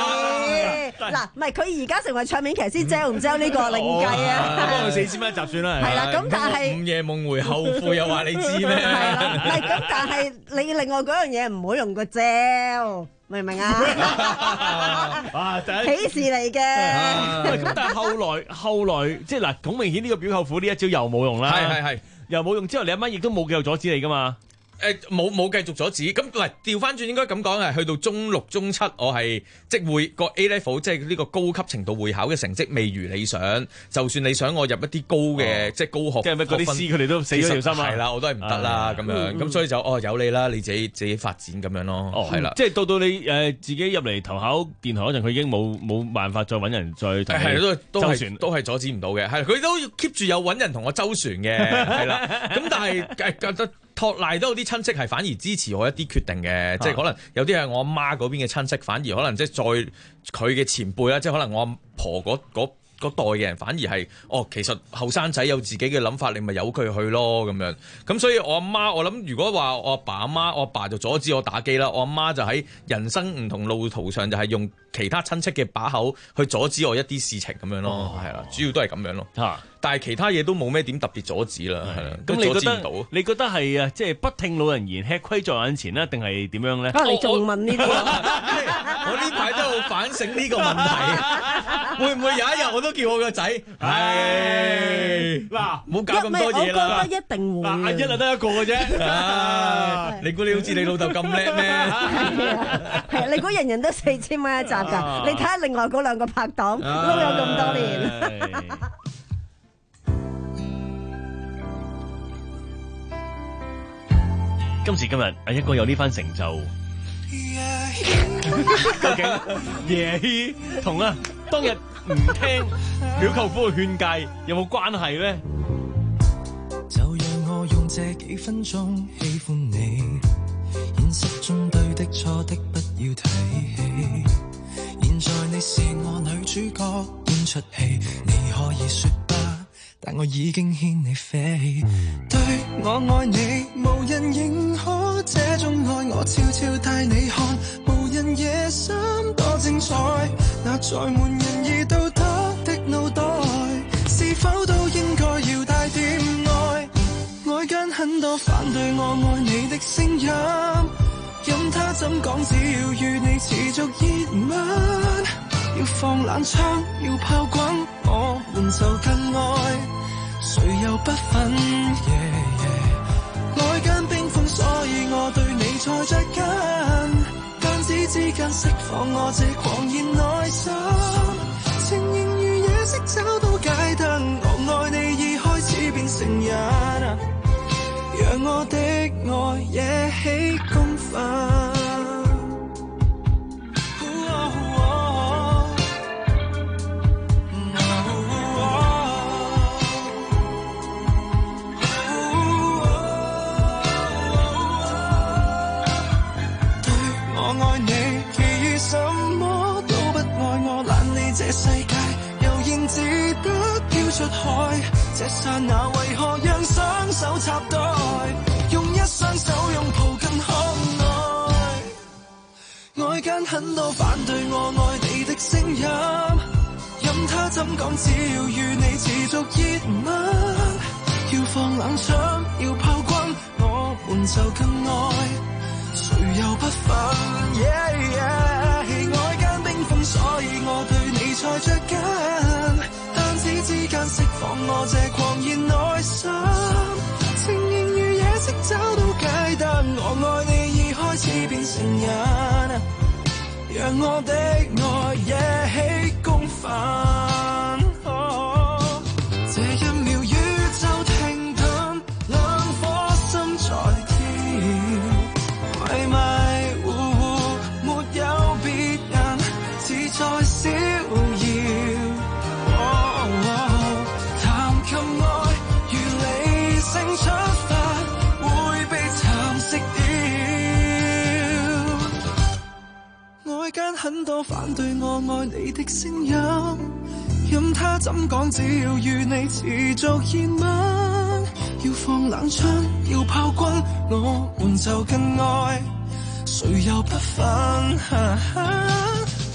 嗱，唔係佢而家成為唱片騎師，sell 唔 sell 呢個另計啊？ 幫佢四千蚊一集算啦。 係啦，咁但係午夜夢回後悔又話你知咩？ 係啦，唔係咁，但係你另外嗰樣嘢唔好用個 gel，明唔明啊？ 啊， 喜事嚟嘅。 咁但係後來後來即係嗱，好明顯呢個表舅父呢一招又冇用啦。 係係係， 又冇用之後，你阿媽亦都冇繼續阻止你噶嘛？ 誒冇冇繼續阻止，咁唔係調翻轉應該咁講係去到中六中七，我係即會個 A level 即係呢個高級程度會考嘅成績未如理想，就算你想我入一啲高嘅、哦、即係高學， 即係咩嗰啲師佢哋都死咗條心啊， 係啦，我都係唔得啦咁樣，咁、嗯、所以就哦有你啦，你自己自己發展咁樣咯， 哦係啦， 即係到到你誒、呃、自己入嚟投考電台嗰陣，佢已經冇冇辦法再揾人再係都都係都係阻止唔到嘅，係佢都 keep 住有揾人同我周旋嘅，係啦，咁但係覺得。托賴都有啲親戚係反而支持我一啲決定嘅，啊、即係可能有啲係我阿媽嗰邊嘅親戚，反而可能即係再佢嘅前輩啦，即係可能我阿婆嗰嗰嗰代嘅人，反而係哦，其實後生仔有自己嘅諗法，你咪由佢去咯咁樣。咁所以我阿媽，我諗如果話我阿爸阿媽，我阿爸就阻止我打機啦，我阿媽就喺人生唔同路途上就係用其他親戚嘅把口去阻止我一啲事情咁樣咯，係啦、哦，主要都係咁樣咯。嚇！但係其他嘢都冇咩點特別阻止啦，係啦。咁你覺得你覺得係啊，即係不聽老人言，吃虧在眼前啦，定係點樣咧？ 啊！你仲問呢啲？ 我呢排都好反省呢個問題，會唔會有一日我都叫我個仔？唉，嗱，唔好搞咁多嘢啦。 我覺得一定會。 阿一啊得一個嘅啫。 你估你好似你老豆咁叻咩？ 係啊，你估人人都四千蚊一集㗎？你睇下另外嗰兩個拍檔都有咁多年。 今時今日，阿一哥有呢番成就，究竟耶希同啊當日唔聽表舅父嘅勸誡有冇關係咧？ 就讓我用這幾分鐘喜歡你，現實中對的錯的不要提起。現在你是我女主角，演出戲，你可以說吧，但我已經牽你飛。對我愛你，無人認可這種愛，我悄悄帶你看，無人夜深多精彩。那載滿仁義道德的腦袋，是否都應該要帶點愛？外間很多反對我愛你的聲音，任他怎講，只要與你持續熱吻，要放冷槍，要炮轟，我們就更愛，誰又不忿？ yeah, yeah 外間冰封，所以我對你才着緊，彈指之間釋放我這狂熱內心，情形如夜色找到街燈，我愛你已開始變成癮，讓我的愛惹起公憤。這世界悠然自得飄出海，這剎那為何讓雙手插袋，用一雙手擁抱更可愛。外間很多反對我愛你的聲音，任他怎講，只要與你持續熱吻，要放冷槍，要炮轟，我們就更愛，誰又不忿？ yeah, yeah 外間冰封，所以我對你才着緊，彈指之間釋放我這狂熱內心，情形如夜色找到街燈，我愛你已開始變成癮，讓我的愛惹起公憤。哦、這一秒宇宙停頓，兩顆心在跳，迷迷糊糊沒有別人，只在逍遙。哦哦、談琴愛如理性出發，會被蠶食掉。外間很多反對我愛你的聲音，任他怎講，只要與你持續熱吻，要放冷槍，要炮轟，我們就更愛，誰又不忿？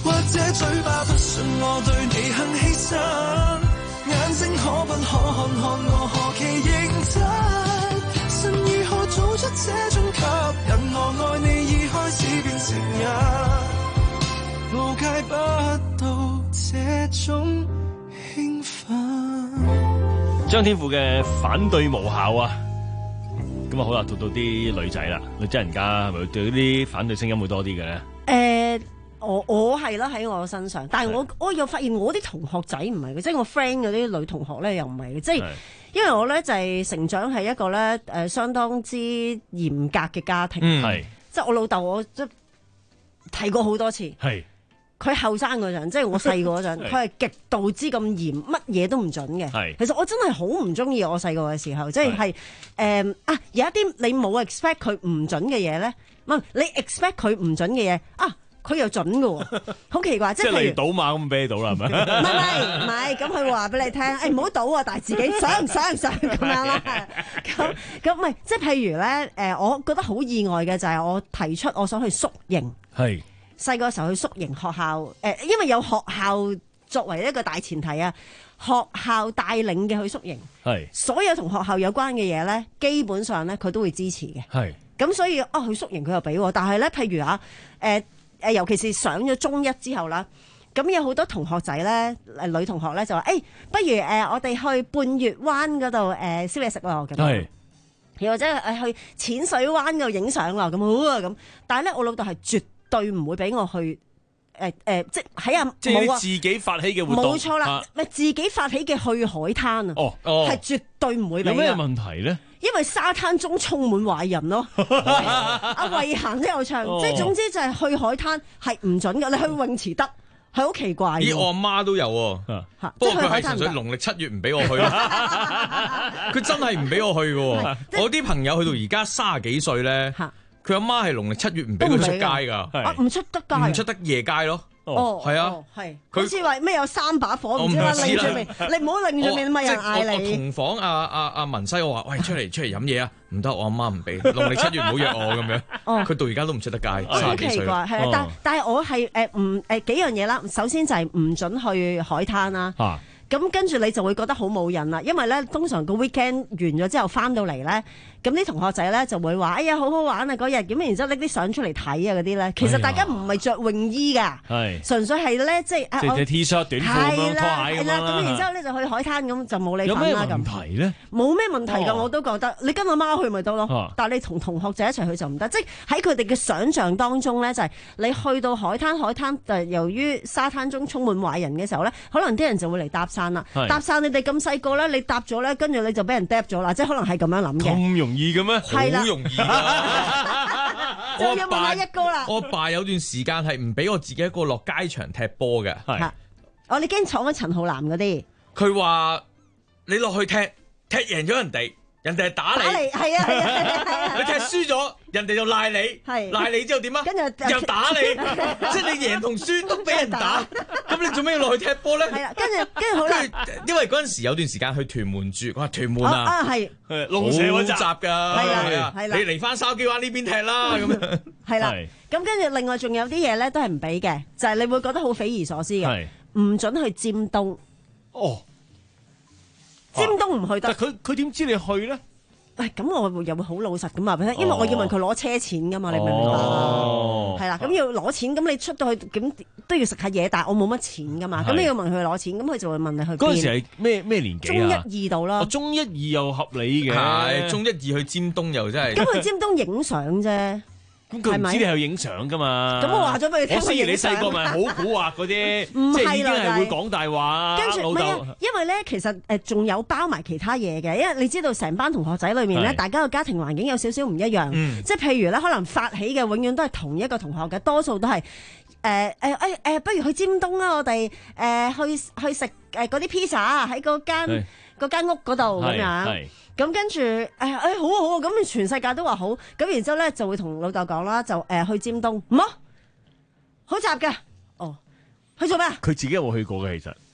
或者嘴巴不信我對你很犧牲，眼睛可不可看看我何其認真，神如何做出這種吸引我，愛你已開始變成癮，無戒不到這種興奮。 張天賦嘅反對無效啊！咁啊好啦，到到啲女仔啦，女仔人家係咪對啲反對聲音會多啲嘅咧？ 誒、呃，我我係啦喺我身上，但係我我又發現我啲同學仔唔係嘅，即係我 friend 嗰啲女同學咧又唔係嘅，即係因為我咧就係、是、成長係一個咧誒、呃、相當之嚴格嘅家庭， 嗯、 即係我老豆我即係提過好多次。係。佢後生嗰陣，即係我細個嗰陣，佢係極度之咁嚴，乜嘢都唔準嘅。其實我真係好唔中意我細個嘅時候，即係係誒啊有一啲你冇 expect 佢唔準嘅嘢咧，唔係你 expect 佢唔準嘅嘢啊，佢又準嘅喎，好奇怪。即係譬如賭馬咁俾你賭啦，係咪？唔係唔係，咁佢話俾你聽，誒唔好賭啊，但係自己想唔想想咁樣啦。咁咁唔係，即係譬如咧誒，我覺得好意外嘅就係我提出我想去宿營。係。細個時候去宿營學校，誒，因為有學校作為一個大前提啊，學校帶領嘅去宿營，係所有同學校有關嘅嘢咧，基本上咧佢都會支持嘅，係咁所以啊去宿營佢又俾，但係咧譬如啊，誒誒，尤其是上咗中一之後啦，咁有好多同學仔咧，誒女同學咧就話，誒、欸，不如誒、呃、我哋去半月灣嗰度誒燒嘢食咯，咁樣，又或者誒去淺水灣嗰度影相咯，咁好啊咁，但係咧我老豆係絕對唔會俾我去，誒、呃、誒、呃，即係喺啊， 即係自己發起嘅活動， 冇錯啦，咪、啊、自己發起嘅去海灘啊，哦哦，係絕對唔會俾。有咩問題咧？ 因為沙灘中充滿壞人咯，阿慧嫻都有唱，即係總之就係去海灘係唔準嘅，你去泳池得。係好奇怪。 咦，我阿媽都有喎、啊，不過佢係純粹農曆七月唔俾我去，佢真係唔俾我去嘅。我啲朋友去到而家三十幾歲咧，佢阿媽係農曆七月唔俾佢出街噶， 啊唔出得街， 唔出得夜街咯。哦，係啊， 係。好似話咩有三把火，唔知啦，擰住面，你唔好擰住面，咪人嗌你。 我同房阿阿阿文西，我話喂，出嚟出嚟飲嘢啊，唔得，我阿媽唔俾，農曆七月唔好約我咁樣。哦，佢到而家都唔出得街， 好奇怪，係啊，但但係我係誒唔誒幾樣嘢啦。首先就係唔准去海灘啦。啊。咁跟住你就會覺得好冇癮啦，因為咧通常個 weekend 完咗之後翻到嚟咧，咁啲同學仔咧就會話：哎呀，好好玩啊嗰日！咁然之後拎啲相出嚟睇啊嗰啲咧，其實大家唔係着泳衣㗎，係純粹係咧即係即係 T 恤短褲咁樣拖鞋咁啦。咁然之後咧就去海灘咁就冇你份啦咁。有咩問題咧？冇咩問題㗎，我都覺得你跟阿媽去咪得咯。但係你同同學仔一齊去就唔得，即係喺佢哋嘅想像當中咧，就係你去到海灘，海灘就由於沙灘中充滿壞人嘅時候咧，可能啲人就會嚟搭訕啦，搭訕你哋咁細個咧，你搭咗咧，跟住你就俾人 drop 咗啦，即係可能係咁樣諗嘅。 咁容易嘅咩？ 好容易啊！ 就要問下一哥啦。 我爸有段時間係唔俾我自己一個落街場踢波嘅。係， 哦，你驚闖咗陳浩南嗰啲？ 佢話你落去踢，踢贏咗人哋。人哋係打你， 係啊係啊係啊！ 你踢輸咗，人哋就賴你，賴你之後點啊？跟住又打你，即係你贏同輸都俾人打。咁你做咩要落去踢波咧？ 係啊，跟住跟住好啦。 因為嗰陣時有段時間去屯門住，我話屯門啊， 啊係， 龍蛇嗰集㗎， 係啊係啊， 你嚟翻筲箕灣呢邊踢啦咁樣。 係啦，咁跟住另外仲有啲嘢咧都係唔俾嘅，就係你會覺得好匪夷所思嘅，唔准去尖東。哦。尖東唔去得， 佢佢點知你去咧？ 喂，咁我又會好老實咁話俾你聽，因為我要問佢攞車錢噶嘛，你明唔明白？係啦，咁要攞錢，咁你出到去咁都要食下嘢，但係我冇乜錢噶嘛，咁你要問佢攞錢，咁佢就會問你去邊。 嗰陣時係咩咩年紀啊？ 中一二度啦。 中一二又合理嘅， 係中一二去尖東又真係。 咁去尖東影相啫。 咁佢唔知你去影相噶嘛？ 咁我話咗俾你聽， 我雖然你細個咪好蠱惑嗰啲，即係已經係會講大話。 跟住唔係啊，因為咧其實誒仲有包埋其他嘢嘅，因為你知道成班同學仔裏面咧，大家嘅家庭環境有少少唔一樣。嗯、即係譬如咧，可能發起嘅永遠都係同一個同學嘅，多數都係誒誒誒誒，不如去尖東啊！我哋誒、呃、去去食誒嗰啲 pizza 喺嗰間嗰間屋嗰度咁樣。咁跟住，誒、哎、誒、哎、好啊好啊，咁全世界都話好，咁然之後咧就會同老豆講啦，就誒、呃、去尖東，唔好，好雜嘅，哦，去做咩？ 佢自己有冇去過嘅其實？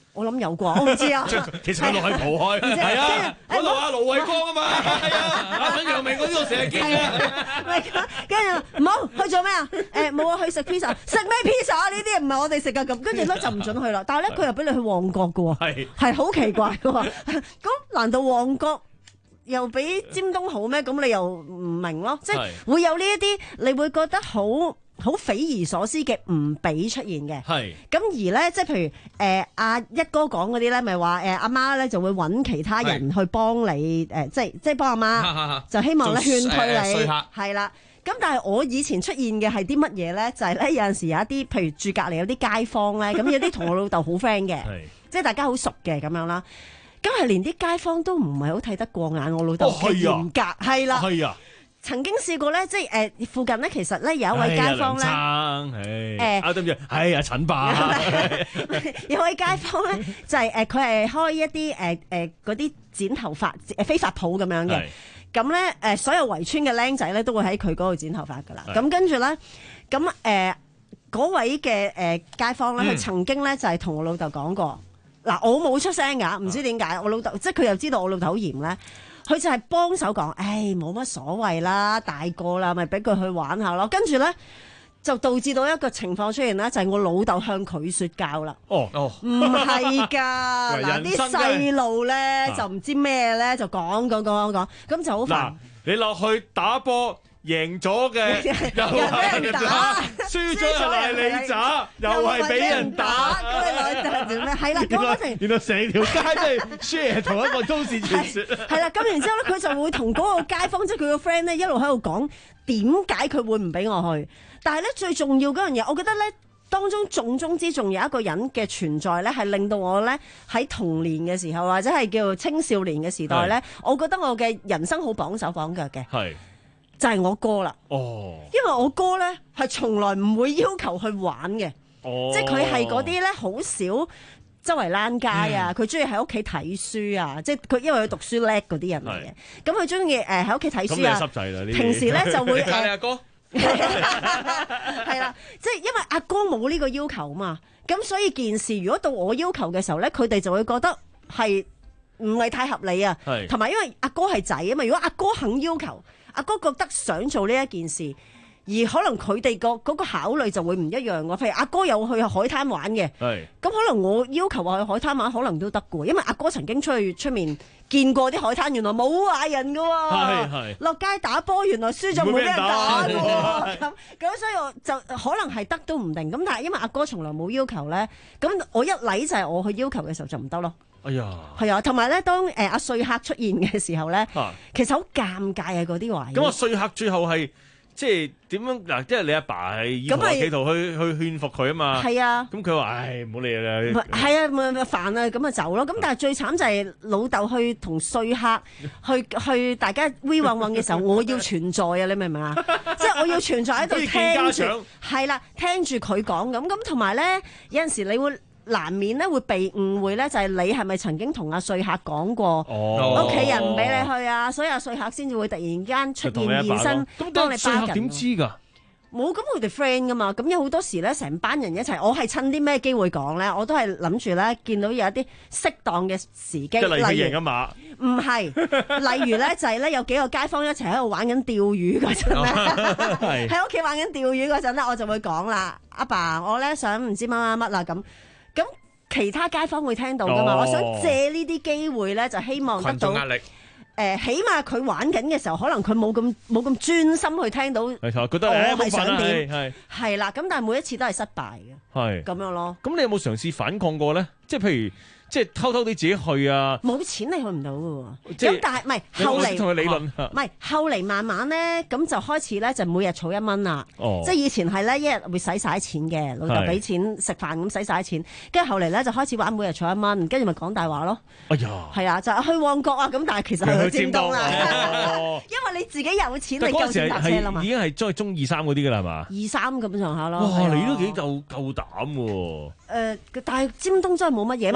我諗有啩，我唔知啊。 其實佢落去蒲開，係啊，嗰度阿盧偉光啊嘛，係啊，阿沈陽明嗰啲我成日見嘅。 跟住唔好去做咩啊？誒冇啊，去食 pizza， 食咩 pizza 啊？呢啲唔係我哋食噶咁，跟住咧就唔準去啦。但係咧佢又俾你去旺角嘅喎，係係好奇怪嘅喎。咁難道旺角又比尖東好咩？咁你又唔明咯，即係會有呢一啲，你會覺得好。好匪夷所思嘅唔俾出現嘅，係咁而咧，即係譬如誒阿、呃、一哥講嗰啲咧，咪話誒阿媽咧就會揾其他人去幫你誒、呃，即係即係幫阿媽，哈哈哈就希望咧勸退你，係啦、呃。咁但係我以前出現嘅係啲乜嘢咧？就係、是、咧有陣時有一啲，譬如住隔離有啲街坊咧，咁有啲同我老豆好 friend 嘅，即係大家好熟嘅咁樣啦。咁係連啲街坊都唔係好睇得過眼我老豆嘅嚴格，係啦、哦。係啊。曾經試過咧，即係誒附近咧，其實咧有一位街坊咧，誒啊對唔住，係啊陳爸， 有位街坊咧就係誒佢係開一啲誒誒嗰啲剪頭髮誒飛髮鋪咁樣嘅，咁咧誒所有圍村嘅僆仔咧都會喺佢嗰度剪頭髮噶啦，咁跟住咧咁誒嗰位嘅誒街坊咧，佢曾經咧就係同我老豆講過，嗱我冇出聲㗎，唔知點解我老豆即係佢又知道我老豆好嚴咧。佢就係幫手講，誒冇乜所謂啦，大個啦，咪俾佢去玩下咯。跟住咧就導致到一個情況出現啦，就係、是、我老豆向佢説教啦。哦哦，唔係㗎，嗱啲細路咧就唔知咩咧，就講講講講，咁就好煩。 你落去打波。贏咗嘅又係人打，輸咗又係你渣，又係俾人打。咁你兩隻做咩？係啦，咁嗰陣原來成條街都係 share 同一個都市傳說。 係啦，咁然之後咧，佢就會同嗰個街坊，即係佢個 friend 咧，一路喺度講點解佢會唔俾我去。但係咧，最重要嗰樣嘢，我覺得咧，當中重中之重有一個人嘅存在咧，係令到我咧喺童年嘅時候，或者係叫做青少年嘅時代咧，我覺得我嘅人生好綁手綁腳嘅。係。就係我哥啦，哦，因為我哥咧係從來唔會要求去玩嘅，哦，即係佢係嗰啲咧好少周圍躝街啊，佢中意喺屋企睇書啊，即係佢因為佢讀書叻嗰啲人嚟嘅，咁佢中意誒喺屋企睇書啊，平時咧就會誒阿哥，係啦，即係因為阿哥冇呢個要求嘛，咁所以件事如果到我要求嘅時候咧，佢哋就會覺得係唔係太合理啊，同埋因為阿哥係仔啊嘛，如果阿哥肯要求。阿哥覺得想做呢一件事，而可能佢哋個嗰個考慮就會唔一樣喎。譬如阿哥有去海灘玩嘅，咁可能我要求話去海灘玩，可能都得嘅，因為阿哥曾經出去出面見過啲海灘，原來冇壞人嘅喎。落街打波，原來輸咗冇俾人打嘅喎。咁咁所以我就可能係得都唔定。咁但係因為阿哥從來冇要求咧，咁我一嚟就係我去要求嘅時候就唔得咯。哎呀，係啊，同埋咧，當誒阿說客出現嘅時候咧，啊、其實好尷尬啊！嗰啲位咁啊，說客最後係即係點樣嗱？即係你阿爸係以何企圖去去勸服佢啊嘛？係啊，咁佢話唉，唔好理啦， 係啊，咪咪煩啊，咁啊走咯。咁但係最慘就係老豆去同說客去去大家 we 揾揾嘅時候，我要存在啊！你明唔明啊？即係我要存在喺度聽住，係啦，聽住佢講咁咁，同埋咧有陣時你會。難免咧會被誤會咧，就係你係咪曾經同阿說客講過，屋企人唔俾你去啊，所以阿說客先至會突然間出現現身幫你巴緊。點知㗎？冇，咁佢哋 friend 噶嘛，咁有好多時咧，成班人一齊，我係趁啲咩機會講咧，我都係諗住咧，見到有一啲適當嘅時機，即係例如贏啊嘛。唔係，例如咧就係咧有幾個街坊一齊喺度玩緊釣魚嗰陣咧，喺屋企玩緊釣魚嗰陣咧，我就會講啦，阿爸，我咧想唔知乜乜乜啦咁。咁其他街坊會聽到噶嘛？哦、我想借呢啲機會咧，就希望得到壓力。誒、呃，起碼佢玩緊嘅時候，可能佢冇咁冇咁專心去聽到。係錯，覺得我係想點？係係啦，咁但係每一次都係失敗嘅。係咁樣咯。咁你有冇嘗試反抗過咧？即係譬如。即係偷偷地自己去啊！冇錢你去唔到嘅喎。咁但係唔係後嚟同佢理論，唔係後嚟慢慢咧，咁就開始咧就每日儲一蚊啦。哦，即係以前係咧一日會使晒錢嘅，老豆俾錢食飯咁使晒錢，跟住後嚟咧就開始玩每日儲一蚊，跟住咪講大話咯。哎呀，係啊，就係去旺角啊，咁但係其實係去尖東啦。因為你自己有錢，你夠錢搭車啦嘛。已經係中中二三嗰啲㗎啦，係嘛？二三咁上下咯。哇，你都幾夠夠膽喎！誒，但係尖東真係冇乜嘢嘛。不過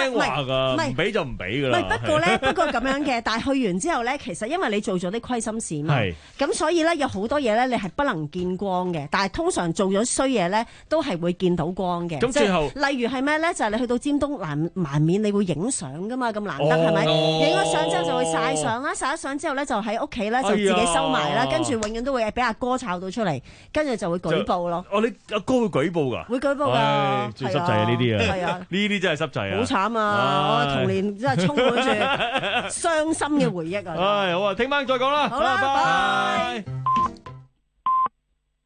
聽話㗎， 唔係唔俾就唔俾㗎唔啦。 係不過咧，不過咁樣嘅，但係去完之後咧，其實因為你做咗啲虧心事嘛，咁所以咧有好多嘢咧，你係不能見光嘅。但係通常做咗衰嘢咧，都係會見到光嘅。 咁最後， 例如係咩咧？就係、是、你去到尖東難難免你會影相噶嘛，咁難得係咪？影咗相之後就會晒相啦，晒咗相之後咧就喺屋企咧就自己收埋啦，跟住永遠都會俾阿哥抄到出嚟，跟住就會舉報咯。 哦，你阿哥會舉報㗎？ 會舉報㗎， 最濕滯啊！呢啲啊， 係啊， 呢啲真係濕滯啊！ 好慘啊！我童年真係充滿住傷心嘅回憶啊！ 唉，好啊，聽晚再講啦。 好啦，拜拜。